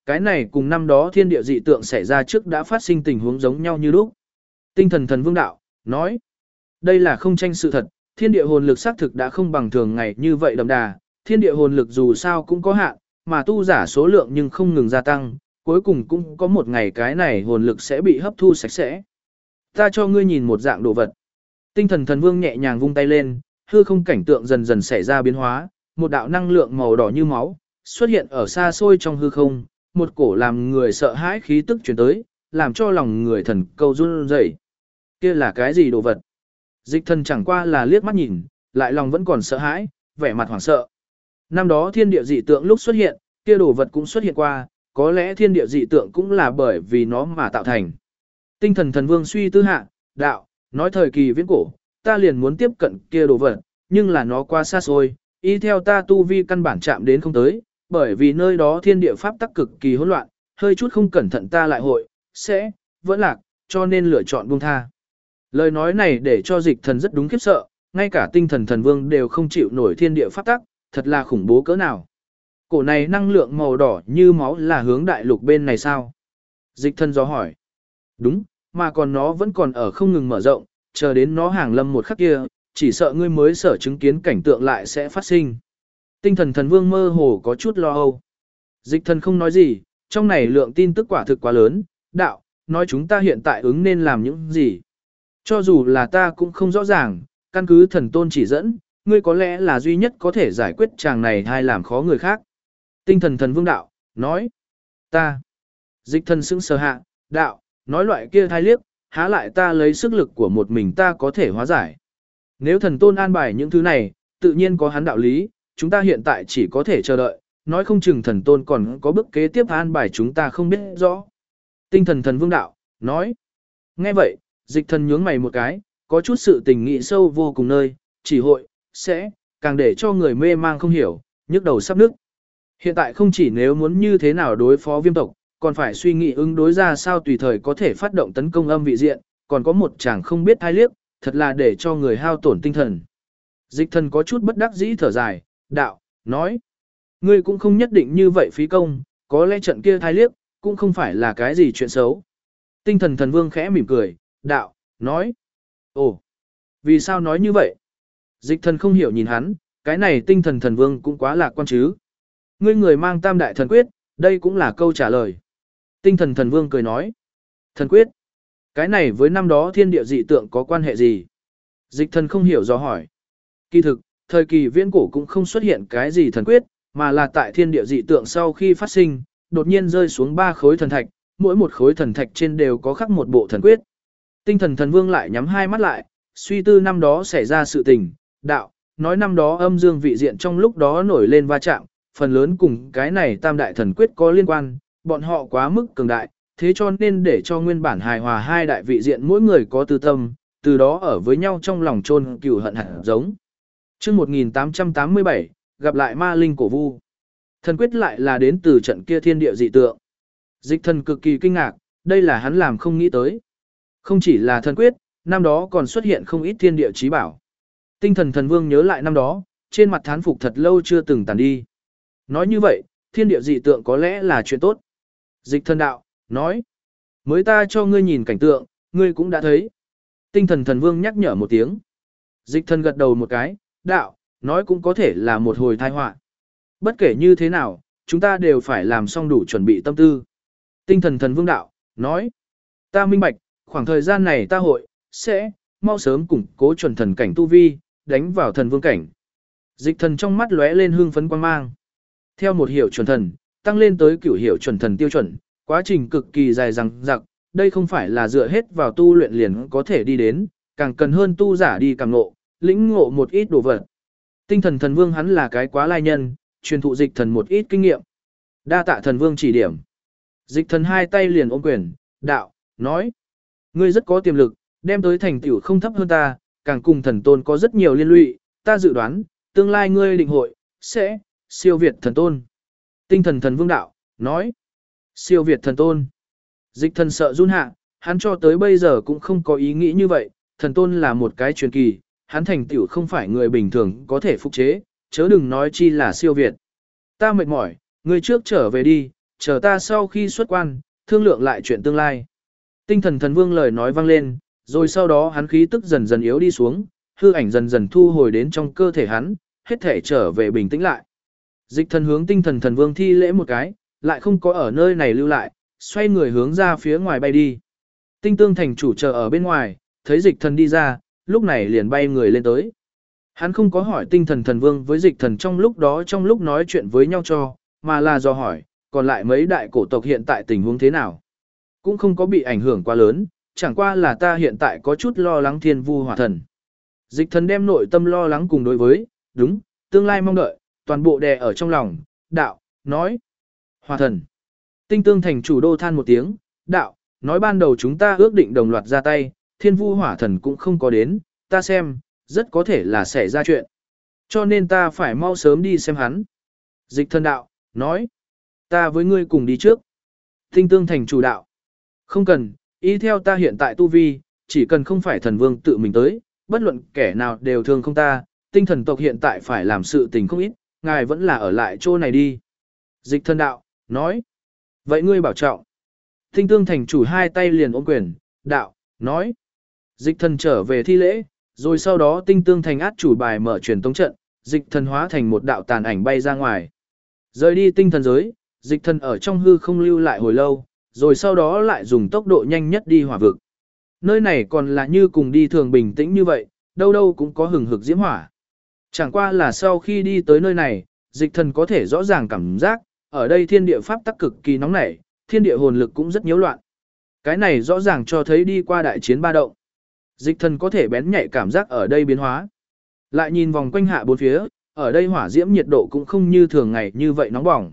cái này cùng năm đó thiên địa dị tượng xảy ra trước đã phát sinh tình huống giống nhau như lúc. Tinh thần thần vương đạo, nói, đây là không tranh sự thật, thiên địa hồn lực xác thực đã không bằng thường ngày như vậy đậm đà, thiên địa hồn lực dù sao cũng có hạn, mà tu giả số lượng nhưng không ngừng gia tăng, cuối cùng cũng có một ngày cái này hồn lực sẽ bị hấp thu sạch sẽ. Ta cho ngươi nhìn một dạng đồ vật. Tinh thần thần vương nhẹ nhàng vung tay lên, hư không cảnh tượng dần dần xảy ra biến hóa, một đạo năng lượng màu đỏ như máu xuất hiện ở xa xôi trong hư không, một cổ làm người sợ hãi khí tức truyền tới, làm cho lòng người thần câu run rẩy. Kia là cái gì đồ vật? Dịch thần chẳng qua là liếc mắt nhìn, lại lòng vẫn còn sợ hãi, vẻ mặt hoảng sợ. Năm đó thiên địa dị tượng lúc xuất hiện, kia đồ vật cũng xuất hiện qua, có lẽ thiên địa dị tượng cũng là bởi vì nó mà tạo thành. Tinh thần thần vương suy tư hạ, đạo, nói thời kỳ viễn cổ, ta liền muốn tiếp cận kia đồ vật, nhưng là nó quá xa xôi, y theo ta tu vi căn bản chạm đến không tới, bởi vì nơi đó thiên địa pháp tắc cực kỳ hỗn loạn, hơi chút không cẩn thận ta lại hội, sẽ, vẫn lạc, cho nên lựa chọn buông tha. Lời nói này để cho dịch thần rất đúng khiếp sợ, ngay cả tinh thần thần vương đều không chịu nổi thiên địa pháp tắc, thật là khủng bố cỡ nào. Cổ này năng lượng màu đỏ như máu là hướng đại lục bên này sao? Dịch thần do hỏi. Đúng, mà còn nó vẫn còn ở không ngừng mở rộng, chờ đến nó hàng lâm một khắc kia, chỉ sợ ngươi mới sở chứng kiến cảnh tượng lại sẽ phát sinh. Tinh thần thần vương mơ hồ có chút lo âu. Dịch thần không nói gì, trong này lượng tin tức quả thực quá lớn, đạo, nói chúng ta hiện tại ứng nên làm những gì. Cho dù là ta cũng không rõ ràng, căn cứ thần tôn chỉ dẫn, ngươi có lẽ là duy nhất có thể giải quyết chàng này hay làm khó người khác. Tinh thần thần vương đạo, nói, ta. Dịch thần sững sờ hạ, đạo, nói loại kia thai liếc, há lại ta lấy sức lực của một mình ta có thể hóa giải. Nếu thần tôn an bài những thứ này, tự nhiên có hắn đạo lý, chúng ta hiện tại chỉ có thể chờ đợi, nói không chừng thần tôn còn có bước kế tiếp an bài chúng ta không biết rõ. Tinh thần thần vương đạo, nói, nghe vậy, dịch thần nhướng mày một cái, có chút sự tình nghị sâu vô cùng nơi, chỉ hội, sẽ, càng để cho người mê mang không hiểu, nhức đầu sắp nức. Hiện tại không chỉ nếu muốn như thế nào đối phó viêm tộc, còn phải suy nghĩ ứng đối ra sao tùy thời có thể phát động tấn công âm vị diện, còn có một chàng không biết thai liếc, thật là để cho người hao tổn tinh thần. Dịch thần có chút bất đắc dĩ thở dài, đạo, nói, ngươi cũng không nhất định như vậy phí công, có lẽ trận kia thai liếc, cũng không phải là cái gì chuyện xấu. Tinh thần thần vương khẽ mỉm cười, đạo, nói, ồ, vì sao nói như vậy? Dịch thần không hiểu nhìn hắn, cái này tinh thần thần vương cũng quá lạc quan chứ. Ngươi người mang tam đại thần quyết, đây cũng là câu trả lời. Tinh thần thần vương cười nói, thần quyết, cái này với năm đó thiên địa dị tượng có quan hệ gì? Dịch thần không hiểu do hỏi. Kỳ thực, thời kỳ viễn cổ cũng không xuất hiện cái gì thần quyết, mà là tại thiên địa dị tượng sau khi phát sinh, đột nhiên rơi xuống 3 khối thần thạch, mỗi một khối thần thạch trên đều có khắc một bộ thần quyết. Tinh thần thần vương lại nhắm hai mắt lại, suy tư năm đó xảy ra sự tình, đạo, nói năm đó âm dương vị diện trong lúc đó nổi lên va chạm, phần lớn cùng cái này tam đại thần quyết có liên quan, bọn họ quá mức cường đại, thế cho nên để cho nguyên bản hài hòa hai đại vị diện mỗi người có tư tâm, từ đó ở với nhau trong lòng chôn cừu hận hẳn giống. Chương 1887, gặp lại ma linh cổ vu. Thần quyết lại là đến từ trận kia thiên địa dị tượng. Dịch thần cực kỳ kinh ngạc, đây là hắn làm không nghĩ tới. Không chỉ là thần quyết, năm đó còn xuất hiện không ít thiên địa chí bảo. Tinh thần thần vương nhớ lại năm đó, trên mặt thán phục thật lâu chưa từng tàn đi. Nói như vậy, thiên địa dị tượng có lẽ là chuyện tốt. Dịch thần đạo, nói, mới ta cho ngươi nhìn cảnh tượng, ngươi cũng đã thấy. Tinh thần thần vương nhắc nhở một tiếng. Dịch thần gật đầu một cái, đạo, nói cũng có thể là một hồi tai họa. Bất kể như thế nào, chúng ta đều phải làm xong đủ chuẩn bị tâm tư. Tinh thần thần vương đạo, nói, ta minh bạch, khoảng thời gian này ta hội, sẽ, mau sớm củng cố chuẩn thần cảnh tu vi, đánh vào thần vương cảnh. Dịch thần trong mắt lóe lên hương phấn quang mang. Theo một hiểu chuẩn thần, tăng lên tới cửu hiểu chuẩn thần tiêu chuẩn, quá trình cực kỳ dài dằng dặc, đây không phải là dựa hết vào tu luyện liền có thể đi đến, càng cần hơn tu giả đi càng ngộ, lĩnh ngộ một ít đồ vật. Tinh thần thần vương hắn là cái quá lai nhân, truyền thụ dịch thần một ít kinh nghiệm. Đa tạ thần vương chỉ điểm. Dịch thần hai tay liền ôm quyền, đạo, nói, ngươi rất có tiềm lực, đem tới thành tựu không thấp hơn ta, càng cùng thần tôn có rất nhiều liên lụy, ta dự đoán, tương lai ngươi định hội, sẽ, siêu việt thần tôn. Tinh thần thần vương đạo, nói, siêu việt thần tôn. Dịch thần sợ run hạ, hắn cho tới bây giờ cũng không có ý nghĩ như vậy, thần tôn là một cái truyền kỳ, hắn thành tựu không phải người bình thường có thể phục chế, chớ đừng nói chi là siêu việt. Ta mệt mỏi, ngươi trước trở về đi, chờ ta sau khi xuất quan, thương lượng lại chuyện tương lai. Tinh thần thần vương lời nói vang lên, rồi sau đó hắn khí tức dần dần yếu đi xuống, hư ảnh dần dần thu hồi đến trong cơ thể hắn, hết thể trở về bình tĩnh lại. Dịch thần hướng tinh thần thần vương thi lễ một cái, lại không có ở nơi này lưu lại, xoay người hướng ra phía ngoài bay đi. Tinh tương thành chủ chờ ở bên ngoài, thấy dịch thần đi ra, lúc này liền bay người lên tới. Hắn không có hỏi tinh thần thần vương với dịch thần trong lúc nói chuyện với nhau cho, mà là do hỏi, còn lại mấy đại cổ tộc hiện tại tình huống thế nào. Cũng không có bị ảnh hưởng quá lớn, chẳng qua là ta hiện tại có chút lo lắng thiên vu hỏa thần. Dịch thần đem nội tâm lo lắng cùng đối với, đúng, tương lai mong đợi, toàn bộ đè ở trong lòng, đạo, nói. Hỏa thần. Tinh tương thành chủ đô than một tiếng, đạo, nói ban đầu chúng ta ước định đồng loạt ra tay, thiên vu hỏa thần cũng không có đến, ta xem, rất có thể là xảy ra chuyện. Cho nên ta phải mau sớm đi xem hắn. Dịch thần đạo, nói, ta với ngươi cùng đi trước. Tinh tương thành chủ đạo, không cần, ý theo ta hiện tại tu vi, chỉ cần không phải thần vương tự mình tới, bất luận kẻ nào đều thương không ta, tinh thần tộc hiện tại phải làm sự tình không ít, ngài vẫn là ở lại chỗ này đi. Dịch thần đạo, nói, vậy ngươi bảo trọng. Tinh tương thành chủ hai tay liền ôm quyền, đạo, nói, dịch thần trở về thi lễ, rồi sau đó tinh tương thành át chủ bài mở truyền tống trận, dịch thần hóa thành một đạo tàn ảnh bay ra ngoài. Rời đi tinh thần giới, dịch thần ở trong hư không lưu lại hồi lâu, rồi sau đó lại dùng tốc độ nhanh nhất đi hỏa vực. Nơi này còn là như cùng đi thường bình tĩnh như vậy, đâu đâu cũng có hừng hực diễm hỏa. Chẳng qua là sau khi đi tới nơi này, dịch thần có thể rõ ràng cảm giác, ở đây thiên địa pháp tắc cực kỳ nóng nảy, thiên địa hồn lực cũng rất nhiễu loạn. Cái này rõ ràng cho thấy đi qua đại chiến ba động. Dịch thần có thể bén nhạy cảm giác ở đây biến hóa. Lại nhìn vòng quanh hạ bốn phía, ở đây hỏa diễm nhiệt độ cũng không như thường ngày như vậy nóng bỏng.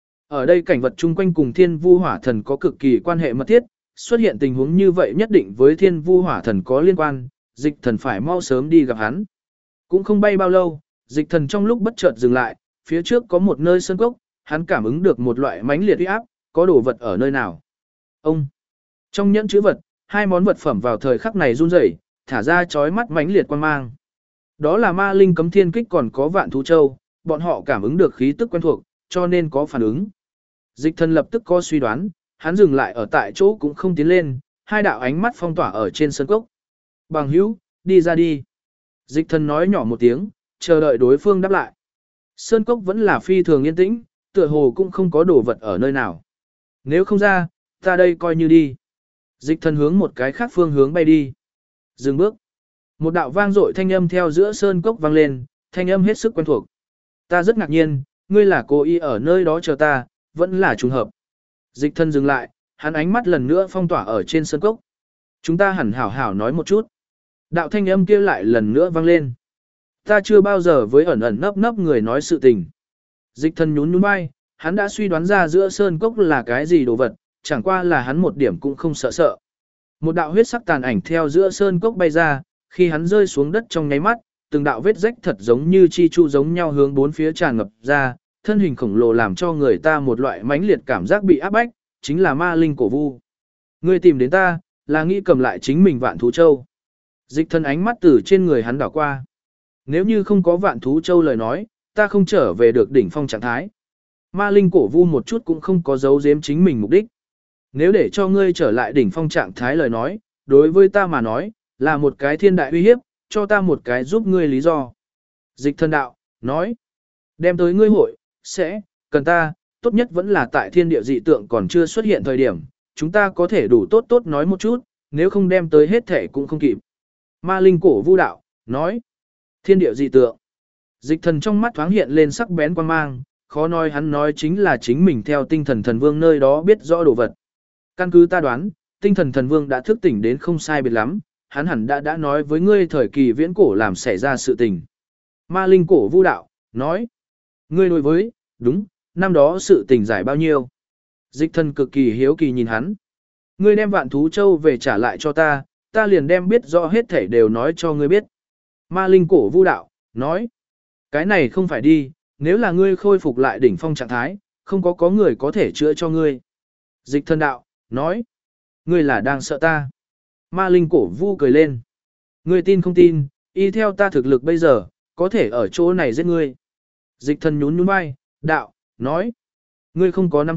Ở đây cảnh vật chung quanh cùng thiên vu hỏa thần có cực kỳ quan hệ mật thiết, xuất hiện tình huống như vậy nhất định với thiên vu hỏa thần có liên quan, dịch thần phải mau sớm đi gặp hắn. Cũng không bay bao lâu, dịch thần trong lúc bất chợt dừng lại, phía trước có một nơi sơn cốc, hắn cảm ứng được một loại mãnh liệt uy áp, có đồ vật ở nơi nào. Ông! Trong nhẫn chữ vật, hai món vật phẩm vào thời khắc này run rẩy, thả ra chói mắt mãnh liệt quang mang. Đó là ma linh cấm thiên kích còn có vạn thú châu, bọn họ cảm ứng được khí tức quen thuộc, cho nên có phản ứng. Dịch thần lập tức có suy đoán, hắn dừng lại ở tại chỗ cũng không tiến lên, hai đạo ánh mắt phong tỏa ở trên sân cốc. Bằng hữu, đi ra đi. Dịch thần nói nhỏ một tiếng, chờ đợi đối phương đáp lại. Sơn cốc vẫn là phi thường yên tĩnh, tựa hồ cũng không có đồ vật ở nơi nào. Nếu không ra, ta đây coi như đi. Dịch thần hướng một cái khác phương hướng bay đi. Dừng bước. Một đạo vang dội thanh âm theo giữa sơn cốc vang lên, thanh âm hết sức quen thuộc. Ta rất ngạc nhiên, ngươi là cố ý ở nơi đó chờ ta, vẫn là trùng hợp. Dịch thần dừng lại, hắn ánh mắt lần nữa phong tỏa ở trên sơn cốc. Chúng ta hẳn hảo hảo nói một chút. Đạo thanh âm kia lại lần nữa vang lên. Ta chưa bao giờ với ẩn ẩn nấp nấp người nói sự tình. Dịch thần nhún nhún vai, hắn đã suy đoán ra giữa sơn cốc là cái gì đồ vật, chẳng qua là hắn một điểm cũng không sợ sợ. Một đạo huyết sắc tàn ảnh theo giữa sơn cốc bay ra, khi hắn rơi xuống đất trong nháy mắt, từng đạo vết rách thật giống như chi chu giống nhau hướng bốn phía tràn ngập ra, thân hình khổng lồ làm cho người ta một loại mãnh liệt cảm giác bị áp bách, chính là ma linh cổ vu. Ngươi tìm đến ta, là nghĩ cầm lại chính mình vạn thú châu. Dịch thân ánh mắt từ trên người hắn đảo qua. Nếu như không có vạn thú châu lời nói, ta không trở về được đỉnh phong trạng thái. Ma linh cổ vu một chút cũng không có giấu giếm chính mình mục đích. Nếu để cho ngươi trở lại đỉnh phong trạng thái lời nói, đối với ta mà nói, là một cái thiên đại uy hiếp, cho ta một cái giúp ngươi lý do. Dịch thân đạo, nói, đem tới ngươi hội, sẽ, cần ta, tốt nhất vẫn là tại thiên địa dị tượng còn chưa xuất hiện thời điểm, chúng ta có thể đủ tốt tốt nói một chút, nếu không đem tới hết thể cũng không kịp. Ma linh cổ vu đạo, nói, thiên địa dị tượng. Dịch thần trong mắt thoáng hiện lên sắc bén quan mang, khó nói hắn nói chính là chính mình theo tinh thần thần vương nơi đó biết rõ đồ vật. Căn cứ ta đoán, tinh thần thần vương đã thức tỉnh đến không sai biệt lắm, hắn hẳn đã nói với ngươi thời kỳ viễn cổ làm xảy ra sự tình. Ma linh cổ vu đạo, nói, ngươi đối với, đúng, năm đó sự tình giải bao nhiêu. Dịch thần cực kỳ hiếu kỳ nhìn hắn. Ngươi đem vạn thú châu về trả lại cho ta, ta liền đem biết rõ hết thể đều nói cho ngươi biết. Ma linh cổ vu đạo, nói, cái này không phải đi, nếu là ngươi khôi phục lại đỉnh phong trạng thái, không có người có thể chữa cho ngươi. Dịch thần đạo, nói, ngươi là đang sợ ta. Ma linh cổ vu cười lên. Ngươi tin không tin, y theo ta thực lực bây giờ, có thể ở chỗ này giết ngươi. Dịch thần nhún nhún vai, đạo, nói, ngươi không có nắm chắc,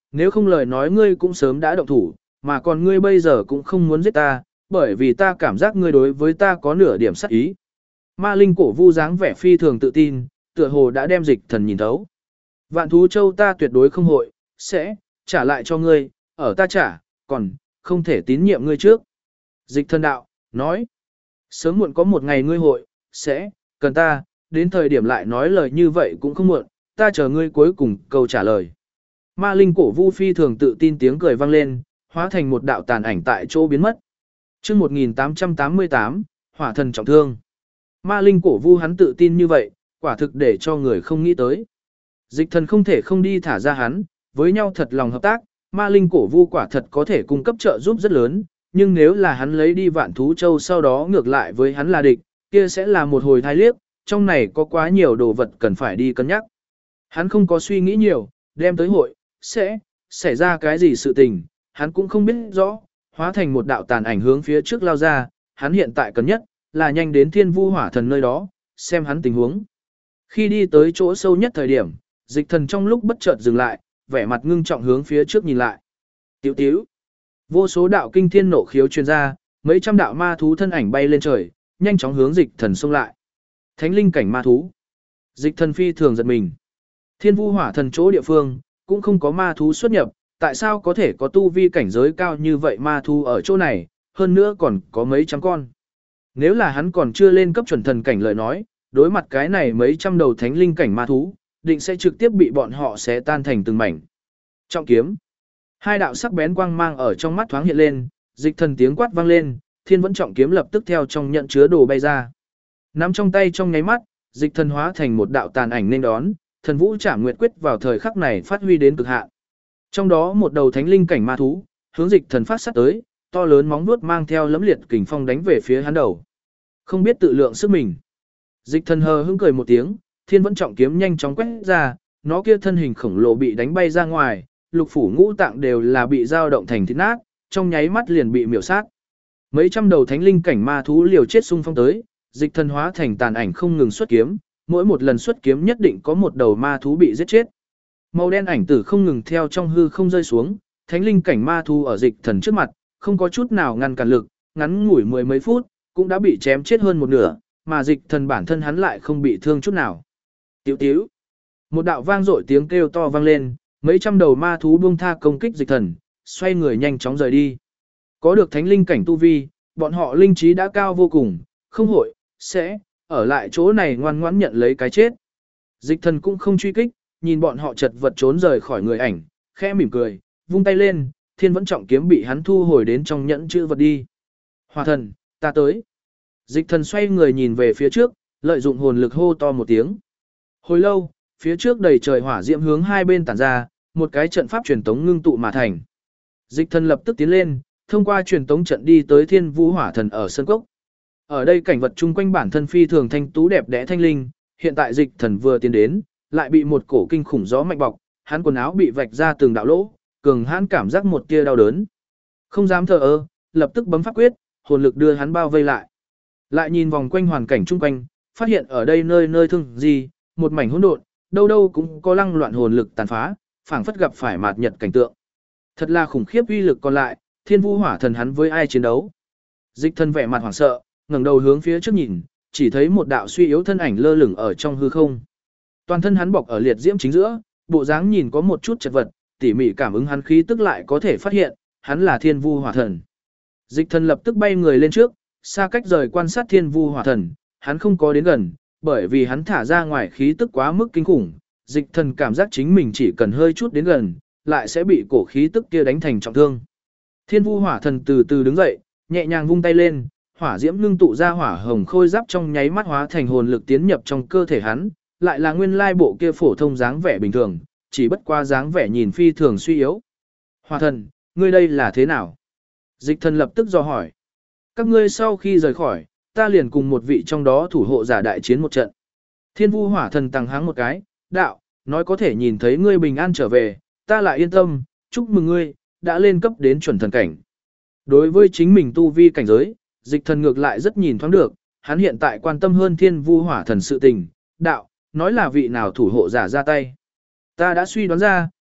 nếu không lời nói ngươi cũng sớm đã động thủ, mà còn ngươi bây giờ cũng không muốn giết ta, bởi vì ta cảm giác ngươi đối với ta có nửa điểm sát ý. Ma linh cổ vu dáng vẻ phi thường tự tin, tựa hồ đã đem dịch thần nhìn thấu. Vạn thú châu ta tuyệt đối không hội, sẽ trả lại cho ngươi, ở ta trả, còn không thể tín nhiệm ngươi trước. Dịch thần đạo, nói, sớm muộn có một ngày ngươi hội, sẽ cần ta, đến thời điểm lại nói lời như vậy cũng không muộn, ta chờ ngươi cuối cùng câu trả lời. Ma linh cổ vu phi thường tự tin tiếng cười vang lên, hóa thành một đạo tàn ảnh tại chỗ biến mất. Chương 1888, hỏa thần trọng thương. Ma linh cổ vu hắn tự tin như vậy, quả thực để cho người không nghĩ tới. Dịch thần không thể không đi thả ra hắn, với nhau thật lòng hợp tác, ma linh cổ vu quả thật có thể cung cấp trợ giúp rất lớn, nhưng nếu là hắn lấy đi vạn thú châu sau đó ngược lại với hắn là địch, kia sẽ là một hồi thai liếc, trong này có quá nhiều đồ vật cần phải đi cân nhắc. Hắn không có suy nghĩ nhiều, đem tới hội, sẽ xảy ra cái gì sự tình, hắn cũng không biết rõ, hóa thành một đạo tàn ảnh hướng phía trước lao ra, hắn hiện tại cần nhất là nhanh đến Thiên Vu Hỏa Thần nơi đó, xem hắn tình huống. Khi đi tới chỗ sâu nhất thời điểm, dịch thần trong lúc bất chợt dừng lại, vẻ mặt ngưng trọng hướng phía trước nhìn lại. Tiểu tiểu, vô số đạo kinh thiên nộ khiếu truyền ra, mấy trăm đạo ma thú thân ảnh bay lên trời, nhanh chóng hướng dịch thần xông lại. Thánh linh cảnh ma thú. Dịch thần phi thường giật mình. Thiên Vu Hỏa Thần chỗ địa phương, cũng không có ma thú xuất nhập, tại sao có thể có tu vi cảnh giới cao như vậy ma thú ở chỗ này, hơn nữa còn có mấy trăm con. Nếu là hắn còn chưa lên cấp chuẩn thần cảnh lời nói, đối mặt cái này mấy trăm đầu thánh linh cảnh ma thú, định sẽ trực tiếp bị bọn họ xé tan thành từng mảnh. Trọng kiếm. Hai đạo sắc bén quang mang ở trong mắt thoáng hiện lên, dịch thần tiếng quát vang lên, thiên vẫn trọng kiếm lập tức theo trong nhận chứa đồ bay ra. Nắm trong tay trong nháy mắt, dịch thần hóa thành một đạo tàn ảnh nên đón, thần vũ trảm nguyệt quyết vào thời khắc này phát huy đến cực hạn. Trong đó một đầu thánh linh cảnh ma thú, hướng dịch thần phát sát tới, to lớn móng vuốt mang theo lẫm liệt kình phong đánh về phía hắn đầu. Không biết tự lượng sức mình. Dịch thần hờ hững cười một tiếng, thiên vẫn trọng kiếm nhanh chóng quét ra, nó kia thân hình khổng lồ bị đánh bay ra ngoài, lục phủ ngũ tạng đều là bị dao động thành thịt nát, trong nháy mắt liền bị miểu sát. Mấy trăm đầu thánh linh cảnh ma thú liều chết xung phong tới, dịch thần hóa thành tàn ảnh không ngừng xuất kiếm, mỗi một lần xuất kiếm nhất định có một đầu ma thú bị giết chết. Màu đen ảnh tử không ngừng theo trong hư không rơi xuống, thánh linh cảnh ma thú ở dịch thần trước mặt, không có chút nào ngăn cản lực, ngắn ngủi mười mấy phút, cũng đã bị chém chết hơn một nửa, mà dịch thần bản thân hắn lại không bị thương chút nào. Tiểu tiểu. Một đạo vang dội tiếng kêu to vang lên, mấy trăm đầu ma thú buông tha công kích dịch thần, xoay người nhanh chóng rời đi. Có được thánh linh cảnh tu vi, bọn họ linh trí đã cao vô cùng, không hội, sẽ ở lại chỗ này ngoan ngoãn nhận lấy cái chết. Dịch thần cũng không truy kích, nhìn bọn họ chật vật trốn rời khỏi người ảnh, khẽ mỉm cười, vung tay lên, thiên vẫn trọng kiếm bị hắn thu hồi đến trong nhẫn chữ vật đi. Hỏa thần, ta tới. Dịch thần xoay người nhìn về phía trước, lợi dụng hồn lực hô to một tiếng. Hồi lâu, phía trước đầy trời hỏa diễm hướng hai bên tản ra, một cái trận pháp truyền tống ngưng tụ mà thành. Dịch thần lập tức tiến lên, thông qua truyền tống trận đi tới Thiên Vu Hỏa Thần ở sân cốc. Ở đây cảnh vật chung quanh bản thân phi thường thanh tú đẹp đẽ thanh linh, hiện tại dịch thần vừa tiến đến, lại bị một cổ kinh khủng gió mạnh bọc, hắn quần áo bị vạch ra từng đạo lỗ, cường hãn cảm giác một tia đau đớn. Không dám thờ ơ, lập tức bấm pháp quyết, hồn lực đưa hắn bao vây lại. Lại nhìn vòng quanh hoàn cảnh chung quanh, phát hiện ở đây nơi nơi thương gì, một mảnh hỗn độn, đâu đâu cũng có lăng loạn hồn lực tàn phá, phảng phất gặp phải mạt nhật cảnh tượng. Thật là khủng khiếp uy lực còn lại, Thiên Vu Hỏa Thần hắn với ai chiến đấu? Dịch thần vẻ mặt hoảng sợ, ngẩng đầu hướng phía trước nhìn, chỉ thấy một đạo suy yếu thân ảnh lơ lửng ở trong hư không. Toàn thân hắn bọc ở liệt diễm chính giữa, bộ dáng nhìn có một chút chật vật, tỉ mỉ cảm ứng hắn khí tức lại có thể phát hiện, hắn là Thiên Vu Hỏa Thần. Dịch thần lập tức bay người lên trước, xa cách rời quan sát Thiên Vu Hỏa Thần, hắn không có đến gần, bởi vì hắn thả ra ngoài khí tức quá mức kinh khủng, dịch thần cảm giác chính mình chỉ cần hơi chút đến gần, lại sẽ bị cổ khí tức kia đánh thành trọng thương. Thiên Vu Hỏa Thần từ từ đứng dậy, nhẹ nhàng vung tay lên, hỏa diễm ngưng tụ ra hỏa hồng khôi giáp trong nháy mắt hóa thành hồn lực tiến nhập trong cơ thể hắn, lại là nguyên lai bộ kia phổ thông dáng vẻ bình thường, chỉ bất qua dáng vẻ nhìn phi thường suy yếu. Hỏa Thần, ngươi đây là thế nào? Dịch thần lập tức dò hỏi. Các ngươi sau khi rời khỏi, ta liền cùng một vị trong đó thủ hộ giả đại chiến một trận. Thiên Vu Hỏa Thần tăng háng một cái, đạo, nói có thể nhìn thấy ngươi bình an trở về, ta lại yên tâm, chúc mừng ngươi, đã lên cấp đến chuẩn thần cảnh. Đối với chính mình tu vi cảnh giới, dịch thần ngược lại rất nhìn thoáng được, hắn hiện tại quan tâm hơn Thiên Vu Hỏa Thần sự tình, đạo, nói là vị nào thủ hộ giả ra tay. Ta đã suy đoán ra,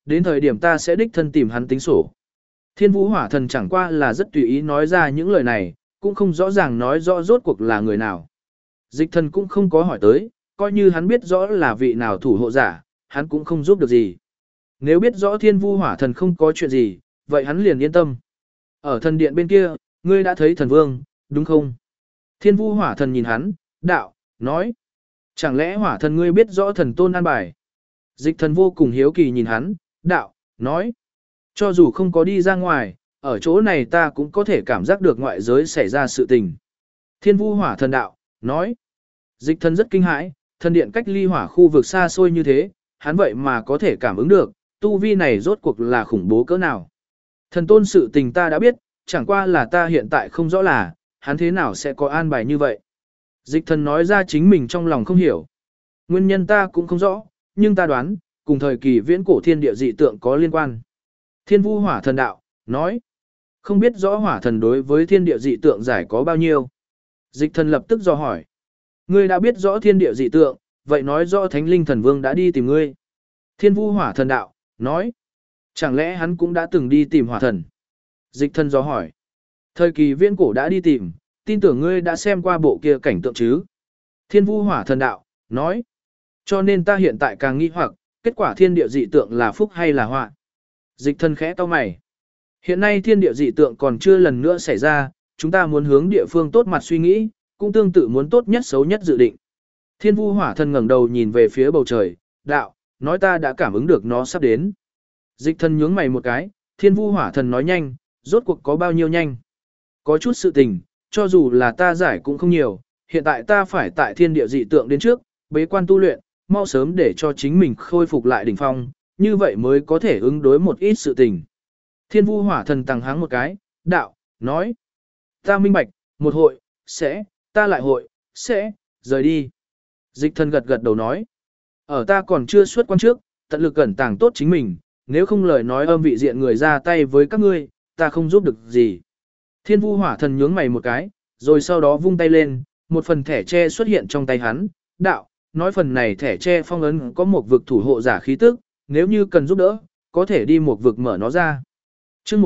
đến thời điểm ta sẽ đích thân tìm hắn tính sổ. Thiên Vũ Hỏa Thần chẳng qua là rất tùy ý nói ra những lời này, cũng không rõ ràng nói rõ rốt cuộc là người nào. Dịch Thần cũng không có hỏi tới, coi như hắn biết rõ là vị nào thủ hộ giả, hắn cũng không giúp được gì. Nếu biết rõ Thiên Vu Hỏa Thần không có chuyện gì, vậy hắn liền yên tâm. Ở thần điện bên kia, ngươi đã thấy thần vương, đúng không? Thiên Vu Hỏa Thần nhìn hắn, đạo, nói. Chẳng lẽ Hỏa Thần ngươi biết rõ thần tôn an bài? Dịch Thần vô cùng hiếu kỳ nhìn hắn, đạo, nói. Cho dù không có đi ra ngoài, ở chỗ này ta cũng có thể cảm giác được ngoại giới xảy ra sự tình. Thiên Vu Hỏa Thần đạo, nói. Dịch Thần rất kinh hãi, thần điện cách ly hỏa khu vực xa xôi như thế, hắn vậy mà có thể cảm ứng được, tu vi này rốt cuộc là khủng bố cỡ nào. Thần tôn sự tình ta đã biết, chẳng qua là ta hiện tại không rõ là, hắn thế nào sẽ có an bài như vậy. Dịch Thần nói ra chính mình trong lòng không hiểu. Nguyên nhân ta cũng không rõ, nhưng ta đoán, cùng thời kỳ viễn cổ thiên địa dị tượng có liên quan. Thiên Vu Hỏa Thần đạo, nói. Không biết rõ Hỏa Thần đối với thiên địa dị tượng giải có bao nhiêu. Dịch Thần lập tức dò hỏi. Ngươi đã biết rõ thiên địa dị tượng, vậy nói rõ Thánh Linh Thần Vương đã đi tìm ngươi. Thiên Vu Hỏa Thần đạo, nói. Chẳng lẽ hắn cũng đã từng đi tìm Hỏa Thần? Dịch Thần dò hỏi. Thời kỳ viễn cổ đã đi tìm, tin tưởng ngươi đã xem qua bộ kia cảnh tượng chứ. Thiên Vu Hỏa Thần đạo, nói. Cho nên ta hiện tại càng nghi hoặc, kết quả thiên địa dị tượng là phúc hay là họa. Dịch Thần khẽ cau mày. Hiện nay thiên địa dị tượng còn chưa lần nữa xảy ra, chúng ta muốn hướng địa phương tốt mặt suy nghĩ, cũng tương tự muốn tốt nhất xấu nhất dự định. Thiên Vu Hỏa Thần ngẩng đầu nhìn về phía bầu trời, đạo, nói ta đã cảm ứng được nó sắp đến. Dịch Thần nhướng mày một cái, Thiên Vu Hỏa Thần nói nhanh, rốt cuộc có bao nhiêu nhanh. Có chút sự tình, cho dù là ta giải cũng không nhiều, hiện tại ta phải tại thiên địa dị tượng đến trước, bế quan tu luyện, mau sớm để cho chính mình khôi phục lại đỉnh phong, như vậy mới có thể ứng đối một ít sự tình. Thiên Vu Hỏa Thần tăng háng một cái, đạo, nói, ta minh bạch, một hội, sẽ, ta lại hội, sẽ, rời đi. Dịch Thần gật gật đầu nói, ở ta còn chưa xuất quan trước, tận lực cẩn tàng tốt chính mình, nếu không lời nói âm vị diện người ra tay với các ngươi, ta không giúp được gì. Thiên Vu Hỏa Thần nhướng mày một cái, rồi sau đó vung tay lên, một phần thẻ tre xuất hiện trong tay hắn, đạo, nói phần này thẻ tre phong ấn có một vực thủ hộ giả khí tức, nếu như cần giúp đỡ, có thể đi một vực mở nó ra. Chương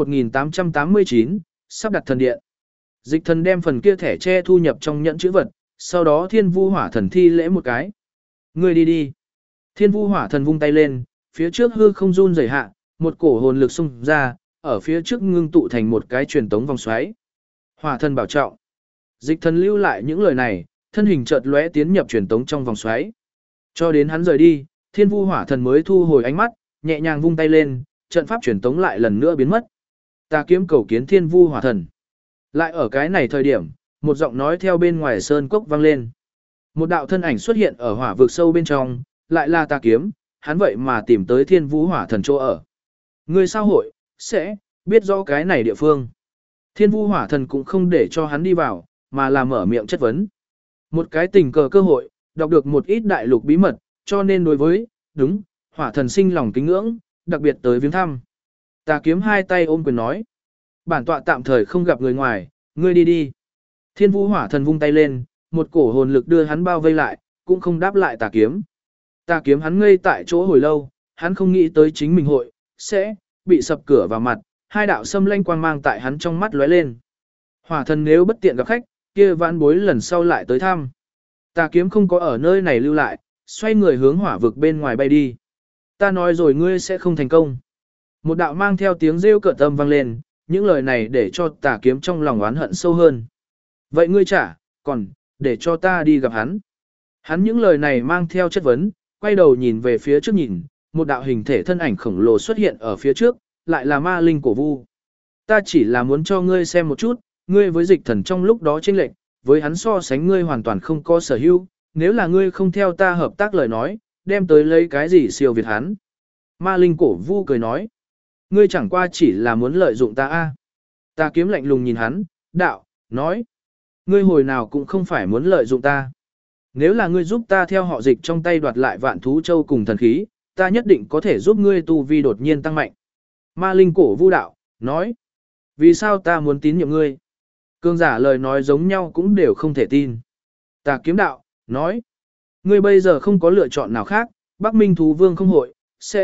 1889, sắp đặt thần điện. Dịch Thần đem phần kia thẻ tre thu nhập trong nhẫn chữ vật, sau đó Thiên Vu Hỏa Thần thi lễ một cái. Ngươi đi đi. Thiên Vu Hỏa Thần vung tay lên, phía trước hư không run rẩy hạ, một cổ hồn lực xung ra, ở phía trước ngưng tụ thành một cái truyền tống vòng xoáy. Hỏa Thần bảo trọng. Dịch Thần lưu lại những lời này, thân hình chợt lóe tiến nhập truyền tống trong vòng xoáy. Cho đến hắn rời đi, Thiên Vu Hỏa Thần mới thu hồi ánh mắt, nhẹ nhàng vung tay lên, trận pháp truyền tống lại lần nữa biến mất. Ta kiếm cầu kiến Thiên Vu Hỏa Thần. Lại ở cái này thời điểm, một giọng nói theo bên ngoài sơn cốc vang lên. Một đạo thân ảnh xuất hiện ở hỏa vực sâu bên trong, lại là Ta kiếm, hắn vậy mà tìm tới Thiên Vu Hỏa Thần chỗ ở. Ngươi sao hội, sẽ, biết rõ cái này địa phương. Thiên Vu Hỏa Thần cũng không để cho hắn đi vào, mà là mở miệng chất vấn. Một cái tình cờ cơ hội, đọc được một ít đại lục bí mật, cho nên đối với, đúng, Hỏa Thần sinh lòng kính ngưỡng, đặc biệt tới viếng thăm. Ta kiếm hai tay ôm quyền nói. Bản tọa tạm thời không gặp người ngoài, ngươi đi đi. Thiên Vu Hỏa Thần vung tay lên, một cổ hồn lực đưa hắn bao vây lại, cũng không đáp lại Tà kiếm. Tà kiếm hắn ngây tại chỗ hồi lâu, hắn không nghĩ tới chính mình hội, sẽ, bị sập cửa vào mặt, hai đạo xâm lanh quang mang tại hắn trong mắt lóe lên. Hỏa Thần nếu bất tiện gặp khách, kia vãn bối lần sau lại tới thăm. Tà kiếm không có ở nơi này lưu lại, xoay người hướng hỏa vực bên ngoài bay đi. Ta nói rồi ngươi sẽ không thành công. Một đạo mang theo tiếng rêu cợt âm vang lên, những lời này để cho Tà kiếm trong lòng oán hận sâu hơn. Vậy ngươi trả, còn, để cho ta đi gặp hắn. Hắn những lời này mang theo chất vấn, quay đầu nhìn về phía trước nhìn, một đạo hình thể thân ảnh khổng lồ xuất hiện ở phía trước, lại là ma linh cổ vu. Ta chỉ là muốn cho ngươi xem một chút, ngươi với Dịch Thần trong lúc đó chênh lệch, với hắn so sánh ngươi hoàn toàn không có sở hữu, nếu là ngươi không theo ta hợp tác lời nói, đem tới lấy cái gì siêu việt hắn. Ma linh cổ vu cười nói, ngươi chẳng qua chỉ là muốn lợi dụng ta a. Ta kiếm lạnh lùng nhìn hắn, đạo, nói, ngươi hồi nào cũng không phải muốn lợi dụng ta. Nếu là ngươi giúp ta theo họ Dịch trong tay đoạt lại vạn thú châu cùng thần khí, ta nhất định có thể giúp ngươi tu vi đột nhiên tăng mạnh. Ma linh cổ vu đạo, nói, vì sao ta muốn tín nhiệm ngươi? Cương giả lời nói giống nhau cũng đều không thể tin. Tà kiếm đạo, nói, ngươi bây giờ không có lựa chọn nào khác, Bắc Minh thú vương không hội, sẽ,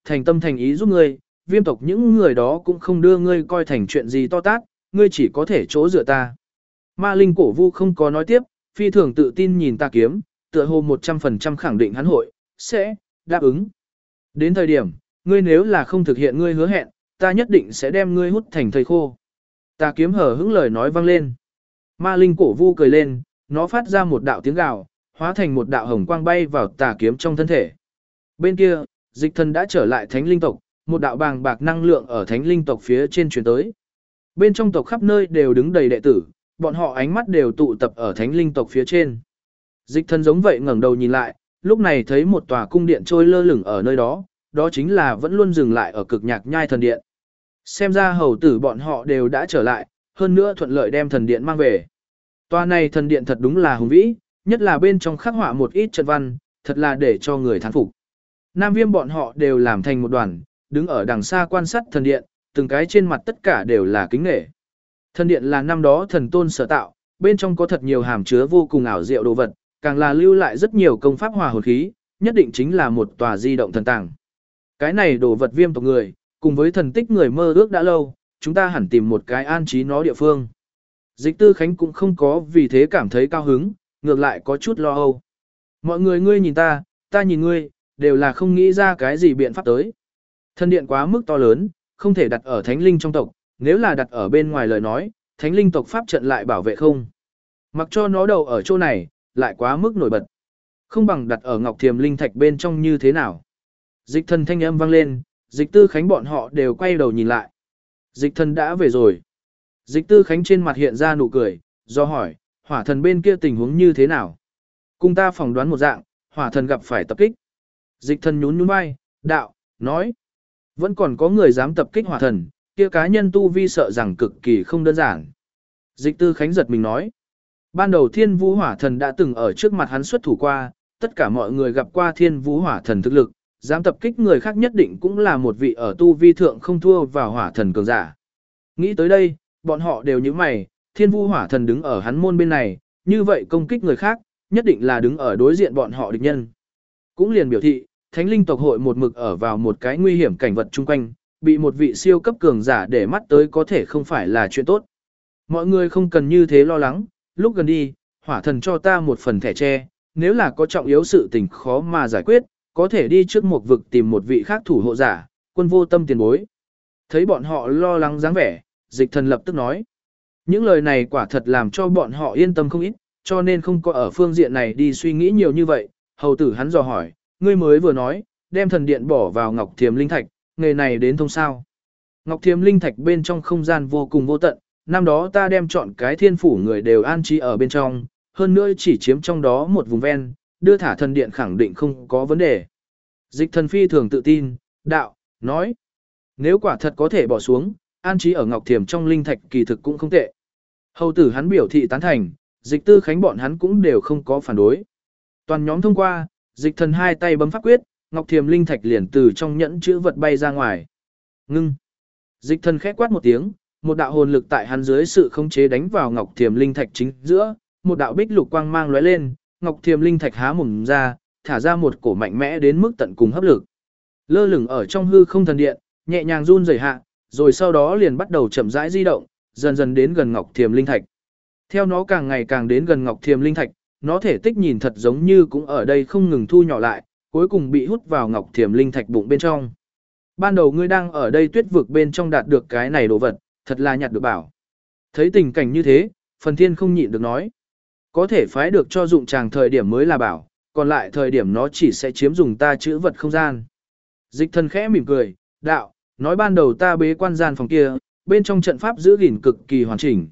thành tâm thành ý giúp ngươi, viêm tộc những người đó cũng không đưa ngươi coi thành chuyện gì to tát, ngươi chỉ có thể chỗ dựa ta. Ma linh cổ vu không có nói tiếp, phi thường tự tin nhìn Tà Kiếm, tựa hồ 100% khẳng định hắn hội, sẽ, đáp ứng. Đến thời điểm, ngươi nếu là không thực hiện ngươi hứa hẹn, ta nhất định sẽ đem ngươi hút thành thây khô. Tà Kiếm hở hững lời nói vang lên. Ma linh cổ vu cười lên, nó phát ra một đạo tiếng gào, hóa thành một đạo hồng quang bay vào Tà Kiếm trong thân thể. Bên kia, Dịch Thần đã trở lại Thánh Linh tộc, một đạo bàng bạc năng lượng ở Thánh Linh tộc phía trên truyền tới. Bên trong tộc khắp nơi đều đứng đầy đệ tử, bọn họ ánh mắt đều tụ tập ở Thánh Linh tộc phía trên. Dịch Thần giống vậy ngẩng đầu nhìn lại, lúc này thấy một tòa cung điện trôi lơ lửng ở nơi đó, đó chính là vẫn luôn dừng lại ở Cực Nhạc Nhai thần điện. Xem ra hầu tử bọn họ đều đã trở lại, hơn nữa thuận lợi đem thần điện mang về. Tòa này thần điện thật đúng là hùng vĩ, nhất là bên trong khắc họa một ít trận văn, thật là để cho người thán phục. Nam Viêm bọn họ đều làm thành một đoàn, đứng ở đằng xa quan sát thần điện, từng cái trên mặt tất cả đều là kính nể. Thần điện là năm đó thần tôn sở tạo, bên trong có thật nhiều hàm chứa vô cùng ảo diệu đồ vật, càng là lưu lại rất nhiều công pháp hòa hồn khí, nhất định chính là một tòa di động thần tàng. Cái này đồ vật Viêm tộc người, cùng với thần tích người mơ ước đã lâu, chúng ta hẳn tìm một cái an trí nó địa phương. Dịch Tư Khánh cũng không có vì thế cảm thấy cao hứng, ngược lại có chút lo âu. Mọi người ngươi nhìn ta nhìn ngươi, đều là không nghĩ ra cái gì biện pháp tới. Thần điện quá mức to lớn, không thể đặt ở thánh linh trong tộc, nếu là đặt ở bên ngoài lời nói, thánh linh tộc pháp trận lại bảo vệ không. Mặc cho nó đầu ở chỗ này, lại quá mức nổi bật. Không bằng đặt ở Ngọc Thiềm linh thạch bên trong như thế nào. Dịch Thần thanh âm vang lên, Dịch Tư Khánh bọn họ đều quay đầu nhìn lại. Dịch Thần đã về rồi. Dịch Tư Khánh trên mặt hiện ra nụ cười, do hỏi, hỏa thần bên kia tình huống như thế nào? Cùng ta phỏng đoán một dạng, hỏa thần gặp phải tập kích. Dịch Thần nhún nhún vai, đạo, nói. Vẫn còn có người dám tập kích hỏa thần, kia cá nhân tu vi sợ rằng cực kỳ không đơn giản. Dịch Tư Khánh giật mình nói. Ban đầu Thiên Vũ Hỏa Thần đã từng ở trước mặt hắn xuất thủ qua, tất cả mọi người gặp qua Thiên Vũ Hỏa Thần thực lực, dám tập kích người khác nhất định cũng là một vị ở tu vi thượng không thua vào Hỏa Thần cường giả. Nghĩ tới đây, bọn họ đều như mày, Thiên Vũ Hỏa Thần đứng ở hắn môn bên này, như vậy công kích người khác, nhất định là đứng ở đối diện bọn họ địch nhân. Cũng liền biểu thị, Thánh Linh tộc hội một mực ở vào một cái nguy hiểm cảnh vật chung quanh, bị một vị siêu cấp cường giả để mắt tới có thể không phải là chuyện tốt. Mọi người không cần như thế lo lắng, lúc gần đi, hỏa thần cho ta một phần thẻ tre, nếu là có trọng yếu sự tình khó mà giải quyết, có thể đi trước một vực tìm một vị khác thủ hộ giả, quân vô tâm tiền bối. Thấy bọn họ lo lắng dáng vẻ, Dịch Thần lập tức nói. Những lời này quả thật làm cho bọn họ yên tâm không ít, cho nên không có ở phương diện này đi suy nghĩ nhiều như vậy. Hầu tử hắn dò hỏi, ngươi mới vừa nói, đem thần điện bỏ vào Ngọc Thiềm linh thạch, nghề này đến thông sao? Ngọc Thiềm linh thạch bên trong không gian vô cùng vô tận, năm đó ta đem chọn cái thiên phủ người đều an trí ở bên trong, hơn nữa chỉ chiếm trong đó một vùng ven, đưa thả thần điện khẳng định không có vấn đề. Dịch Thần phi thường tự tin, đạo, nói, nếu quả thật có thể bỏ xuống, an trí ở Ngọc Thiềm trong linh thạch kỳ thực cũng không tệ. Hầu tử hắn biểu thị tán thành, Dịch Tư Khánh bọn hắn cũng đều không có phản đối. Toàn nhóm thông qua, Dịch Thần hai tay bấm pháp quyết, Ngọc Thiềm linh thạch liền từ trong nhẫn chữ vật bay ra ngoài. Ngưng. Dịch Thần khẽ quát một tiếng, một đạo hồn lực tại hắn dưới sự khống chế đánh vào Ngọc Thiềm linh thạch chính giữa, một đạo bích lục quang mang lóe lên, Ngọc Thiềm linh thạch há mồm ra, thả ra một cổ mạnh mẽ đến mức tận cùng hấp lực. Lơ lửng ở trong hư không thần điện, nhẹ nhàng run rẩy hạ, rồi sau đó liền bắt đầu chậm rãi di động, dần dần đến gần Ngọc Thiềm linh thạch. Theo nó càng ngày càng đến gần Ngọc Thiềm linh thạch, nó thể tích nhìn thật giống như cũng ở đây không ngừng thu nhỏ lại, cuối cùng bị hút vào Ngọc Thiềm linh thạch bụng bên trong. Ban đầu ngươi đang ở đây tuyết vực bên trong đạt được cái này đồ vật, thật là nhặt được bảo. Thấy tình cảnh như thế, Phần Thiên không nhịn được nói. Có thể phái được cho dụng tràng thời điểm mới là bảo, còn lại thời điểm nó chỉ sẽ chiếm dùng ta chữ vật không gian. Dịch Thần khẽ mỉm cười, đạo, nói ban đầu ta bế quan gian phòng kia, bên trong trận pháp giữ gìn cực kỳ hoàn chỉnh,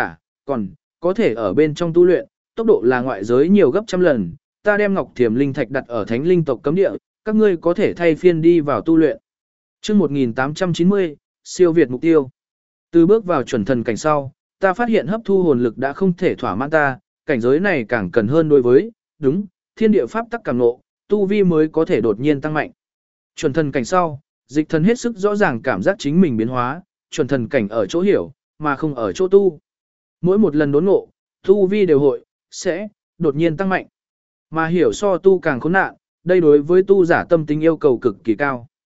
còn có thể ở bên trong tu luyện, tốc độ là ngoại giới nhiều gấp trăm lần, ta đem Ngọc Thiềm linh thạch đặt ở Thánh Linh tộc cấm địa, các ngươi có thể thay phiên đi vào tu luyện. Chương 1890, siêu việt mục tiêu. Từ bước vào chuẩn thần cảnh sau, ta phát hiện hấp thu hồn lực đã không thể thỏa mãn ta, cảnh giới này càng cần hơn đối với, thiên địa pháp tắc cảm ngộ, tu vi mới có thể đột nhiên tăng mạnh. Chuẩn thần cảnh sau, Dịch Thần hết sức rõ ràng cảm giác chính mình biến hóa, chuẩn thần cảnh ở chỗ hiểu, mà không ở chỗ tu. Mỗi một lần đốn ngộ, tu vi đều sẽ đột nhiên tăng mạnh. Mà hiểu so tu càng khốn nạn, đây đối với tu giả tâm tính yêu cầu cực kỳ cao.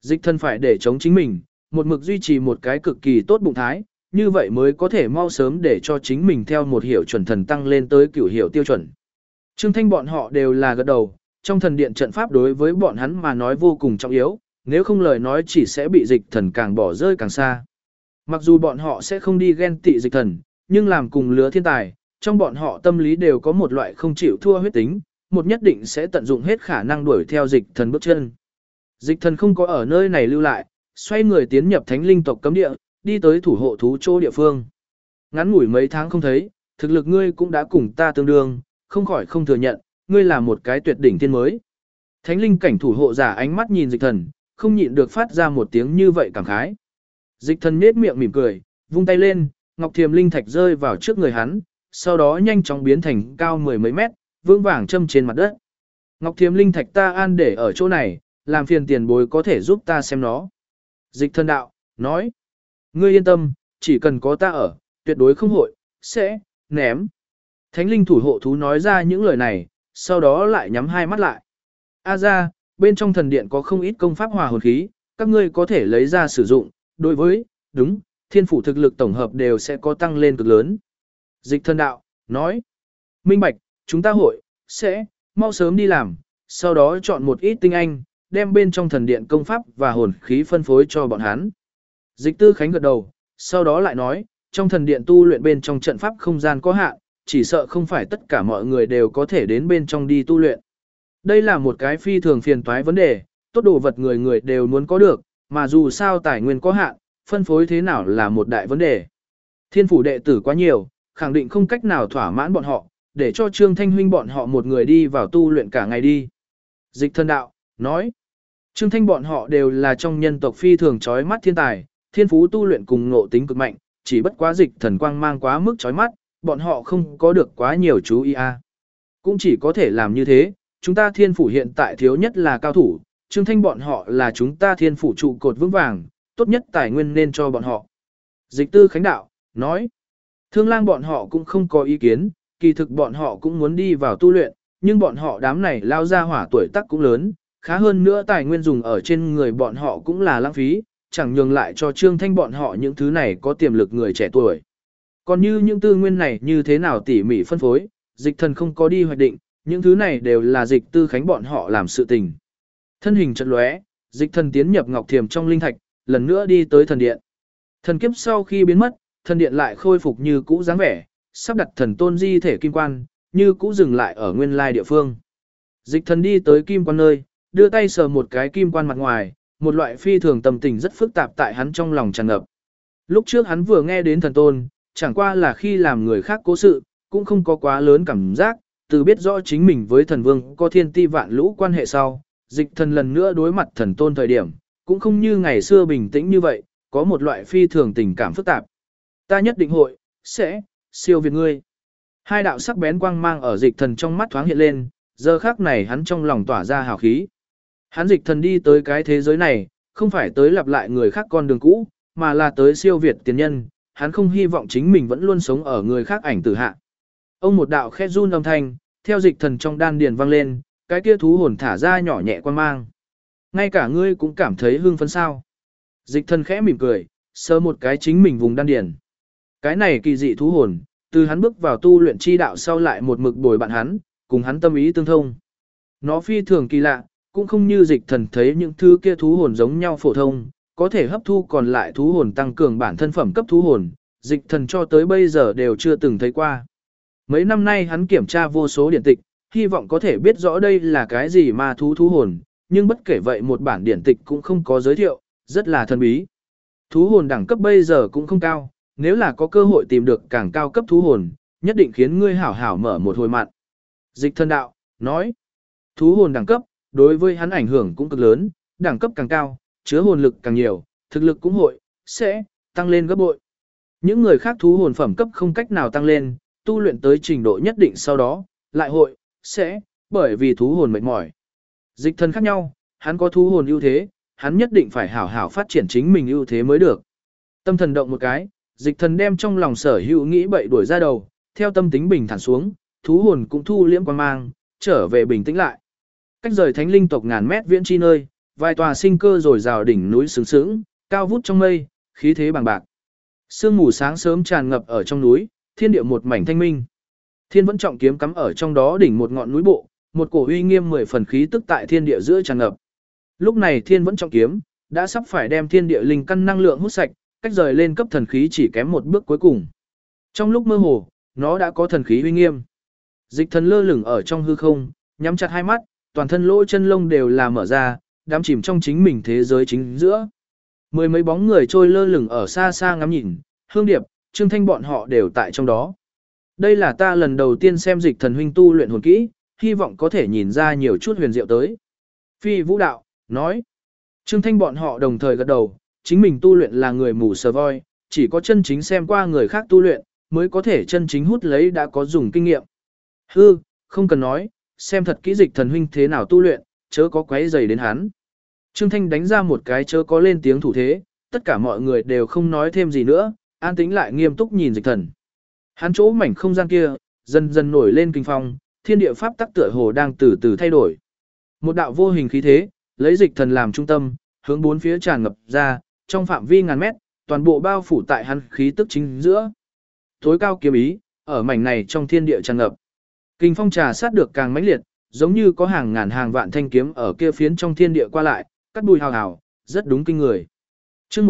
Dịch thần phải để chống chính mình, một mực duy trì một cái cực kỳ tốt bụng thái, như vậy mới có thể mau sớm để cho chính mình theo một hiểu chuẩn thần tăng lên tới cửu hiểu tiêu chuẩn. Trương Thanh bọn họ đều là gật đầu, trong thần điện trận pháp đối với bọn hắn mà nói vô cùng trọng yếu, nếu không lời nói chỉ sẽ bị dịch thần càng bỏ rơi càng xa. Mặc dù bọn họ sẽ không đi ghen tị dịch thần, nhưng làm cùng lứa thiên tài, trong bọn họ tâm lý đều có một loại không chịu thua huyết tính, một nhất định sẽ tận dụng hết khả năng đuổi theo dịch thần bước chân. Dịch thần không có ở nơi này lưu lại, xoay người tiến nhập thánh linh tộc cấm địa, đi tới thủ hộ thú chỗ địa phương. Ngắn ngủi mấy tháng không thấy, thực lực ngươi cũng đã cùng ta tương đương, không khỏi không thừa nhận, ngươi là một cái tuyệt đỉnh thiên mới. Thánh linh cảnh thủ hộ giả ánh mắt nhìn dịch thần, không nhịn được phát ra một tiếng như vậy cảm khái. Dịch thần nết miệng mỉm cười, vung tay lên, ngọc thiềm linh thạch rơi vào trước người hắn, sau đó nhanh chóng biến thành cao mười mấy mét, vững vàng châm trên mặt đất. Ngọc thiềm linh thạch ta an để ở chỗ này, làm phiền tiền bối có thể giúp ta xem nó. Dịch thần đạo, nói, ngươi yên tâm, chỉ cần có ta ở, tuyệt đối không hội, sẽ, ném. Thánh linh thủ hộ thú nói ra những lời này, sau đó lại nhắm hai mắt lại. A ra, bên trong thần điện có không ít công pháp hòa hồn khí, các ngươi có thể lấy ra sử dụng, đối với, đúng, thiên phủ thực lực tổng hợp đều sẽ có tăng lên cực lớn. Dịch thần đạo, nói, minh bạch, chúng ta hội, sẽ, mau sớm đi làm, sau đó chọn một ít tinh anh, đem bên trong thần điện công pháp và hồn khí phân phối cho bọn hắn. Dịch tư khánh gật đầu, sau đó lại nói, trong thần điện tu luyện bên trong trận pháp không gian có hạn, chỉ sợ không phải tất cả mọi người đều có thể đến bên trong đi tu luyện. Đây là một cái phi thường phiền toái vấn đề, tốt đồ vật người người đều muốn có được, mà dù sao tài nguyên có hạn, phân phối thế nào là một đại vấn đề. Thiên phủ đệ tử quá nhiều, khẳng định không cách nào thỏa mãn bọn họ, để cho Trương Thanh huynh bọn họ một người đi vào tu luyện cả ngày đi. Dịch thần đạo, nói, Trương Thanh bọn họ đều là trong nhân tộc phi thường chói mắt thiên tài, thiên phú tu luyện cùng ngộ tính cực mạnh, chỉ bất quá dịch thần quang mang quá mức chói mắt, bọn họ không có được quá nhiều chú ý a. Cũng chỉ có thể làm như thế, chúng ta thiên phủ hiện tại thiếu nhất là cao thủ, Trương Thanh bọn họ là chúng ta thiên phủ trụ cột vững vàng, tốt nhất tài nguyên nên cho bọn họ. Dịch tư khánh đạo, nói, Thương lang bọn họ cũng không có ý kiến, kỳ thực bọn họ cũng muốn đi vào tu luyện, nhưng bọn họ đám này lao ra hỏa tuổi tác cũng lớn, khá hơn nữa tài nguyên dùng ở trên người bọn họ cũng là lãng phí, chẳng nhường lại cho Trương Thanh bọn họ những thứ này có tiềm lực người trẻ tuổi. Còn như những tư nguyên này như thế nào tỉ mỉ phân phối, dịch thần không có đi hoạch định, những thứ này đều là dịch tư khánh bọn họ làm sự tình. Thân hình chợt lóe, dịch thần tiến nhập ngọc thiềm trong linh thạch, lần nữa đi tới thần điện. Thần kiếp sau khi biến mất, thần điện lại khôi phục như cũ dáng vẻ, sắp đặt thần tôn di thể kim quan, như cũ dừng lại ở nguyên lai địa phương. Dịch thần đi tới kim quan nơi, đưa tay sờ một cái kim quan mặt ngoài, một loại phi thường tâm tình rất phức tạp tại hắn trong lòng tràn ngập. Lúc trước hắn vừa nghe đến thần tôn, chẳng qua là khi làm người khác cố sự, cũng không có quá lớn cảm giác, từ biết rõ chính mình với thần vương có thiên ti vạn lũ quan hệ sau, dịch thần lần nữa đối mặt thần tôn thời điểm, cũng không như ngày xưa bình tĩnh như vậy, có một loại phi thường tình cảm phức tạp. Ta nhất định hội, sẽ, siêu việt ngươi. Hai đạo sắc bén quang mang ở dịch thần trong mắt thoáng hiện lên, giờ khắc này hắn trong lòng tỏa ra hào khí. Hắn dịch thần đi tới cái thế giới này, không phải tới lặp lại người khác con đường cũ, mà là tới siêu việt tiền nhân, hắn không hy vọng chính mình vẫn luôn sống ở người khác ảnh tử hạ. Ông một đạo khẽ run âm thanh, theo dịch thần trong đan điền vang lên, cái kia thú hồn thả ra nhỏ nhẹ quang mang. Ngay cả ngươi cũng cảm thấy hưng phấn sao. Dịch thần khẽ mỉm cười, sờ một cái chính mình vùng đan điền. Cái này kỳ dị thú hồn, từ hắn bước vào tu luyện chi đạo sau lại một mực bồi bạn hắn, cùng hắn tâm ý tương thông. Nó phi thường kỳ lạ, cũng không như dịch thần thấy những thứ kia thú hồn giống nhau phổ thông, có thể hấp thu còn lại thú hồn tăng cường bản thân phẩm cấp thú hồn, dịch thần cho tới bây giờ đều chưa từng thấy qua. Mấy năm nay hắn kiểm tra vô số điển tịch, hy vọng có thể biết rõ đây là cái gì mà thú hồn, nhưng bất kể vậy một bản điển tịch cũng không có giới thiệu, rất là thần bí. Thú hồn đẳng cấp bây giờ cũng không cao, nếu là có cơ hội tìm được càng cao cấp thú hồn, nhất định khiến ngươi hảo hảo mở một hồi mặn. Dịch thần đạo, nói, thú hồn đẳng cấp, đối với hắn ảnh hưởng cũng cực lớn, đẳng cấp càng cao, chứa hồn lực càng nhiều, thực lực cũng hội, sẽ, tăng lên gấp bội. Những người khác thú hồn phẩm cấp không cách nào tăng lên, tu luyện tới trình độ nhất định sau đó, lại hội, sẽ, bởi vì thú hồn mệt mỏi. Dịch thần khác nhau, hắn có thú hồn ưu thế, hắn nhất định phải hảo hảo phát triển chính mình ưu thế mới được. Tâm thần động một cái, dịch thần đem trong lòng sở hữu nghĩ bậy đuổi ra đầu, theo tâm tính bình thản xuống, thú hồn cũng thu liễm quan mang, trở về bình tĩnh lại. Cách rời thánh linh tộc ngàn mét viễn chi nơi, vài tòa sinh cơ rồi rào đỉnh núi sướng sướng, cao vút trong mây, khí thế bằng bạc. Sương mù sáng sớm tràn ngập ở trong núi, thiên địa một mảnh thanh minh. Thiên Vẫn Trọng Kiếm cắm ở trong đó đỉnh một ngọn núi bộ, một cổ uy nghiêm 10 phần khí tức tại thiên địa giữa tràn ngập. Lúc này Thiên Vẫn Trọng Kiếm đã sắp phải đem thiên địa linh căn năng lượng hút sạch, cách rời lên cấp thần khí chỉ kém một bước cuối cùng. Trong lúc mơ hồ, nó đã có thần khí uy nghiêm. Dịch Thần lơ lửng ở trong hư không, nhắm chặt hai mắt, toàn thân lỗ chân lông đều là mở ra, đắm chìm trong chính mình thế giới chính giữa. Mười mấy bóng người trôi lơ lửng ở xa xa ngắm nhìn, Hương Điệp, Trương Thanh bọn họ đều tại trong đó. Đây là ta lần đầu tiên xem Dịch Thần huynh tu luyện hồn kỹ, hy vọng có thể nhìn ra nhiều chút huyền diệu tới. Phi Vũ Đạo nói. Trương Thanh bọn họ đồng thời gật đầu, chính mình tu luyện là người mù sờ voi, chỉ có chân chính xem qua người khác tu luyện, mới có thể chân chính hút lấy đã có dùng kinh nghiệm. Hư, không cần nói, xem thật kỹ Dịch Thần huynh thế nào tu luyện, chớ có quấy rầy đến hắn. Trương Thanh đánh ra một cái chớ có lên tiếng thủ thế, tất cả mọi người đều không nói thêm gì nữa, an tĩnh lại nghiêm túc nhìn Dịch Thần. Hắn chỗ mảnh không gian kia, dần dần nổi lên kinh phong, thiên địa pháp tắc tựa hồ đang từ từ thay đổi. Một đạo vô hình khí thế, lấy Dịch Thần làm trung tâm, hướng bốn phía tràn ngập ra, trong phạm vi ngàn mét, toàn bộ bao phủ tại hắn khí tức chính giữa. Tối cao kiếm ý, ở mảnh này trong thiên địa tràn ngập. Kinh phong trà sát được càng mãnh liệt, giống như có hàng ngàn hàng vạn thanh kiếm ở kia phiến trong thiên địa qua lại, cắt bùi hào hào, rất đúng kinh người. Chương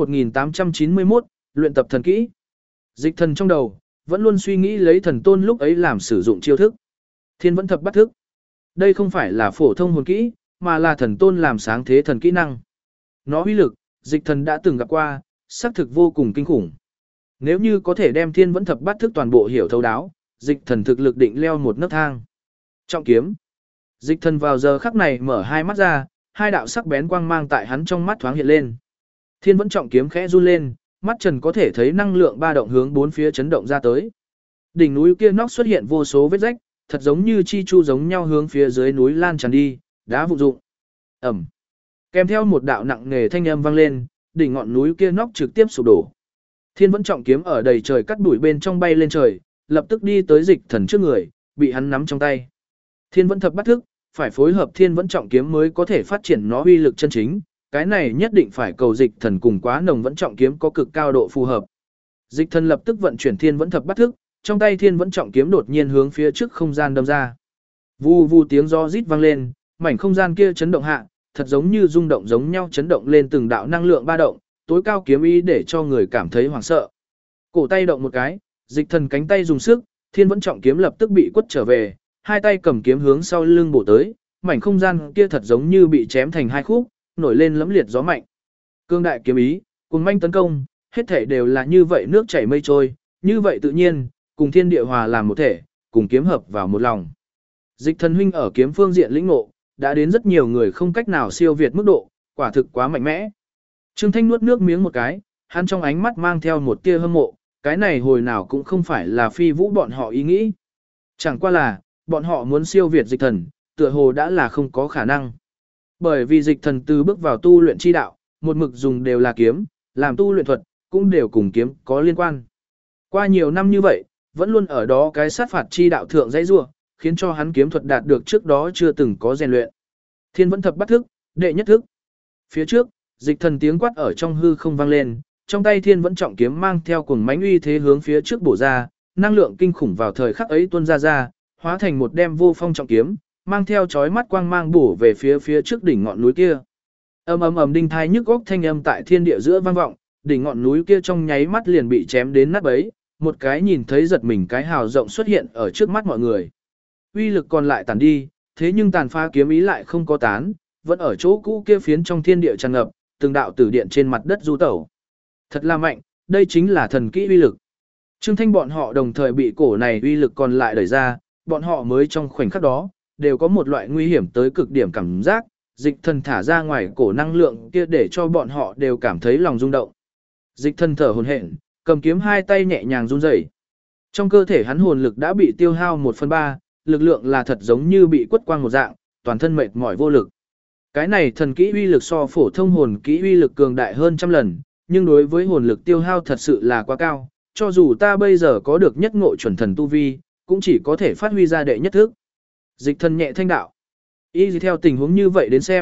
1891, luyện tập thần kỹ. Dịch Thần trong đầu vẫn luôn suy nghĩ lấy Thần Tôn lúc ấy làm sử dụng chiêu thức. Thiên Vẫn Thập Bát Thức. Đây không phải là phổ thông hồn kỹ, mà là Thần Tôn làm sáng thế thần kỹ năng. Nó uy lực, Dịch Thần đã từng gặp qua, xác thực vô cùng kinh khủng. Nếu như có thể đem Thiên Vẫn Thập Bát Thức toàn bộ hiểu thấu đáo, Dịch Thần thực lực định leo một nấc thang. Trọng kiếm. Dịch Thần vào giờ khắc này mở hai mắt ra, hai đạo sắc bén quang mang tại hắn trong mắt thoáng hiện lên. Thiên Vẫn Trọng Kiếm khẽ run lên, mắt trần có thể thấy năng lượng ba động hướng bốn phía chấn động ra tới. Đỉnh núi kia nóc xuất hiện vô số vết rách, thật giống như chi chu giống nhau hướng phía dưới núi lan tràn đi, đá vụn dụng. Ầm. Kèm theo một đạo nặng nề thanh âm vang lên, đỉnh ngọn núi kia nóc trực tiếp sụp đổ. Thiên Vẫn Trọng Kiếm ở đầy trời cắt đuổi bên trong bay lên trời, lập tức đi tới Dịch Thần trước người, bị hắn nắm trong tay. Thiên Vẫn Thập Bát Thức, phải phối hợp Thiên Vẫn Trọng Kiếm mới có thể phát triển nó uy lực chân chính, cái này nhất định phải cầu Dịch Thần cùng Quá Nồng Vẫn Trọng Kiếm có cực cao độ phù hợp. Dịch Thần lập tức vận chuyển Thiên Vẫn Thập Bát Thức, trong tay Thiên Vẫn Trọng Kiếm đột nhiên hướng phía trước không gian đâm ra. Vù vù tiếng gió rít vang lên, mảnh không gian kia chấn động hạ, thật giống như rung động giống nhau chấn động lên từng đạo năng lượng ba động, tối cao kiếm ý để cho người cảm thấy hoảng sợ. Cổ tay động một cái, Dịch Thần cánh tay dùng sức, Thiên Vẫn Trọng Kiếm lập tức bị quất trở về, hai tay cầm kiếm hướng sau lưng bổ tới, mảnh không gian kia thật giống như bị chém thành hai khúc, nổi lên lẫm liệt gió mạnh. Cương đại kiếm ý, cùng manh tấn công, hết thể đều là như vậy nước chảy mây trôi, như vậy tự nhiên, cùng thiên địa hòa làm một thể, cùng kiếm hợp vào một lòng. Dịch Thần huynh ở kiếm phương diện lĩnh ngộ, đã đến rất nhiều người không cách nào siêu việt mức độ, quả thực quá mạnh mẽ. Trương Thanh nuốt nước miếng một cái, hắn trong ánh mắt mang theo một tia hâm mộ, cái này hồi nào cũng không phải là Phi Vũ bọn họ ý nghĩ. Chẳng qua là, bọn họ muốn siêu việt Dịch Thần, tựa hồ đã là không có khả năng. Bởi vì Dịch Thần từ bước vào tu luyện chi đạo, một mực dùng đều là kiếm, làm tu luyện thuật, cũng đều cùng kiếm có liên quan. Qua nhiều năm như vậy, vẫn luôn ở đó cái sát phạt chi đạo thượng dãy rua, khiến cho hắn kiếm thuật đạt được trước đó chưa từng có rèn luyện. Thiên Vẫn Thập Bát Thức, đệ nhất thức. Phía trước, Dịch Thần tiếng quát ở trong hư không vang lên, trong tay Thiên Vẫn Trọng Kiếm mang theo cuồng mãnh uy thế hướng phía trước bổ ra, năng lượng kinh khủng vào thời khắc ấy tuôn ra, hóa thành một đem vô phong trọng kiếm, mang theo chói mắt quang mang bổ về phía trước đỉnh ngọn núi kia. Ầm ầm ầm đinh thai nhức góc thanh âm tại thiên địa giữa vang vọng, đỉnh ngọn núi kia trong nháy mắt liền bị chém đến nát bấy, một cái nhìn thấy giật mình cái hào rộng xuất hiện ở trước mắt mọi người. Uy lực còn lại tàn đi, thế nhưng tàn phá kiếm ý lại không có tán, vẫn ở chỗ cũ kia phiến trong thiên địa tràn ngập, từng đạo tử điện trên mặt đất du tẩu. Thật là mạnh, đây chính là thần kỹ uy lực. Trương Thanh bọn họ đồng thời bị cổ này uy lực còn lại đẩy ra, bọn họ mới trong khoảnh khắc đó, đều có một loại nguy hiểm tới cực điểm cảm giác, Dịch Thần thả ra ngoài cổ năng lượng kia để cho bọn họ đều cảm thấy lòng rung động. Dịch Thần thở hổn hển, cầm kiếm hai tay nhẹ nhàng run rẩy. Trong cơ thể hắn hồn lực đã bị tiêu hao 1/3, lực lượng là thật giống như bị quất quang một dạng, toàn thân mệt mỏi vô lực. Cái này thần kỹ uy lực so phổ thông hồn kỹ uy lực cường đại hơn trăm lần, nhưng đối với hồn lực tiêu hao thật sự là quá cao, cho dù ta bây giờ có được nhất ngộ chuẩn thần tu vi, cũng chỉ có thể phát huy ra đệ nhất thức. Dịch Thần nhẹ thanh đạo. Y theo tình huống như vậy đến xem,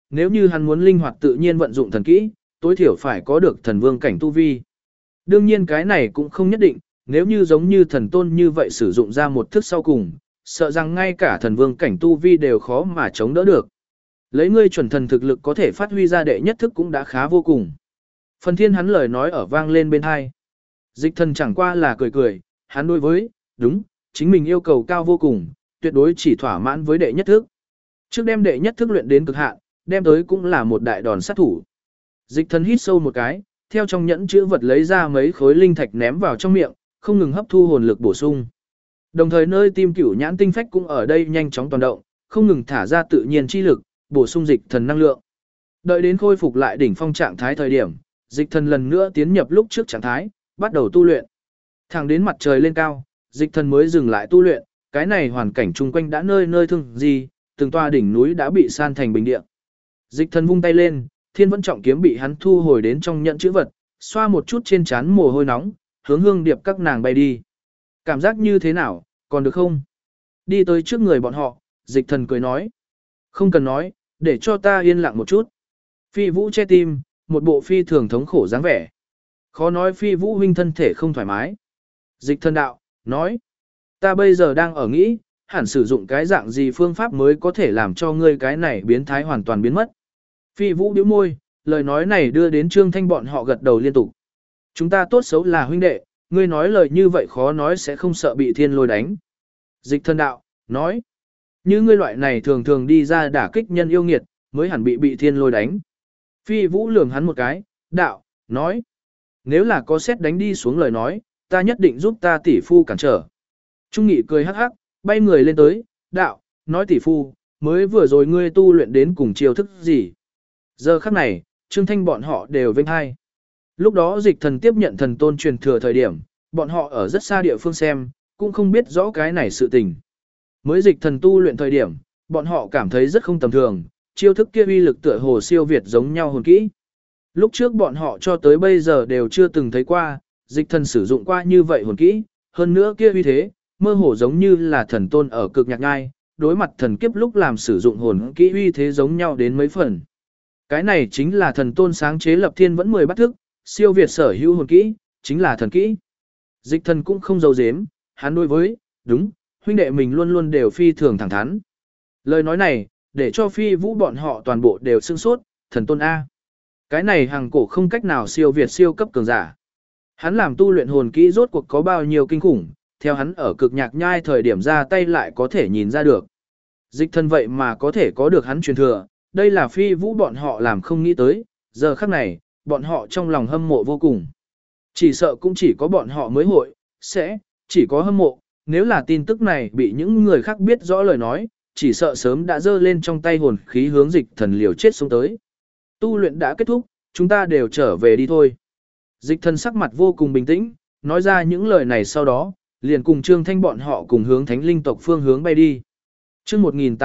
nếu như hắn muốn linh hoạt tự nhiên vận dụng thần kỹ, tối thiểu phải có được thần vương cảnh tu vi. Đương nhiên cái này cũng không nhất định, nếu như giống như thần tôn như vậy sử dụng ra một thức sau cùng, sợ rằng ngay cả thần vương cảnh tu vi đều khó mà chống đỡ được. Lấy ngươi chuẩn thần thực lực có thể phát huy ra đệ nhất thức cũng đã khá vô cùng. Phần Thiên hắn lời nói ở vang lên bên tai. Dịch thần chẳng qua là cười cười, hắn đối với, đúng, chính mình yêu cầu cao vô cùng, tuyệt đối chỉ thỏa mãn với đệ nhất thức. Trước đem đệ nhất thức luyện đến cực hạn, đem tới cũng là một đại đòn sát thủ. Dịch thần hít sâu một cái, theo trong nhẫn chữ vật lấy ra mấy khối linh thạch ném vào trong miệng, không ngừng hấp thu hồn lực bổ sung. Đồng thời nơi tim cửu nhãn tinh phách cũng ở đây nhanh chóng toàn động, không ngừng thả ra tự nhiên chi lực, bổ sung dịch thần năng lượng. Đợi đến khôi phục lại đỉnh phong trạng thái thời điểm, dịch thần lần nữa tiến nhập lúc trước trạng thái, bắt đầu tu luyện. Thẳng đến mặt trời lên cao, dịch thần mới dừng lại tu luyện, cái này hoàn cảnh chung quanh đã nơi nơi thương gì, từng tòa đỉnh núi đã bị san thành bình địa. Dịch thần vung tay lên, thiên vẫn trọng kiếm bị hắn thu hồi đến trong nhận chữ vật, xoa một chút trên trán mồ hôi nóng, hướng hương điệp các nàng bay đi. Cảm giác như thế nào, còn được không? Đi tới trước người bọn họ, dịch thần cười nói. Không cần nói, để cho ta yên lặng một chút. Phi Vũ che tim, một bộ phi thường thống khổ dáng vẻ. Khó nói Phi Vũ huynh thân thể không thoải mái. Dịch thần đạo, nói. Ta bây giờ đang ở nghĩ, hẳn sử dụng cái dạng gì phương pháp mới có thể làm cho ngươi cái này biến thái hoàn toàn biến mất. Phi Vũ bĩu môi, lời nói này đưa đến Trương Thanh bọn họ gật đầu liên tục. Chúng ta tốt xấu là huynh đệ, ngươi nói lời như vậy khó nói sẽ không sợ bị thiên lôi đánh. Dịch thần đạo, nói. Như ngươi loại này thường thường đi ra đả kích nhân yêu nghiệt, mới hẳn bị thiên lôi đánh. Phi Vũ lườm hắn một cái, đạo, nói. Nếu là có xét đánh đi xuống lời nói, ta nhất định giúp ta tỷ phu cản trở. Trung Nghị cười hắc hắc, bay người lên tới, đạo, nói tỷ phu, mới vừa rồi ngươi tu luyện đến cùng chiêu thức gì. Giờ khắc này, Trương Thanh bọn họ đều vênh hai. Lúc đó dịch thần tiếp nhận thần tôn truyền thừa thời điểm, bọn họ ở rất xa địa phương xem, cũng không biết rõ cái này sự tình. Mới dịch thần tu luyện thời điểm, bọn họ cảm thấy rất không tầm thường, chiêu thức kia uy lực tựa hồ siêu việt giống nhau hồn kỹ. Lúc trước bọn họ cho tới bây giờ đều chưa từng thấy qua, dịch thần sử dụng qua như vậy hồn kỹ, hơn nữa kia uy thế, mơ hồ giống như là thần tôn ở cực nhạc ngai, đối mặt thần kiếp lúc làm sử dụng hồn kỹ uy thế giống nhau đến mấy phần. Cái này chính là thần tôn sáng chế lập thiên vẫn 10 bắt thức, siêu việt sở hữu hồn kỹ, chính là thần kỹ. Dịch thần cũng không giấu giếm, hắn đối với, đúng, huynh đệ mình luôn luôn đều phi thường thẳng thắn. Lời nói này, để cho Phi Vũ bọn họ toàn bộ đều sưng sốt, thần tôn A. Cái này hàng cổ không cách nào siêu việt siêu cấp cường giả. Hắn làm tu luyện hồn kỹ rốt cuộc có bao nhiêu kinh khủng, theo hắn ở cực nhạc nhai thời điểm ra tay lại có thể nhìn ra được. Dịch thần vậy mà có thể có được hắn truyền thừa, đây là Phi Vũ bọn họ làm không nghĩ tới, giờ khắc này, bọn họ trong lòng hâm mộ vô cùng. Chỉ sợ cũng chỉ có bọn họ mới hội, sẽ, chỉ có hâm mộ, nếu là tin tức này bị những người khác biết rõ lời nói, chỉ sợ sớm đã dơ lên trong tay hồn khí hướng dịch thần liều chết xuống tới. Tu luyện đã kết thúc, chúng ta đều trở về đi thôi. Dịch thần sắc mặt vô cùng bình tĩnh, nói ra những lời này sau đó, liền cùng Trương Thanh bọn họ cùng hướng thánh linh tộc phương hướng bay đi. Chương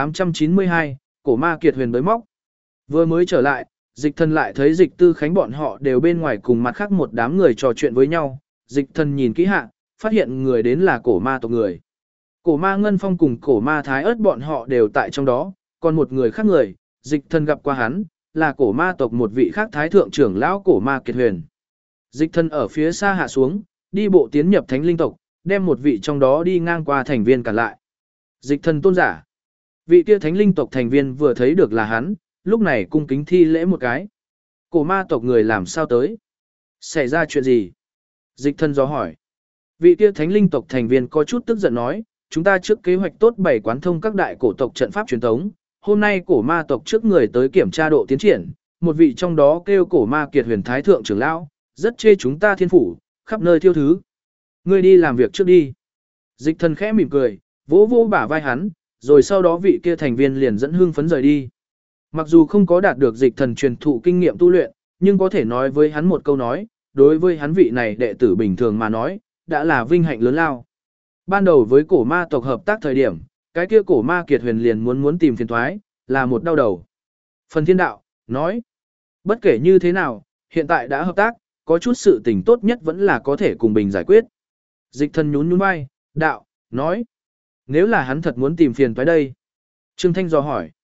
1892, cổ ma kiệt huyền bới móc. Vừa mới trở lại, dịch thần lại thấy dịch tư khánh bọn họ đều bên ngoài cùng mặt khác một đám người trò chuyện với nhau. Dịch thần nhìn kỹ hạ, phát hiện người đến là cổ ma tộc người. Cổ ma Ngân Phong cùng cổ ma Thái Ớt bọn họ đều tại trong đó, còn một người khác người, dịch thần gặp qua hắn, là cổ ma tộc một vị khác thái thượng trưởng lão cổ ma kiệt huyền. Dịch thần ở phía xa hạ xuống, đi bộ tiến nhập thánh linh tộc, đem một vị trong đó đi ngang qua thành viên cản lại. Dịch thần tôn giả. Vị kia thánh linh tộc thành viên vừa thấy được là hắn, lúc này cung kính thi lễ một cái. Cổ ma tộc người làm sao tới? Xảy ra chuyện gì? Dịch thần do hỏi. Vị kia thánh linh tộc thành viên có chút tức giận nói, chúng ta trước kế hoạch tốt bày quán thông các đại cổ tộc trận pháp truyền thống. Hôm nay cổ ma tộc trước người tới kiểm tra độ tiến triển, một vị trong đó kêu cổ ma kiệt huyền thái thượng trưởng lão, rất chê chúng ta thiên phủ, khắp nơi thiêu thứ. Ngươi đi làm việc trước đi. Dịch thần khẽ mỉm cười, vỗ vỗ bả vai hắn, rồi sau đó vị kia thành viên liền dẫn hưng phấn rời đi. Mặc dù không có đạt được dịch thần truyền thụ kinh nghiệm tu luyện, nhưng có thể nói với hắn một câu nói, đối với hắn vị này đệ tử bình thường mà nói, đã là vinh hạnh lớn lao. Ban đầu với cổ ma tộc hợp tác thời điểm, cái kia cổ ma kiệt huyền liền muốn tìm phiền thoái, là một đau đầu. Phần Thiên đạo, nói, bất kể như thế nào, hiện tại đã hợp tác, có chút sự tình tốt nhất vẫn là có thể cùng bình giải quyết. Dịch thần nhún nhún vai, đạo, nói, nếu là hắn thật muốn tìm phiền toái đây. Trương Thanh dò hỏi,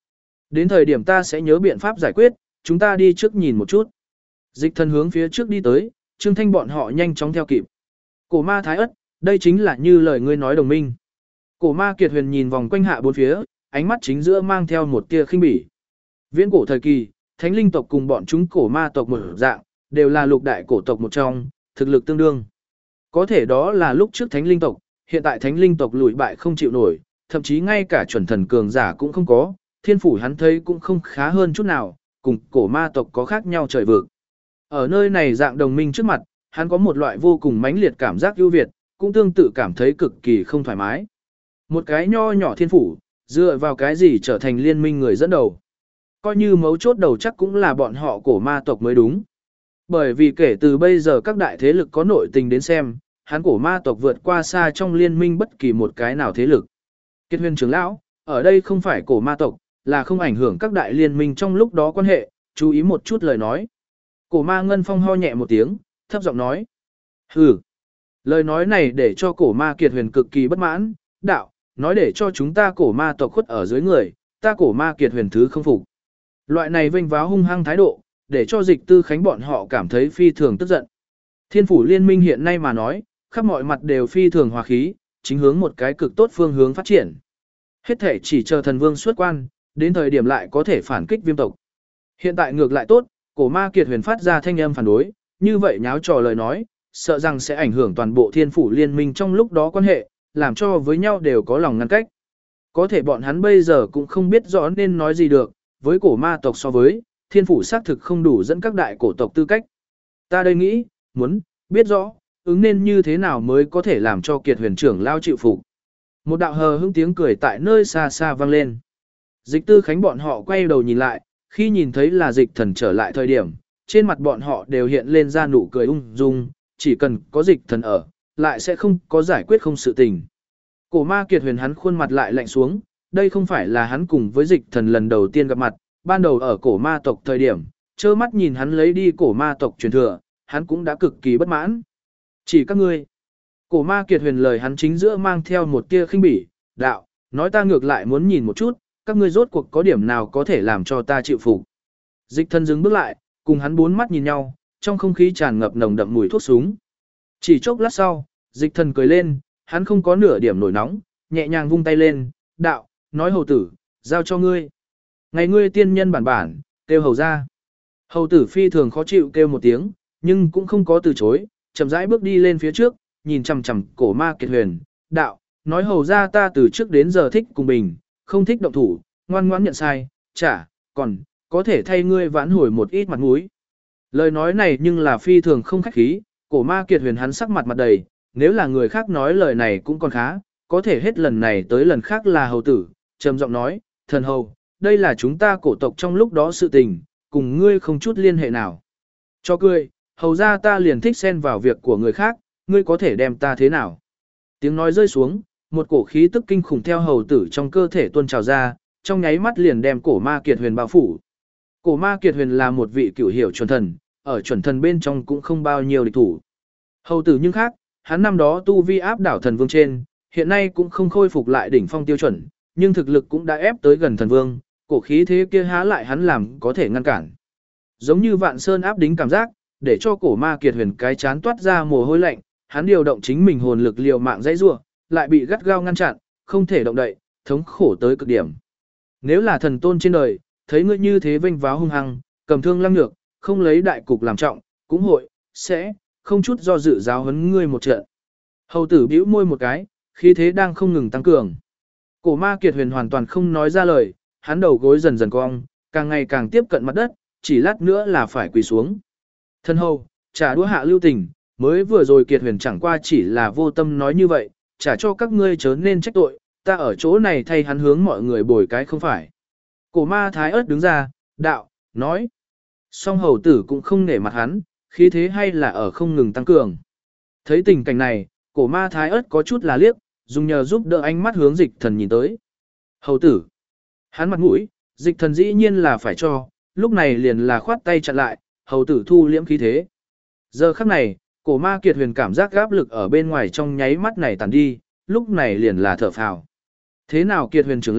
Đến thời điểm ta sẽ nhớ biện pháp giải quyết, chúng ta đi trước nhìn một chút. Dịch thần hướng phía trước đi tới, Trương Thanh bọn họ nhanh chóng theo kịp. Cổ ma Thái Ất, đây chính là như lời ngươi nói đồng minh. Cổ ma Kiệt Huyền nhìn vòng quanh hạ bốn phía, ánh mắt chính giữa mang theo một tia khinh bỉ. Viễn cổ thời kỳ, thánh linh tộc cùng bọn chúng cổ ma tộc một dạng, đều là lục đại cổ tộc một trong, thực lực tương đương. Có thể đó là lúc trước thánh linh tộc, hiện tại thánh linh tộc lùi bại không chịu nổi, thậm chí ngay cả chuẩn thần cường giả cũng không có, thiên phủ hắn thấy cũng không khá hơn chút nào, cùng cổ ma tộc có khác nhau trời vực. Ở nơi này dạng đồng minh trước mặt, hắn có một loại vô cùng mãnh liệt cảm giác ưu việt, cũng tương tự cảm thấy cực kỳ không thoải mái. Một cái nho nhỏ thiên phủ, dựa vào cái gì trở thành liên minh người dẫn đầu. Coi như mấu chốt đầu chắc cũng là bọn họ cổ ma tộc mới đúng. Bởi vì kể từ bây giờ các đại thế lực có nội tình đến xem, hắn cổ ma tộc vượt qua xa trong liên minh bất kỳ một cái nào thế lực. Kiệt Huyền trưởng lão, ở đây không phải cổ ma tộc, là không ảnh hưởng các đại liên minh trong lúc đó quan hệ, chú ý một chút lời nói. Cổ ma Ngân Phong ho nhẹ một tiếng, thấp giọng nói. Hừ. Lời nói này để cho cổ ma Kiệt Huyền cực kỳ bất mãn, đạo, nói để cho chúng ta cổ ma tộc khuất ở dưới người, ta cổ ma Kiệt Huyền thứ không phục. Loại này vênh váo hung hăng thái độ, để cho Dịch Tư Khánh bọn họ cảm thấy phi thường tức giận. Thiên phủ liên minh hiện nay mà nói, khắp mọi mặt đều phi thường hòa khí, chính hướng một cái cực tốt phương hướng phát triển. Hết thể chỉ chờ thần vương xuất quan, đến thời điểm lại có thể phản kích viêm tộc. Hiện tại ngược lại tốt, cổ ma Kiệt Huyền phát ra thanh âm phản đối, như vậy nháo trò lời nói, sợ rằng sẽ ảnh hưởng toàn bộ thiên phủ liên minh trong lúc đó quan hệ, làm cho với nhau đều có lòng ngăn cách. Có thể bọn hắn bây giờ cũng không biết rõ nên nói gì được, với cổ ma tộc so với, thiên phủ xác thực không đủ dẫn các đại cổ tộc tư cách. Ta đây nghĩ, muốn, biết rõ, ứng nên như thế nào mới có thể làm cho Kiệt Huyền trưởng lao chịu phục. Một đạo hờ hững tiếng cười tại nơi xa xa vang lên. Dịch Tư Khánh bọn họ quay đầu nhìn lại, khi nhìn thấy là Dịch Thần trở lại thời điểm, trên mặt bọn họ đều hiện lên ra nụ cười ung dung, chỉ cần có Dịch Thần ở, lại sẽ không có giải quyết không sự tình. Cổ ma Kiệt Huyền hắn khuôn mặt lại lạnh xuống, đây không phải là hắn cùng với Dịch Thần lần đầu tiên gặp mặt, ban đầu ở cổ ma tộc thời điểm, trơ mắt nhìn hắn lấy đi cổ ma tộc truyền thừa, hắn cũng đã cực kỳ bất mãn. Chỉ các ngươi. Cổ ma Kiệt Huyền lời hắn chính giữa mang theo một tia khinh bỉ, đạo, nói ta ngược lại muốn nhìn một chút, các ngươi rốt cuộc có điểm nào có thể làm cho ta chịu phục. Dịch Thần dừng bước lại, cùng hắn bốn mắt nhìn nhau, trong không khí tràn ngập nồng đậm mùi thuốc súng. Chỉ chốc lát sau, Dịch Thần cười lên, hắn không có nửa điểm nổi nóng, nhẹ nhàng vung tay lên, đạo, nói hầu tử, giao cho ngươi. Ngày ngươi tiên nhân bản bản, kêu hầu ra. Hầu tử phi thường khó chịu kêu một tiếng, nhưng cũng không có từ chối, chậm rãi bước đi lên phía trước, nhìn chằm chằm cổ ma Kiệt Huyền, đạo, nói hầu ra ta từ trước đến giờ thích cùng bình, không thích động thủ, ngoan ngoãn nhận sai, chả, còn, có thể thay ngươi vãn hồi một ít mặt mũi. Lời nói này nhưng là phi thường không khách khí, cổ ma Kiệt Huyền hắn sắc mặt mặt đầy, nếu là người khác nói lời này cũng còn khá, có thể hết lần này tới lần khác là hầu tử, trầm giọng nói, thần hầu, đây là chúng ta cổ tộc trong lúc đó sự tình, cùng ngươi không chút liên hệ nào. Cho cười, hầu ra ta liền thích xen vào việc của người khác, ngươi có thể đem ta thế nào. Tiếng nói rơi xuống, một cổ khí tức kinh khủng theo hầu tử trong cơ thể tuôn trào ra, trong nháy mắt liền đem cổ ma Kiệt Huyền bao phủ. Cổ ma Kiệt Huyền là một vị cửu hiểu chuẩn thần, ở chuẩn thần bên trong cũng không bao nhiêu địch thủ. Hầu tử nhưng khác, hắn năm đó tu vi áp đảo thần vương trên, hiện nay cũng không khôi phục lại đỉnh phong tiêu chuẩn, nhưng thực lực cũng đã ép tới gần thần vương, cổ khí thế kia há lại hắn làm có thể ngăn cản. Giống như vạn sơn áp đính cảm giác, để cho cổ ma Kiệt Huyền cái chán toát ra mồ hôi lạnh, hắn điều động chính mình hồn lực liều mạng dãy rủa, lại bị gắt gao ngăn chặn, không thể động đậy, thống khổ tới cực điểm. Nếu là thần tôn trên đời, thấy ngươi như thế vênh váo hung hăng, cầm thương lăng nhược, không lấy đại cục làm trọng, cũng hội, sẽ, không chút do dự giáo huấn ngươi một trận. Hầu tử bĩu môi một cái, khí thế đang không ngừng tăng cường. Cổ ma Kiệt Huyền hoàn toàn không nói ra lời, hắn đầu gối dần dần cong, càng ngày càng tiếp cận mặt đất, chỉ lát nữa là phải quỳ xuống. Thân hầu, trả đũa hạ lưu tình, mới vừa rồi Kiệt Huyền chẳng qua chỉ là vô tâm nói như vậy, trả cho các ngươi chớ nên trách tội, ta ở chỗ này thay hắn hướng mọi người bồi cái không phải. Cổ ma Thái Ất đứng ra, đạo, nói. Song hầu tử cũng không nể mặt hắn, khí thế hay là ở không ngừng tăng cường. Thấy tình cảnh này, cổ ma Thái Ất có chút là liếc, dùng nhờ giúp đỡ ánh mắt hướng Dịch Thần nhìn tới. Hầu tử. Hắn mặt mũi, Dịch Thần dĩ nhiên là phải cho, lúc này liền là khoát tay chặn lại, hầu tử thu liễm khí thế. Giờ khắc này, cổ ma Kiệt Huyền cảm giác áp lực ở bên ngoài trong nháy mắt này tàn đi, lúc này liền là thở phào. Thế nào Kiệt Huyền trưởng lão,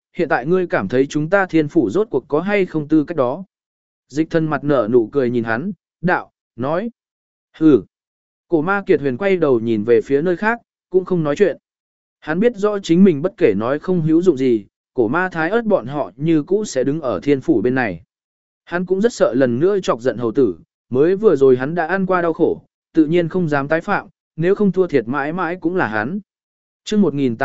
hiện tại ngươi cảm thấy chúng ta thiên phủ rốt cuộc có hay không tư cách đó. Dịch thần mặt nở nụ cười nhìn hắn, đạo, nói. Hừ. Cổ ma kiệt huyền quay đầu nhìn về phía nơi khác, cũng không nói chuyện. Hắn biết rõ chính mình bất kể nói không hữu dụng gì, cổ ma thái ớt bọn họ như cũ sẽ đứng ở thiên phủ bên này. Hắn cũng rất sợ lần nữa chọc giận hầu tử, mới vừa rồi hắn đã ăn qua đau khổ, tự nhiên không dám tái phạm, nếu không thua thiệt mãi mãi cũng là hắn. Chương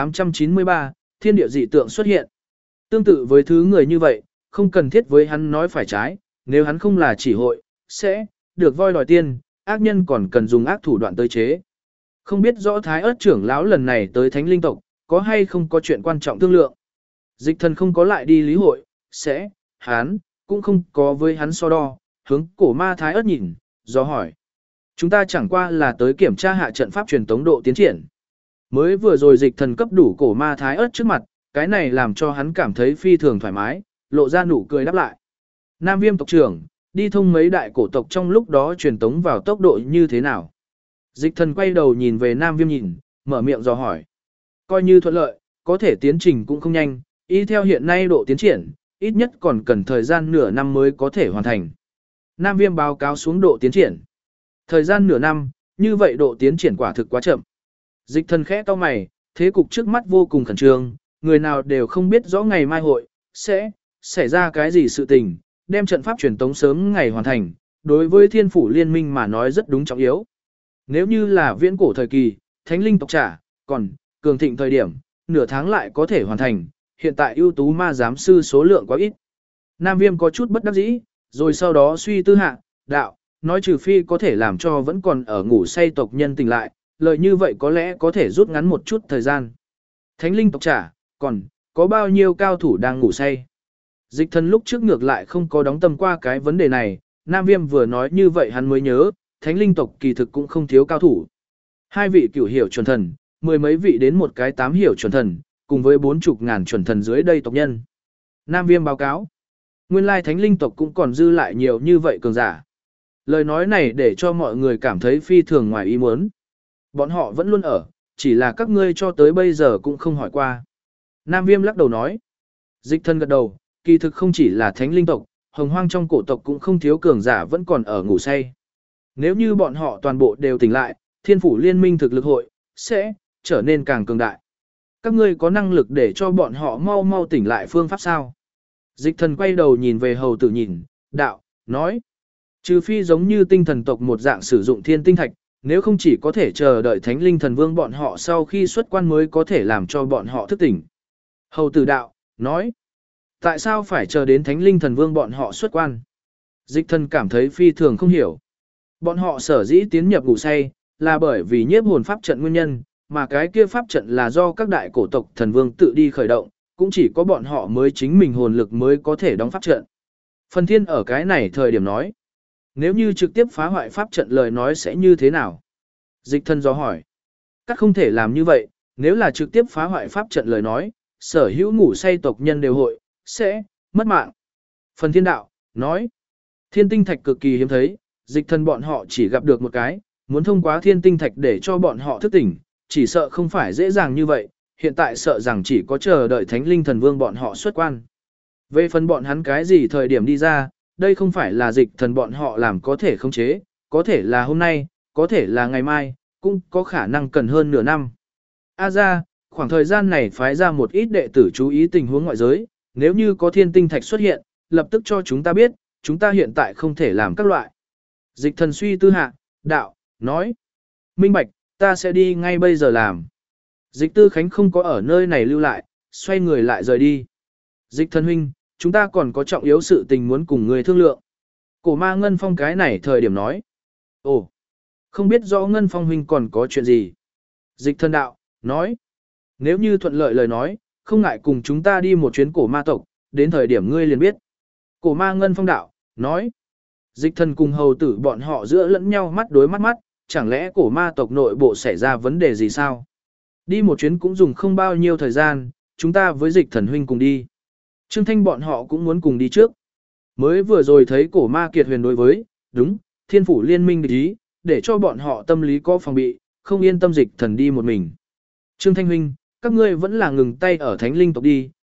1893, thiên địa dị tượng xuất hiện. Tương tự với thứ người như vậy, không cần thiết với hắn nói phải trái, nếu hắn không là chỉ hội, sẽ được voi đòi tiên, ác nhân còn cần dùng ác thủ đoạn tới chế. Không biết rõ Thái Ức trưởng lão lần này tới Thánh Linh tộc, có hay không có chuyện quan trọng thương lượng. Dịch thần không có lại đi lý hội, sẽ, hắn, cũng không có với hắn so đo, hướng cổ ma Thái Ức nhìn, do hỏi. Chúng ta chẳng qua là tới kiểm tra hạ trận pháp truyền tống độ tiến triển. Mới vừa rồi dịch thần cấp đủ cổ ma Thái Ức trước mặt, cái này làm cho hắn cảm thấy phi thường thoải mái, lộ ra nụ cười đáp lại. Nam Viêm tộc trưởng, đi thông mấy đại cổ tộc trong lúc đó truyền tống vào tốc độ như thế nào? Dịch thần quay đầu nhìn về Nam Viêm nhìn, mở miệng dò hỏi. Coi như thuận lợi, có thể tiến trình cũng không nhanh, y theo hiện nay độ tiến triển, ít nhất còn cần thời gian nửa năm mới có thể hoàn thành. Nam Viêm báo cáo xuống độ tiến triển. Thời gian nửa năm, như vậy độ tiến triển quả thực quá chậm. Dịch thần khẽ cau mày, thế cục trước mắt vô cùng khẩn trương, người nào đều không biết rõ ngày mai hội, sẽ xảy ra cái gì sự tình, đem trận pháp truyền tống sớm ngày hoàn thành, đối với thiên phủ liên minh mà nói rất đúng trọng yếu. Nếu như là viễn cổ thời kỳ, thánh linh tộc trả, còn cường thịnh thời điểm, nửa tháng lại có thể hoàn thành, hiện tại ưu tú ma giám sư số lượng quá ít. Nam Viêm có chút bất đắc dĩ, rồi sau đó suy tư hạ, đạo, nói trừ phi có thể làm cho vẫn còn ở ngủ say tộc nhân tỉnh lại, lời như vậy có lẽ có thể rút ngắn một chút thời gian. Thánh linh tộc trả, còn có bao nhiêu cao thủ đang ngủ say? Dịch thần lúc trước ngược lại không có đóng tâm qua cái vấn đề này, Nam Viêm vừa nói như vậy hắn mới nhớ, thánh linh tộc kỳ thực cũng không thiếu cao thủ. 2 vị cửu hiểu chuẩn thần, 10 mấy vị đến một cái 8 hiểu chuẩn thần, cùng với 40.000 chuẩn thần dưới đây tộc nhân. Nam Viêm báo cáo, nguyên lai thánh linh tộc cũng còn dư lại nhiều như vậy cường giả. Lời nói này để cho mọi người cảm thấy phi thường ngoài ý muốn. Bọn họ vẫn luôn ở, chỉ là các ngươi cho tới bây giờ cũng không hỏi qua. Nam Viêm lắc đầu nói. Dịch thân gật đầu, kỳ thực không chỉ là thánh linh tộc, hồng hoang trong cổ tộc cũng không thiếu cường giả vẫn còn ở ngủ say. Nếu như bọn họ toàn bộ đều tỉnh lại, thiên phủ liên minh thực lực hội, sẽ trở nên càng cường đại. Các ngươi có năng lực để cho bọn họ mau mau tỉnh lại phương pháp sao? Dịch thần quay đầu nhìn về hầu tử nhìn, đạo, nói. Trừ phi giống như tinh thần tộc một dạng sử dụng thiên tinh thạch, nếu không chỉ có thể chờ đợi thánh linh thần vương bọn họ sau khi xuất quan mới có thể làm cho bọn họ thức tỉnh. Hầu tử đạo, nói. Tại sao phải chờ đến thánh linh thần vương bọn họ xuất quan? Dịch thần cảm thấy phi thường không hiểu. Bọn họ sở dĩ tiến nhập ngủ say, là bởi vì nhiếp hồn pháp trận nguyên nhân, mà cái kia pháp trận là do các đại cổ tộc thần vương tự đi khởi động, cũng chỉ có bọn họ mới chính mình hồn lực mới có thể đóng pháp trận. Phần thiên ở cái này thời điểm nói, nếu như trực tiếp phá hoại pháp trận lời nói sẽ như thế nào? Dịch thần do hỏi, các không thể làm như vậy, nếu là trực tiếp phá hoại pháp trận lời nói, sở hữu ngủ say tộc nhân đều hội, sẽ mất mạng. Phần thiên đạo, nói, thiên tinh thạch cực kỳ hiếm thấy, dịch thần bọn họ chỉ gặp được một cái, muốn thông qua thiên tinh thạch để cho bọn họ thức tỉnh, chỉ sợ không phải dễ dàng như vậy, hiện tại sợ rằng chỉ có chờ đợi thánh linh thần vương bọn họ xuất quan. Về phần bọn hắn cái gì thời điểm đi ra, đây không phải là dịch thần bọn họ làm có thể khống chế, có thể là hôm nay, có thể là ngày mai, cũng có khả năng cần hơn nửa năm. A ra, khoảng thời gian này phái ra một ít đệ tử chú ý tình huống ngoại giới, nếu như có thiên tinh thạch xuất hiện, lập tức cho chúng ta biết, chúng ta hiện tại không thể làm các loại. Dịch thần suy tư hạ, đạo, nói. Minh bạch, ta sẽ đi ngay bây giờ làm. Dịch tư khánh không có ở nơi này lưu lại, xoay người lại rời đi. Dịch thần huynh, chúng ta còn có trọng yếu sự tình muốn cùng người thương lượng. Cổ ma Ngân Phong cái này thời điểm nói. Ồ, không biết rõ Ngân Phong huynh còn có chuyện gì. Dịch thần đạo, nói. Nếu như thuận lợi lời nói, không ngại cùng chúng ta đi một chuyến cổ ma tộc, đến thời điểm ngươi liền biết. Cổ ma Ngân Phong đạo, nói. Dịch thần cùng hầu tử bọn họ giữa lẫn nhau mắt đối mắt mắt, chẳng lẽ cổ ma tộc nội bộ xảy ra vấn đề gì sao? Đi một chuyến cũng dùng không bao nhiêu thời gian, chúng ta với dịch thần huynh cùng đi. Trương Thanh bọn họ cũng muốn cùng đi trước. Mới vừa rồi thấy cổ ma kiệt huyền đối với, đúng, thiên phủ liên minh địch ý, để cho bọn họ tâm lý có phòng bị, không yên tâm dịch thần đi một mình. Trương Thanh huynh, các ngươi vẫn là ngừng tay ở thánh linh tộc đi,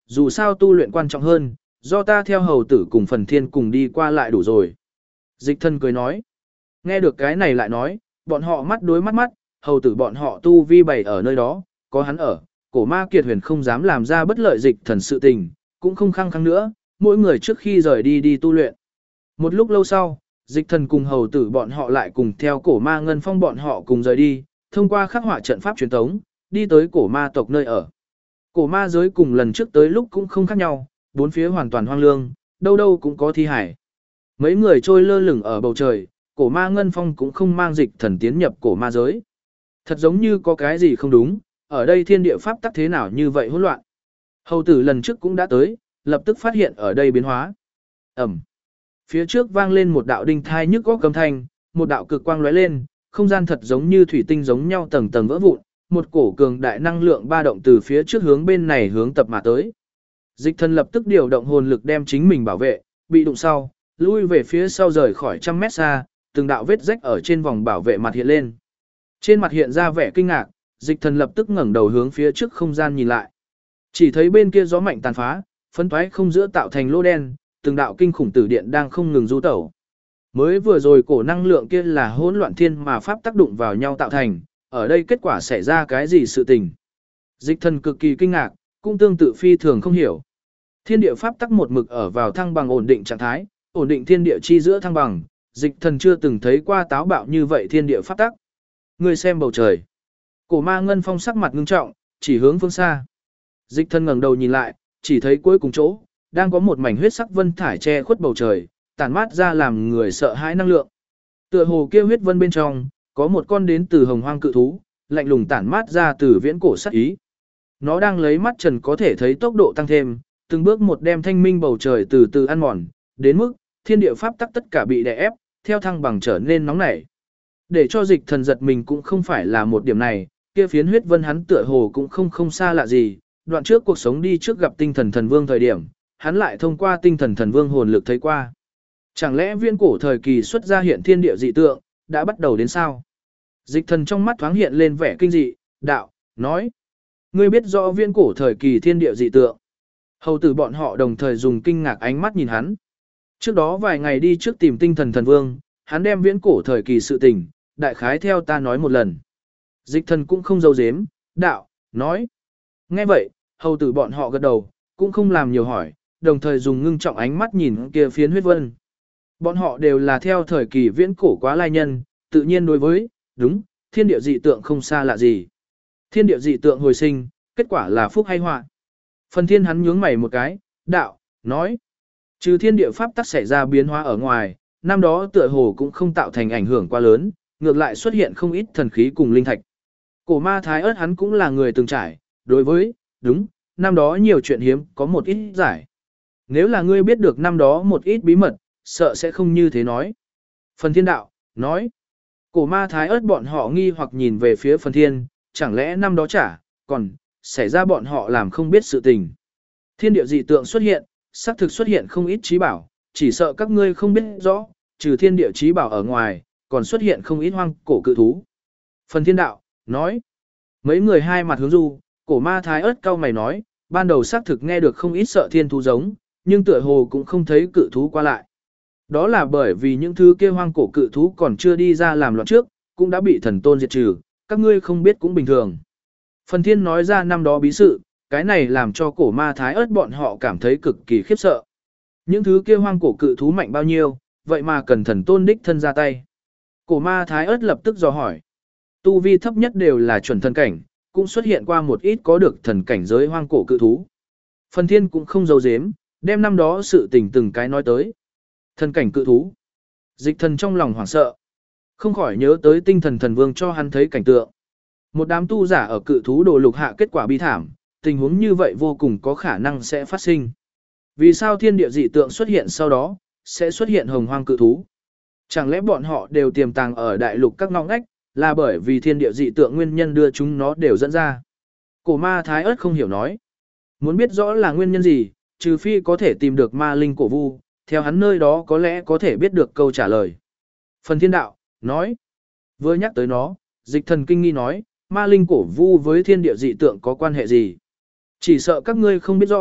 dù sao tu luyện quan trọng hơn, do ta theo hầu tử cùng phần thiên cùng đi qua lại đủ rồi. Dịch thần cười nói. Nghe được cái này lại nói, bọn họ mắt đối mắt mắt, hầu tử bọn họ tu vi bày ở nơi đó, có hắn ở, cổ ma kiệt huyền không dám làm ra bất lợi dịch thần sự tình, cũng không khăng khăng nữa, mỗi người trước khi rời đi đi tu luyện. Một lúc lâu sau, dịch thần cùng hầu tử bọn họ lại cùng theo cổ ma ngân phong bọn họ cùng rời đi, thông qua khắc họa trận pháp truyền thống, đi tới cổ ma tộc nơi ở. Cổ ma giới cùng lần trước tới lúc cũng không khác nhau, bốn phía hoàn toàn hoang lương, đâu đâu cũng có thi hải. Mấy người trôi lơ lửng ở bầu trời, cổ ma ngân phong cũng không mang dịch thần tiến nhập cổ ma giới. Thật giống như có cái gì không đúng, ở đây thiên địa pháp tắc thế nào như vậy hỗn loạn. Hầu tử lần trước cũng đã tới, lập tức phát hiện ở đây biến hóa. Ẩm. Phía trước vang lên một đạo đinh thai nhức góc âm thanh, một đạo cực quang lóe lên, không gian thật giống như thủy tinh giống nhau tầng tầng vỡ vụn, một cổ cường đại năng lượng ba động từ phía trước hướng bên này hướng tập mà tới. Dịch thần lập tức điều động hồn lực đem chính mình bảo vệ, bị đụng sau, lui về phía sau rời khỏi trăm mét xa, từng đạo vết rách ở trên vòng bảo vệ mặt hiện lên. Trên mặt hiện ra vẻ kinh ngạc, dịch thần lập tức ngẩng đầu hướng phía trước không gian nhìn lại. Chỉ thấy bên kia gió mạnh tàn phá, phân toái không giữa tạo thành lỗ đen, từng đạo kinh khủng tử điện đang không ngừng du tẩu. Mới vừa rồi cổ năng lượng kia là hỗn loạn thiên mà pháp tác động vào nhau tạo thành, ở đây kết quả xảy ra cái gì sự tình. Dịch thần cực kỳ kinh ngạc, cũng tương tự phi thường không hiểu. Thiên địa pháp tắc một mực ở vào thăng bằng ổn định trạng thái, ổn định thiên địa chi giữa thăng bằng, dịch thần chưa từng thấy qua táo bạo như vậy thiên địa pháp tắc. Người xem bầu trời. Cổ ma ngân phong sắc mặt ngưng trọng, chỉ hướng phương xa. Dịch thần ngẩng đầu nhìn lại, chỉ thấy cuối cùng chỗ, đang có một mảnh huyết sắc vân thải che khuất bầu trời, tản mát ra làm người sợ hãi năng lượng. Tựa hồ kia huyết vân bên trong, có một con đến từ hồng hoang cự thú, lạnh lùng tản mát ra từ viễn cổ sát ý. Nó đang lấy mắt trần có thể thấy tốc độ tăng thêm, từng bước một đem thanh minh bầu trời từ từ ăn mòn, đến mức thiên địa pháp tắc tất cả bị đè ép, theo thăng bằng trở nên nóng nảy. Để cho dịch thần giật mình cũng không phải là một điểm này, kia phiến huyết vân hắn tựa hồ cũng không xa lạ gì, đoạn trước cuộc sống đi trước gặp tinh thần thần vương thời điểm, hắn lại thông qua tinh thần thần vương hồn lực thấy qua. Chẳng lẽ viễn cổ thời kỳ xuất ra hiện thiên địa dị tượng, đã bắt đầu đến sao? Dịch thần trong mắt thoáng hiện lên vẻ kinh dị, đạo, nói. Ngươi biết rõ viễn cổ thời kỳ thiên địa dị tượng. Hầu tử bọn họ đồng thời dùng kinh ngạc ánh mắt nhìn hắn. Trước đó vài ngày đi trước tìm tinh thần thần vương, hắn đem viễn cổ thời kỳ sự tình, đại khái theo ta nói một lần. Dịch thần cũng không giấu giếm, đạo, nói. Nghe vậy, hầu tử bọn họ gật đầu, cũng không làm nhiều hỏi, đồng thời dùng ngưng trọng ánh mắt nhìn kia phiến huyết vân. Bọn họ đều là theo thời kỳ viễn cổ quá lai nhân, tự nhiên đối với, đúng, thiên địa dị tượng không xa lạ gì. Thiên địa dị tượng hồi sinh, kết quả là phúc hay họa. Phần thiên hắn nhướng mày một cái, đạo, nói. Trừ thiên địa pháp tắc xảy ra biến hóa ở ngoài, năm đó tựa hồ cũng không tạo thành ảnh hưởng quá lớn, ngược lại xuất hiện không ít thần khí cùng linh thạch. Cổ ma thái ớt hắn cũng là người từng trải, đối với, đúng, năm đó nhiều chuyện hiếm, có một ít giải. Nếu là ngươi biết được năm đó một ít bí mật, sợ sẽ không như thế nói. Phần thiên đạo, nói. Cổ ma thái ớt bọn họ nghi hoặc nhìn về phía phần thiên, chẳng lẽ năm đó chả, còn, xảy ra bọn họ làm không biết sự tình. Thiên địa dị tượng xuất hiện, xác thực xuất hiện không ít trí bảo, chỉ sợ các ngươi không biết rõ, trừ thiên địa trí bảo ở ngoài, còn xuất hiện không ít hoang cổ cự thú. Phần thiên đạo, nói. Mấy người hai mặt hướng du, cổ ma thái ớt cau mày nói, ban đầu xác thực nghe được không ít sợ thiên thú giống, nhưng tựa hồ cũng không thấy cự thú qua lại. Đó là bởi vì những thứ kia hoang cổ cự thú còn chưa đi ra làm loạn trước, cũng đã bị thần tôn diệt trừ, các ngươi không biết cũng bình thường. Phần thiên nói ra năm đó bí sự, cái này làm cho cổ ma thái ớt bọn họ cảm thấy cực kỳ khiếp sợ. Những thứ kia hoang cổ cự thú mạnh bao nhiêu, vậy mà cần thần tôn đích thân ra tay. Cổ ma thái ớt lập tức dò hỏi. Tu vi thấp nhất đều là chuẩn thần cảnh, cũng xuất hiện qua một ít có được thần cảnh giới hoang cổ cự thú. Phần thiên cũng không giấu giếm, đem năm đó sự tình từng cái nói tới. Thần cảnh cự thú. Dịch thần trong lòng hoảng sợ. Không khỏi nhớ tới tinh thần thần vương cho hắn thấy cảnh tượng. Một đám tu giả ở cự thú đồ lục hạ kết quả bi thảm, tình huống như vậy vô cùng có khả năng sẽ phát sinh. Vì sao thiên địa dị tượng xuất hiện sau đó, sẽ xuất hiện hồng hoang cự thú? Chẳng lẽ bọn họ đều tiềm tàng ở đại lục các ngóc ngách, là bởi vì thiên địa dị tượng nguyên nhân đưa chúng nó đều dẫn ra? Cổ ma thái ớt không hiểu nói. Muốn biết rõ là nguyên nhân gì, trừ phi có thể tìm được ma linh cổ vu, theo hắn nơi đó có lẽ có thể biết được câu trả lời. Phần thiên đạo, nói. Vừa nhắc tới nó, dịch thần kinh nghi nói, ma linh cổ vu với thiên địa dị tượng có quan hệ gì? Chỉ sợ các ngươi không biết rõ,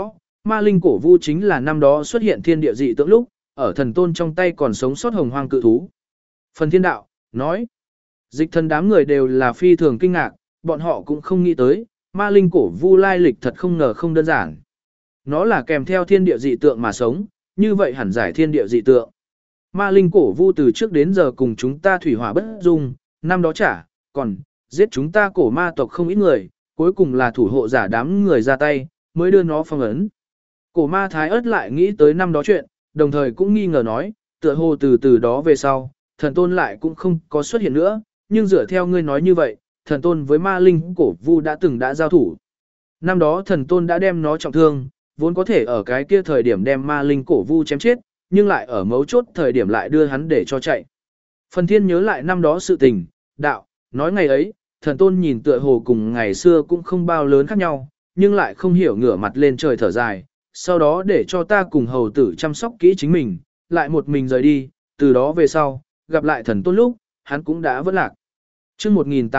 Ma linh cổ vu chính là năm đó xuất hiện thiên địa dị tượng lúc, ở thần tôn trong tay còn sống sót hồng hoang cự thú. Phần thiên đạo, nói, dịch thần đám người đều là phi thường kinh ngạc, bọn họ cũng không nghĩ tới, ma linh cổ vu lai lịch thật không ngờ không đơn giản. Nó là kèm theo thiên địa dị tượng mà sống, như vậy hẳn giải thiên địa dị tượng. Ma linh cổ vu từ trước đến giờ cùng chúng ta thủy hỏa bất dung, năm đó chả, còn, giết chúng ta cổ ma tộc không ít người, cuối cùng là thủ hộ giả đám người ra tay, mới đưa nó phong ấn. Cổ ma thái ớt lại nghĩ tới năm đó chuyện, đồng thời cũng nghi ngờ nói, tựa hồ từ đó về sau, thần tôn lại cũng không có xuất hiện nữa, nhưng dựa theo ngươi nói như vậy, thần tôn với ma linh cổ vu đã giao thủ. Năm đó thần tôn đã đem nó trọng thương, vốn có thể ở cái kia thời điểm đem ma linh cổ vu chém chết, nhưng lại ở mấu chốt thời điểm lại đưa hắn để cho chạy. Phần thiên nhớ lại năm đó sự tình, đạo, nói ngày ấy, thần tôn nhìn tựa hồ cùng ngày xưa cũng không bao lớn khác nhau, nhưng lại không hiểu ngửa mặt lên trời thở dài, sau đó để cho ta cùng hầu tử chăm sóc kỹ chính mình, lại một mình rời đi, từ đó về sau, gặp lại thần tôn lúc, hắn cũng đã vỡ lạc. Chương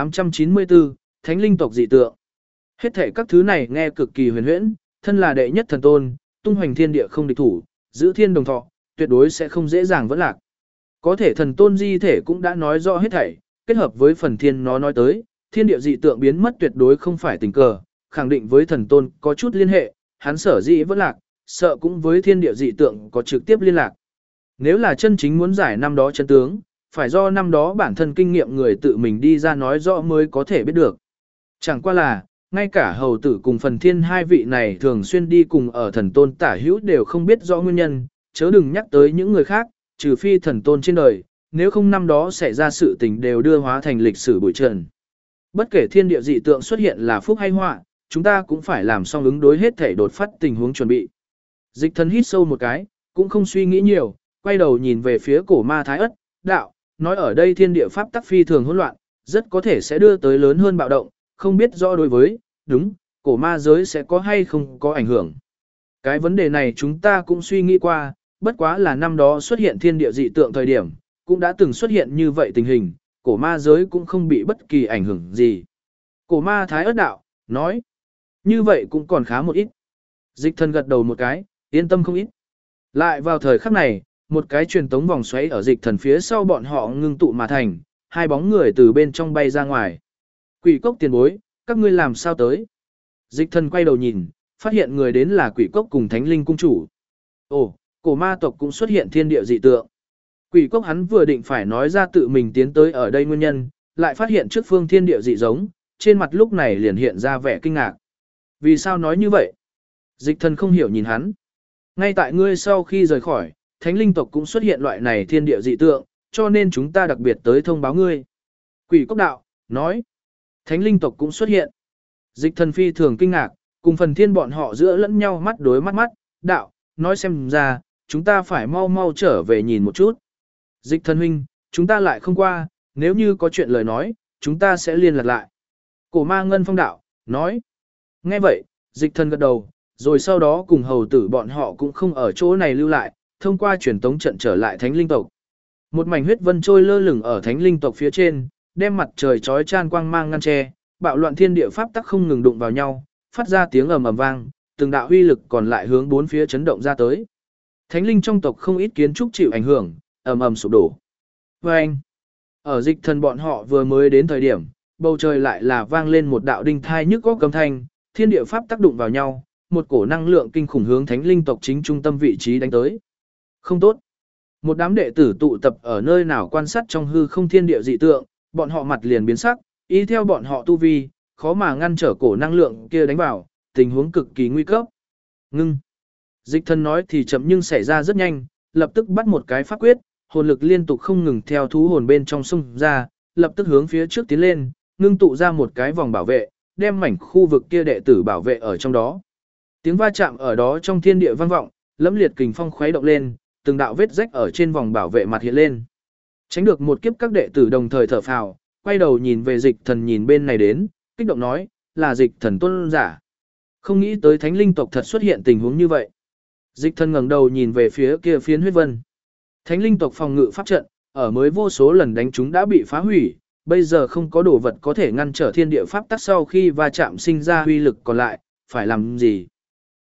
1894, Thánh linh tộc dị tượng. Hết thể các thứ này nghe cực kỳ huyền huyễn, thân là đệ nhất thần tôn, tung hoành thiên địa không địch thủ, giữ thiên đồng thọ, tuyệt đối sẽ không dễ dàng vỡ lạc. Có thể thần tôn di thể cũng đã nói rõ hết thảy, kết hợp với phần thiên nó nói tới, thiên địa dị tượng biến mất tuyệt đối không phải tình cờ, khẳng định với thần tôn có chút liên hệ, hắn sở dĩ vỡ lạc, sợ cũng với thiên địa dị tượng có trực tiếp liên lạc. Nếu là chân chính muốn giải năm đó chân tướng, phải do năm đó bản thân kinh nghiệm người tự mình đi ra nói rõ mới có thể biết được. Chẳng qua là, ngay cả hầu tử cùng phần thiên hai vị này thường xuyên đi cùng ở thần tôn tả hữu đều không biết rõ nguyên nhân, chớ đừng nhắc tới những người khác, trừ phi thần tôn trên đời, nếu không năm đó xảy ra sự tình đều đưa hóa thành lịch sử bụi trần. Bất kể thiên địa dị tượng xuất hiện là phúc hay họa, chúng ta cũng phải làm xong ứng đối hết thể đột phát tình huống chuẩn bị. Dịch thần hít sâu một cái, cũng không suy nghĩ nhiều, quay đầu nhìn về phía cổ ma thái ất, đạo, nói ở đây thiên địa pháp tắc phi thường hỗn loạn, rất có thể sẽ đưa tới lớn hơn bạo động, không biết rõ đối với, đúng, cổ ma giới sẽ có hay không có ảnh hưởng. Cái vấn đề này chúng ta cũng suy nghĩ qua, bất quá là năm đó xuất hiện thiên địa dị tượng thời điểm, cũng đã từng xuất hiện như vậy tình hình, cổ ma giới cũng không bị bất kỳ ảnh hưởng gì. Cổ ma thái ất đạo, nói, như vậy cũng còn khá một ít. Dịch thần gật đầu một cái, yên tâm không ít. Lại vào thời khắc này, một cái truyền tống vòng xoáy ở dịch thần phía sau bọn họ ngưng tụ mà thành, hai bóng người từ bên trong bay ra ngoài. Quỷ cốc tiền bối, các ngươi làm sao tới? Dịch thần quay đầu nhìn, phát hiện người đến là quỷ cốc cùng thánh linh cung chủ. Ồ, cổ ma tộc cũng xuất hiện thiên địa dị tượng. Quỷ cốc hắn vừa định phải nói ra tự mình tiến tới ở đây nguyên nhân, lại phát hiện trước phương thiên địa dị giống, trên mặt lúc này liền hiện ra vẻ kinh ngạc. Vì sao nói như vậy? Dịch thần không hiểu nhìn hắn. Ngay tại ngươi sau khi rời khỏi, thánh linh tộc cũng xuất hiện loại này thiên địa dị tượng, cho nên chúng ta đặc biệt tới thông báo ngươi. Quỷ cốc đạo, nói. Thánh linh tộc cũng xuất hiện. Dịch thần phi thường kinh ngạc, cùng phần thiên bọn họ giữa lẫn nhau mắt đối mắt, đạo, nói xem ra, chúng ta phải mau mau trở về nhìn một chút. Dịch thần huynh, chúng ta lại không qua, nếu như có chuyện lời nói, chúng ta sẽ liên lạc lại. Cổ ma ngân phong đạo, nói. Nghe vậy, dịch thần gật đầu, rồi sau đó cùng hầu tử bọn họ cũng không ở chỗ này lưu lại, thông qua truyền tống trận trở lại thánh linh tộc. Một mảnh huyết vân trôi lơ lửng ở thánh linh tộc phía trên, đem mặt trời chói chan quang mang ngăn che, bạo loạn thiên địa pháp tắc không ngừng đụng vào nhau, phát ra tiếng ầm ầm vang, từng đạo huy lực còn lại hướng bốn phía chấn động ra tới. Thánh linh trong tộc không ít kiến trúc chịu ảnh hưởng, ầm ầm sụp đổ. Oeng! Ở dịch thần bọn họ vừa mới đến thời điểm, bầu trời lại là vang lên một đạo đinh thai nhức óc âm thanh, thiên địa pháp tác đụng vào nhau, một cổ năng lượng kinh khủng hướng thánh linh tộc chính trung tâm vị trí đánh tới. Không tốt. Một đám đệ tử tụ tập ở nơi nào quan sát trong hư không thiên địa dị tượng, bọn họ mặt liền biến sắc, ý theo bọn họ tu vi, khó mà ngăn trở cổ năng lượng kia đánh vào, tình huống cực kỳ nguy cấp. Ngưng. Dịch thần nói thì chậm nhưng xảy ra rất nhanh, lập tức bắt một cái pháp quyết, hồn lực liên tục không ngừng theo thú hồn bên trong xung ra, lập tức hướng phía trước tiến lên, ngưng tụ ra một cái vòng bảo vệ, đem mảnh khu vực kia đệ tử bảo vệ ở trong đó. Tiếng va chạm ở đó trong thiên địa vang vọng, lẫm liệt kình phong khuấy động lên, từng đạo vết rách ở trên vòng bảo vệ mặt hiện lên. Tránh được một kiếp các đệ tử đồng thời thở phào, quay đầu nhìn về dịch thần nhìn bên này đến, kích động nói, là dịch thần tôn giả. Không nghĩ tới thánh linh tộc thật xuất hiện tình huống như vậy. Dịch thần ngẩng đầu nhìn về phía kia phiến huyết vân. Thánh linh tộc phòng ngự pháp trận, ở mới vô số lần đánh chúng đã bị phá hủy, bây giờ không có đồ vật có thể ngăn trở thiên địa pháp tắc sau khi va chạm sinh ra huy lực còn lại, phải làm gì?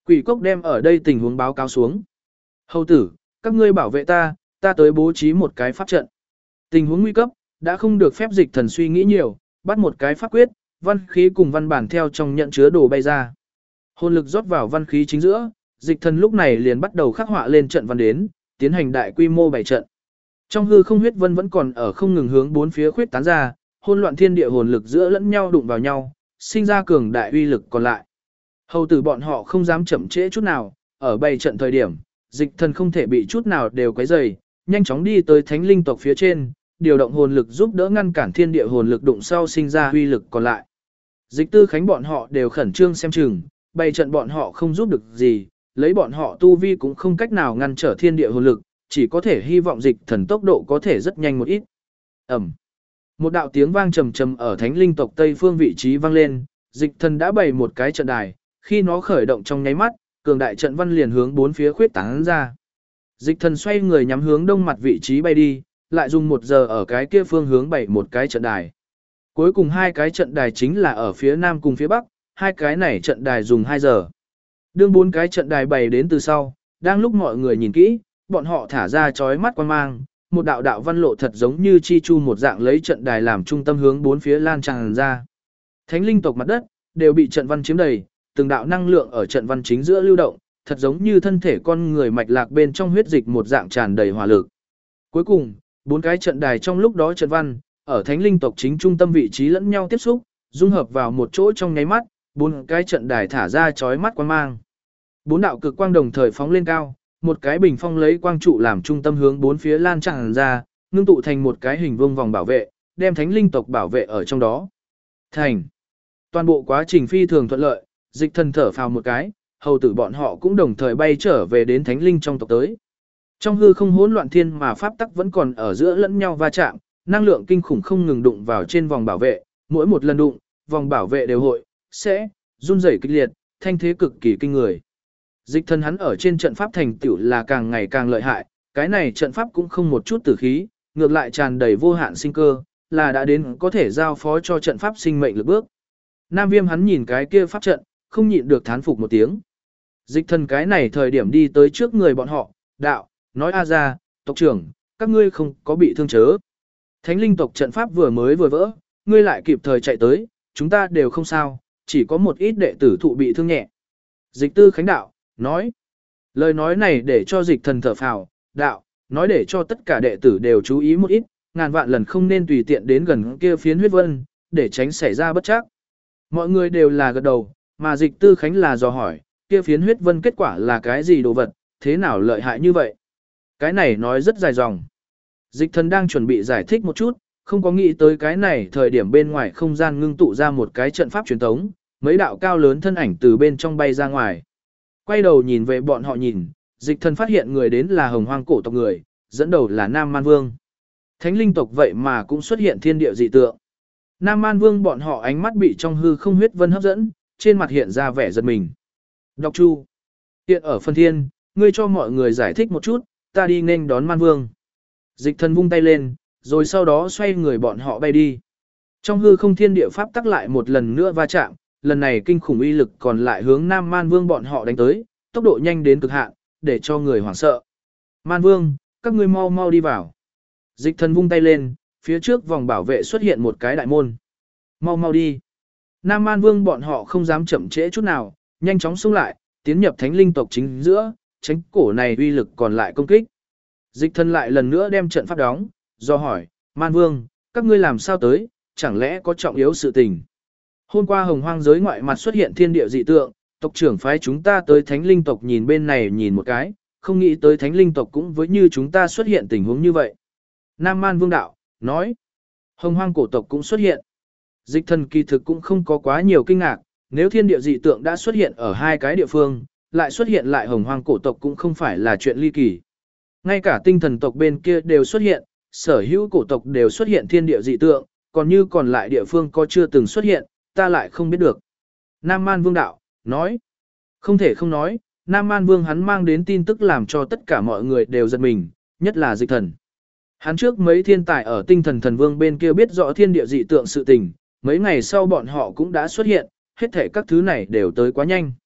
Quỷ cốc đem ở đây tình huống báo cáo xuống. Hầu tử, các ngươi bảo vệ ta, ta tới bố trí một cái pháp trận. Tình huống nguy cấp, đã không được phép dịch thần suy nghĩ nhiều, bắt một cái pháp quyết, văn khí cùng văn bản theo trong nhận chứa đồ bay ra. Hồn lực rót vào văn khí chính giữa, dịch thần lúc này liền bắt đầu khắc họa lên trận văn đến, tiến hành đại quy mô bày trận. Trong hư không huyết vân vẫn còn ở không ngừng hướng bốn phía khuyết tán ra, hỗn loạn thiên địa hồn lực giữa lẫn nhau đụng vào nhau, sinh ra cường đại uy lực còn lại. Hầu tử bọn họ không dám chậm trễ chút nào, ở bày trận thời điểm, dịch thần không thể bị chút nào đều quấy rầy, nhanh chóng đi tới thánh linh tộc phía trên, điều động hồn lực giúp đỡ ngăn cản thiên địa hồn lực đụng sau sinh ra uy lực còn lại. Dịch tư khánh bọn họ đều khẩn trương xem chừng, bày trận bọn họ không giúp được gì, lấy bọn họ tu vi cũng không cách nào ngăn trở thiên địa hồn lực, chỉ có thể hy vọng dịch thần tốc độ có thể rất nhanh một ít. Ẩm. Một đạo tiếng vang trầm trầm ở thánh linh tộc tây phương vị trí vang lên, dịch thần đã bày một cái trận đài, khi nó khởi động trong nháy mắt, cường đại trận văn liền hướng bốn phía khuyết tán ra. Dịch thần xoay người nhắm hướng đông mặt vị trí bay đi, lại dùng 1 giờ ở cái kia phương hướng bày một cái trận đài. Cuối cùng 2 cái trận đài chính là ở phía nam cùng phía bắc, 2 cái này trận đài dùng 2 giờ. Đương 4 cái trận đài bày đến từ sau, đang lúc mọi người nhìn kỹ, bọn họ thả ra chói mắt quang mang, một đạo đạo văn lộ thật giống như chi chu một dạng lấy trận đài làm trung tâm hướng bốn phía lan tràn ra. Thánh linh tộc mặt đất đều bị trận văn chiếm đầy, từng đạo năng lượng ở trận văn chính giữa lưu động, thật giống như thân thể con người mạch lạc bên trong huyết dịch một dạng tràn đầy hỏa lực. Cuối cùng, 4 cái trận đài trong lúc đó trận văn ở thánh linh tộc chính trung tâm vị trí lẫn nhau tiếp xúc, dung hợp vào một chỗ trong nháy mắt, 4 cái trận đài thả ra chói mắt quang mang. 4 đạo cực quang đồng thời phóng lên cao, một cái bình phong lấy quang trụ làm trung tâm hướng bốn phía lan tràn ra, ngưng tụ thành một cái hình vuông vòng bảo vệ, đem thánh linh tộc bảo vệ ở trong đó. Thành. Toàn bộ quá trình phi thường thuận lợi, dịch thần thở phào một cái, hầu tử bọn họ cũng đồng thời bay trở về đến thánh linh trong tộc tới. Trong hư không hỗn loạn thiên mà pháp tắc vẫn còn ở giữa lẫn nhau va chạm, năng lượng kinh khủng không ngừng đụng vào trên vòng bảo vệ, mỗi một lần đụng, vòng bảo vệ đều sẽ run rẩy kịch liệt, thanh thế cực kỳ kinh người. Dịch thần hắn ở trên trận pháp thành tựu là càng ngày càng lợi hại, cái này trận pháp cũng không một chút tử khí, ngược lại tràn đầy vô hạn sinh cơ, là đã đến có thể giao phó cho trận pháp sinh mệnh lực bước. Nam Viêm hắn nhìn cái kia pháp trận, không nhịn được thán phục một tiếng. Dịch thần cái này thời điểm đi tới trước người bọn họ, đạo, nói a ra, tộc trưởng, các ngươi không có bị thương chớ. Thánh linh tộc trận pháp vừa mới vừa vỡ, ngươi lại kịp thời chạy tới, chúng ta đều không sao, chỉ có một ít đệ tử thụ bị thương nhẹ. Dịch tư khánh đạo, nói. Lời nói này để cho dịch thần thở phào, đạo, nói để cho tất cả đệ tử đều chú ý một ít, ngàn vạn lần không nên tùy tiện đến gần kia phiến huyết vân, để tránh xảy ra bất trắc. Mọi người đều là gật đầu, mà dịch tư khánh là dò hỏi, kia phiến huyết vân kết quả là cái gì đồ vật, thế nào lợi hại như vậy? Cái này nói rất dài dòng. Dịch thần đang chuẩn bị giải thích một chút, không có nghĩ tới cái này thời điểm bên ngoài không gian ngưng tụ ra một cái trận pháp truyền thống, mấy đạo cao lớn thân ảnh từ bên trong bay ra ngoài. Quay đầu nhìn về bọn họ nhìn, dịch thần phát hiện người đến là hồng hoang cổ tộc người, dẫn đầu là Nam Man Vương. Thánh linh tộc vậy mà cũng xuất hiện thiên địa dị tượng. Nam Man Vương bọn họ ánh mắt bị trong hư không huyết vân hấp dẫn, trên mặt hiện ra vẻ giật mình. Độc Chu, hiện ở phân thiên, ngươi cho mọi người giải thích một chút, ta đi nên đón Man Vương. Dịch thần vung tay lên, rồi sau đó xoay người bọn họ bay đi. Trong hư không thiên địa pháp tắc lại một lần nữa va chạm, lần này kinh khủng uy lực còn lại hướng Nam Man Vương bọn họ đánh tới, tốc độ nhanh đến cực hạn, để cho người hoảng sợ. Man Vương, các ngươi mau mau đi vào. Dịch thần vung tay lên, phía trước vòng bảo vệ xuất hiện một cái đại môn. Mau mau đi. Nam Man Vương bọn họ không dám chậm trễ chút nào, nhanh chóng xông lại, tiến nhập thánh linh tộc chính giữa, tránh cổ này uy lực còn lại công kích. Dịch thần lại lần nữa đem trận pháp đóng, do hỏi, Man Vương, các ngươi làm sao tới, chẳng lẽ có trọng yếu sự tình. Hôm qua hồng hoang giới ngoại mặt xuất hiện thiên địa dị tượng, tộc trưởng phái chúng ta tới thánh linh tộc nhìn bên này nhìn một cái, không nghĩ tới thánh linh tộc cũng với như chúng ta xuất hiện tình huống như vậy. Nam Man Vương đạo, nói, hồng hoang cổ tộc cũng xuất hiện. Dịch thần kỳ thực cũng không có quá nhiều kinh ngạc, nếu thiên địa dị tượng đã xuất hiện ở 2 cái địa phương, lại xuất hiện lại hồng hoang cổ tộc cũng không phải là chuyện ly kỳ. Ngay cả tinh thần tộc bên kia đều xuất hiện, sở hữu cổ tộc đều xuất hiện thiên địa dị tượng, còn như còn lại địa phương có chưa từng xuất hiện, ta lại không biết được. Nam Man Vương đạo, nói, không thể không nói, Nam Man Vương hắn mang đến tin tức làm cho tất cả mọi người đều giật mình, nhất là dịch thần. Hắn trước mấy thiên tài ở tinh thần thần vương bên kia biết rõ thiên địa dị tượng sự tình, mấy ngày sau bọn họ cũng đã xuất hiện, hết thể các thứ này đều tới quá nhanh.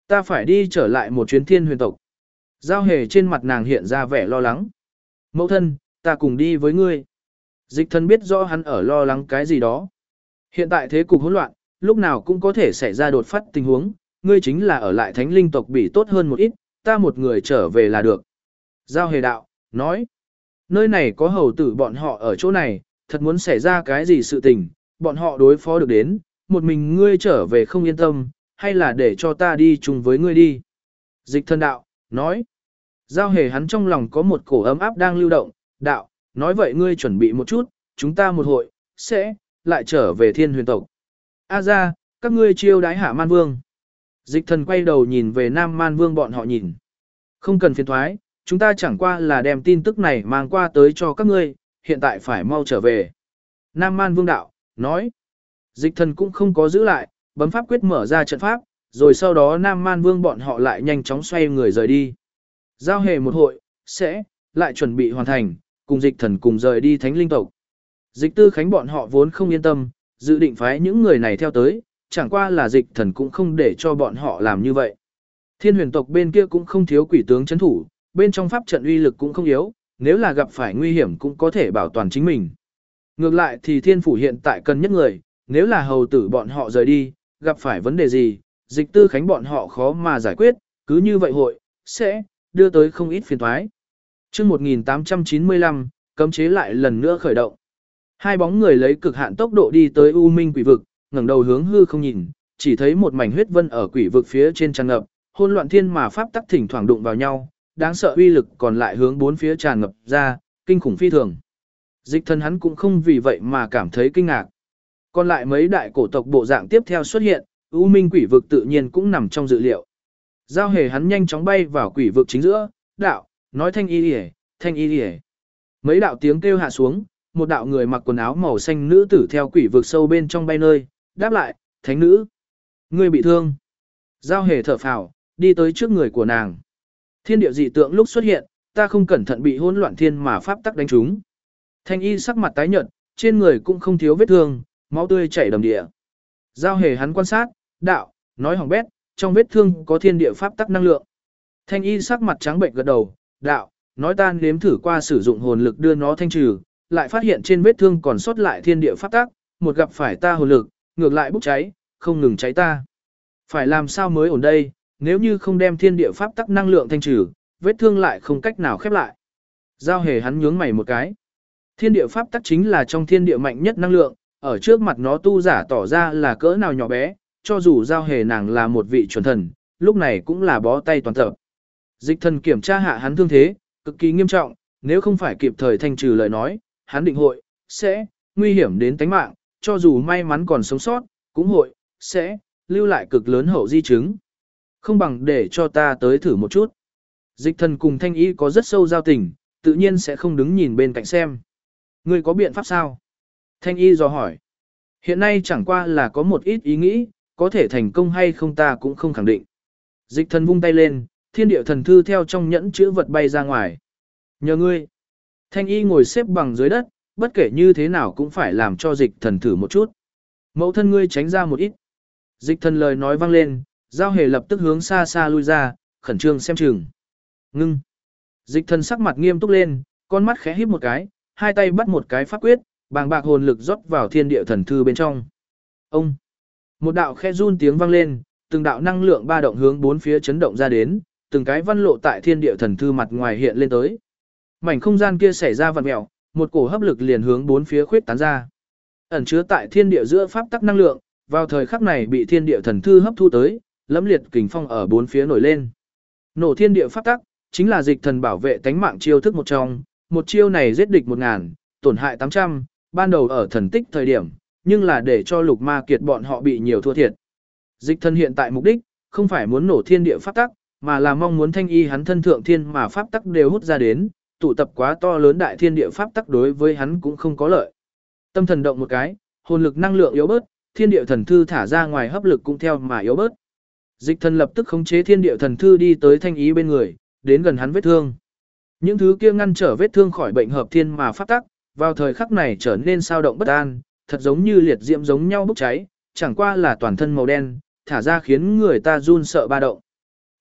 Ta phải đi trở lại một chuyến thiên huyền tộc. Giao hề trên mặt nàng hiện ra vẻ lo lắng. Mẫu thân, ta cùng đi với ngươi. Dịch thần biết rõ hắn ở lo lắng cái gì đó. Hiện tại thế cục hỗn loạn, lúc nào cũng có thể xảy ra đột phát tình huống, ngươi chính là ở lại thánh linh tộc bị tốt hơn một ít, ta một người trở về là được. Giao hề đạo, nói, nơi này có hầu tử bọn họ ở chỗ này, thật muốn xảy ra cái gì sự tình, bọn họ đối phó được đến, một mình ngươi trở về không yên tâm, hay là để cho ta đi chung với ngươi đi. Dịch thần đạo, nói, giao hề hắn trong lòng có một cổ ấm áp đang lưu động, đạo, nói vậy ngươi chuẩn bị một chút, chúng ta một hội, sẽ, lại trở về thiên huyền tộc. A ra, các ngươi chiêu đái hạ man vương. Dịch thần quay đầu nhìn về nam man vương bọn họ nhìn. Không cần phiền thoái, chúng ta chẳng qua là đem tin tức này mang qua tới cho các ngươi, hiện tại phải mau trở về. Nam man vương đạo, nói. Dịch thần cũng không có giữ lại, bấm pháp quyết mở ra trận pháp, rồi sau đó nam man vương bọn họ lại nhanh chóng xoay người rời đi. Giao hề một hội, sẽ, lại chuẩn bị hoàn thành, cùng dịch thần cùng rời đi thánh linh tộc. Dịch tư khánh bọn họ vốn không yên tâm, dự định phái những người này theo tới, chẳng qua là dịch thần cũng không để cho bọn họ làm như vậy. Thiên huyền tộc bên kia cũng không thiếu quỷ tướng chấn thủ, bên trong pháp trận uy lực cũng không yếu, nếu là gặp phải nguy hiểm cũng có thể bảo toàn chính mình. Ngược lại thì thiên phủ hiện tại cần nhất người, nếu là hầu tử bọn họ rời đi, gặp phải vấn đề gì, dịch tư khánh bọn họ khó mà giải quyết, cứ như vậy hội, sẽ, đưa tới không ít phiền toái. Chương 1895, cấm chế lại lần nữa khởi động. Hai bóng người lấy cực hạn tốc độ đi tới U Minh quỷ vực, ngẩng đầu hướng hư không nhìn, chỉ thấy một mảnh huyết vân ở quỷ vực phía trên tràn ngập, hỗn loạn thiên mà pháp tắc thỉnh thoảng đụng vào nhau, đáng sợ uy lực còn lại hướng bốn phía tràn ngập ra, kinh khủng phi thường. Dịch thân hắn cũng không vì vậy mà cảm thấy kinh ngạc. Còn lại mấy đại cổ tộc bộ dạng tiếp theo xuất hiện, U Minh quỷ vực tự nhiên cũng nằm trong dự liệu. Giao hề hắn nhanh chóng bay vào quỷ vực chính giữa, đạo, nói thanh y liễu, thanh y liễu. Mấy đạo tiếng kêu hạ xuống, một đạo người mặc quần áo màu xanh nữ tử theo quỷ vực sâu bên trong bay nơi, đáp lại, thánh nữ. Ngươi bị thương. Giao hề thở phào, đi tới trước người của nàng. Thiên địa dị tượng lúc xuất hiện, ta không cẩn thận bị hỗn loạn thiên mà pháp tắc đánh trúng. Thanh y sắc mặt tái nhợt, trên người cũng không thiếu vết thương, máu tươi chảy đầm địa. Giao hề hắn quan sát, đạo, nói hỏng bét, trong vết thương có thiên địa pháp tắc năng lượng. Thanh y sắc mặt trắng bệnh gật đầu, đạo, nói ta nếm thử qua sử dụng hồn lực đưa nó thanh trừ, lại phát hiện trên vết thương còn sót lại thiên địa pháp tắc, một gặp phải ta hồn lực, ngược lại bốc cháy, không ngừng cháy ta. Phải làm sao mới ổn đây, nếu như không đem thiên địa pháp tắc năng lượng thanh trừ, vết thương lại không cách nào khép lại. Giao hề hắn nhướng mày một cái. Thiên địa pháp tắc chính là trong thiên địa mạnh nhất năng lượng, ở trước mặt nó tu giả tỏ ra là cỡ nào nhỏ bé, cho dù giao hề nàng là một vị chuẩn thần, lúc này cũng là bó tay toàn tập. Dịch thần kiểm tra hạ hắn thương thế, cực kỳ nghiêm trọng, nếu không phải kịp thời thanh trừ lời nói, hắn định hội, sẽ, nguy hiểm đến tánh mạng, cho dù may mắn còn sống sót, cũng hội, sẽ, lưu lại cực lớn hậu di chứng. Không bằng để cho ta tới thử một chút. Dịch thần cùng thanh y có rất sâu giao tình, tự nhiên sẽ không đứng nhìn bên cạnh xem. Ngươi có biện pháp sao? Thanh y dò hỏi. Hiện nay chẳng qua là có một ít ý nghĩ, có thể thành công hay không ta cũng không khẳng định. Dịch thần vung tay lên, thiên địa thần thư theo trong nhẫn chữ vật bay ra ngoài. Nhờ ngươi. Thanh y ngồi xếp bằng dưới đất, bất kể như thế nào cũng phải làm cho dịch thần thử một chút. Mẫu thân ngươi tránh ra một ít. Dịch thần lời nói vang lên, giao hề lập tức hướng xa xa lui ra, khẩn trương xem chừng. Ngưng. Dịch thần sắc mặt nghiêm túc lên, con mắt khẽ híp một cái, hai tay bắt một cái pháp quyết, bàng bạc hồn lực rót vào thiên địa thần thư bên trong. Ông. Một đạo khẽ run tiếng vang lên, từng đạo năng lượng ba động hướng bốn phía chấn động ra đến, từng cái văn lộ tại thiên địa thần thư mặt ngoài hiện lên tới. Mảnh không gian kia xảy ra vặn mèo, một cổ hấp lực liền hướng bốn phía khuyết tán ra. Ẩn chứa tại thiên địa giữa pháp tắc năng lượng, vào thời khắc này bị thiên địa thần thư hấp thu tới, lẫm liệt kình phong ở bốn phía nổi lên. Nổ thiên địa pháp tắc, chính là dịch thần bảo vệ tánh mạng chiêu thức một trong, một chiêu này giết địch 1000, tổn hại 800, ban đầu ở thần tích thời điểm, nhưng là để cho Lục Ma Kiệt bọn họ bị nhiều thua thiệt. Dịch thần hiện tại mục đích, không phải muốn nổ thiên địa pháp tắc, mà là mong muốn thanh y hắn thân thượng thiên mà pháp tắc đều hút ra đến, tụ tập quá to lớn đại thiên địa pháp tắc đối với hắn cũng không có lợi. Tâm thần động một cái, hồn lực năng lượng yếu bớt, thiên địa thần thư thả ra ngoài hấp lực cũng theo mà yếu bớt. Dịch thần lập tức khống chế thiên địa thần thư đi tới thanh ý bên người, đến gần hắn vết thương. Những thứ kia ngăn trở vết thương khỏi bệnh hợp thiên mà pháp tắc, vào thời khắc này trở nên sao động bất an, thật giống như liệt diễm giống nhau bốc cháy, chẳng qua là toàn thân màu đen, thả ra khiến người ta run sợ ba động.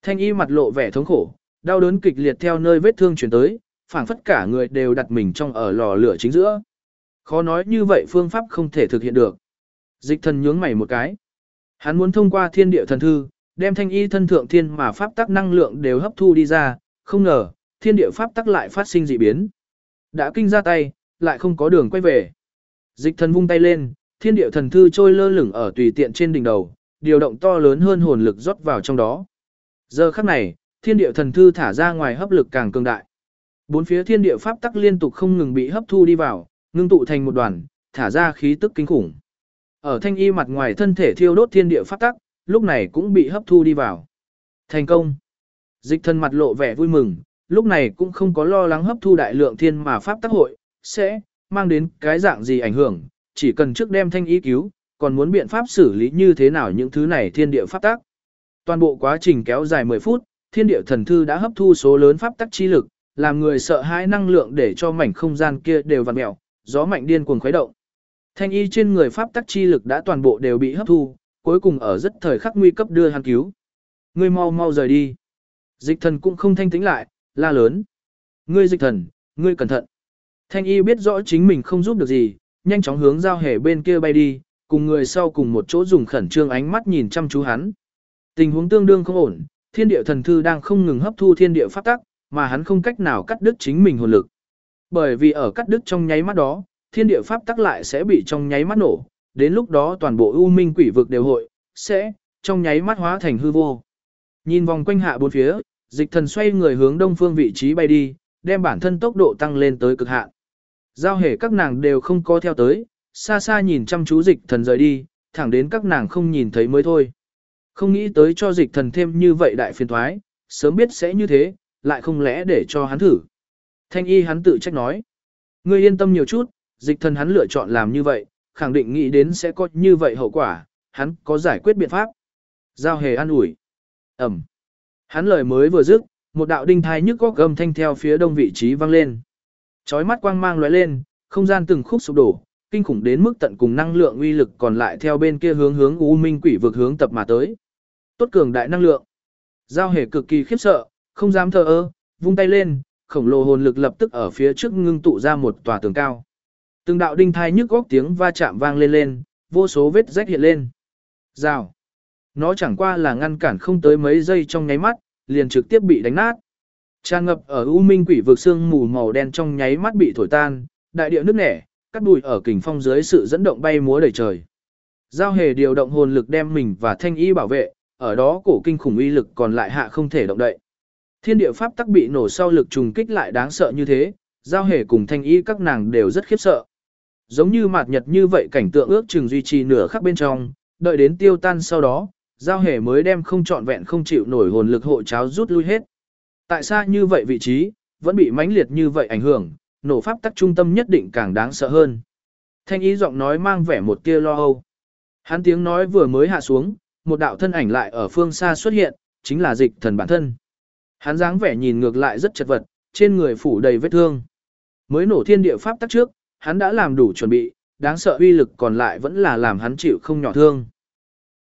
Thanh y mặt lộ vẻ thống khổ, đau đớn kịch liệt theo nơi vết thương chuyển tới, phảng phất cả người đều đặt mình trong ở lò lửa chính giữa. Khó nói như vậy phương pháp không thể thực hiện được. Dịch thần nhướng mày một cái. Hắn muốn thông qua thiên địa thần thư, đem thanh y thân thượng thiên mà pháp tắc năng lượng đều hấp thu đi ra, không ngờ, thiên địa pháp tắc lại phát sinh dị biến. Đã kinh ra tay, lại không có đường quay về. Dịch thần vung tay lên, thiên địa thần thư trôi lơ lửng ở tùy tiện trên đỉnh đầu, điều động to lớn hơn hồn lực rót vào trong đó. Giờ khắc này, thiên địa thần thư thả ra ngoài hấp lực càng cường đại. Bốn phía thiên địa pháp tắc liên tục không ngừng bị hấp thu đi vào, ngưng tụ thành một đoàn, thả ra khí tức kinh khủng. Ở thanh y mặt ngoài thân thể thiêu đốt thiên địa pháp tắc, lúc này cũng bị hấp thu đi vào. Thành công. Dịch thần mặt lộ vẻ vui mừng, lúc này cũng không có lo lắng hấp thu đại lượng thiên mà pháp tắc hội sẽ mang đến cái dạng gì ảnh hưởng, chỉ cần trước đem thanh y cứu, còn muốn biện pháp xử lý như thế nào những thứ này thiên địa pháp tắc. Toàn bộ quá trình kéo dài 10 phút, thiên địa thần thư đã hấp thu số lớn pháp tắc chi lực, làm người sợ hãi năng lượng để cho mảnh không gian kia đều vặn mèo, gió mạnh điên cuồng khuấy động. Thanh y trên người pháp tắc chi lực đã toàn bộ đều bị hấp thu, cuối cùng ở rất thời khắc nguy cấp đưa hắn cứu. Ngươi mau mau rời đi. Dịch thần cũng không thanh tĩnh lại, la lớn. Ngươi dịch thần, ngươi cẩn thận. Thanh y biết rõ chính mình không giúp được gì, nhanh chóng hướng giao hề bên kia bay đi, cùng người sau cùng một chỗ dùng khẩn trương ánh mắt nhìn chăm chú hắn. Tình huống tương đương không ổn, thiên địa thần thư đang không ngừng hấp thu thiên địa pháp tắc, mà hắn không cách nào cắt đứt chính mình hồn lực. Bởi vì ở cắt đứt trong nháy mắt đó, thiên địa pháp tắc lại sẽ bị trong nháy mắt nổ, đến lúc đó toàn bộ u minh quỷ vực đều hội, sẽ, trong nháy mắt hóa thành hư vô. Nhìn vòng quanh hạ bốn phía, dịch thần xoay người hướng đông phương vị trí bay đi, đem bản thân tốc độ tăng lên tới cực hạn. Giao hề các nàng đều không có theo tới, xa xa nhìn chăm chú dịch thần rời đi, thẳng đến các nàng không nhìn thấy mới thôi. Không nghĩ tới cho dịch thần thêm như vậy đại phiền thoái, sớm biết sẽ như thế, lại không lẽ để cho hắn thử. Thanh y hắn tự trách nói. Ngươi yên tâm nhiều chút, dịch thần hắn lựa chọn làm như vậy, khẳng định nghĩ đến sẽ có như vậy hậu quả, hắn có giải quyết biện pháp. Giao hề an ủi. Ẩm. Hắn lời mới vừa dứt, một đạo đinh thai nhức góc gầm thanh theo phía đông vị trí vang lên. Chói mắt quang mang lóe lên, không gian từng khúc sụp đổ, kinh khủng đến mức tận cùng năng lượng uy lực còn lại theo bên kia hướng u minh quỷ vực hướng tập mà tới. Tốt cường đại năng lượng. Giao hề cực kỳ khiếp sợ, không dám thờ ơ, vung tay lên, khổng lồ hồn lực lập tức ở phía trước ngưng tụ ra một tòa tường cao. Từng đạo đinh thai nhức góc tiếng va chạm vang lên, vô số vết rách hiện lên. Rào. Nó chẳng qua là ngăn cản không tới mấy giây trong nháy mắt, liền trực tiếp bị đánh nát. Tràn ngập ở u minh quỷ vực sương mù màu đen trong nháy mắt bị thổi tan, đại địa nứt nẻ, cắt bụi ở kình phong dưới sự dẫn động bay múa đầy trời. Giao hề điều động hồn lực đem mình và thanh y bảo vệ, ở đó cổ kinh khủng uy lực còn lại hạ không thể động đậy. Thiên địa pháp tắc bị nổ sau lực trùng kích lại đáng sợ như thế, giao hề cùng thanh y các nàng đều rất khiếp sợ. Giống như mạt nhật như vậy cảnh tượng ước chừng duy trì nửa khắc bên trong, đợi đến tiêu tan sau đó, giao hề mới đem không trọn vẹn không chịu nổi hồn lực hộ cháo rút lui hết. Tại sao như vậy vị trí, vẫn bị mãnh liệt như vậy ảnh hưởng, nổ pháp tắc trung tâm nhất định càng đáng sợ hơn. Thanh ý giọng nói mang vẻ một tia lo âu. Hắn tiếng nói vừa mới hạ xuống, một đạo thân ảnh lại ở phương xa xuất hiện, chính là dịch thần bản thân. Hắn dáng vẻ nhìn ngược lại rất chật vật, trên người phủ đầy vết thương. Mới nổ thiên địa pháp tắc trước, hắn đã làm đủ chuẩn bị, đáng sợ uy lực còn lại vẫn là làm hắn chịu không nhỏ thương.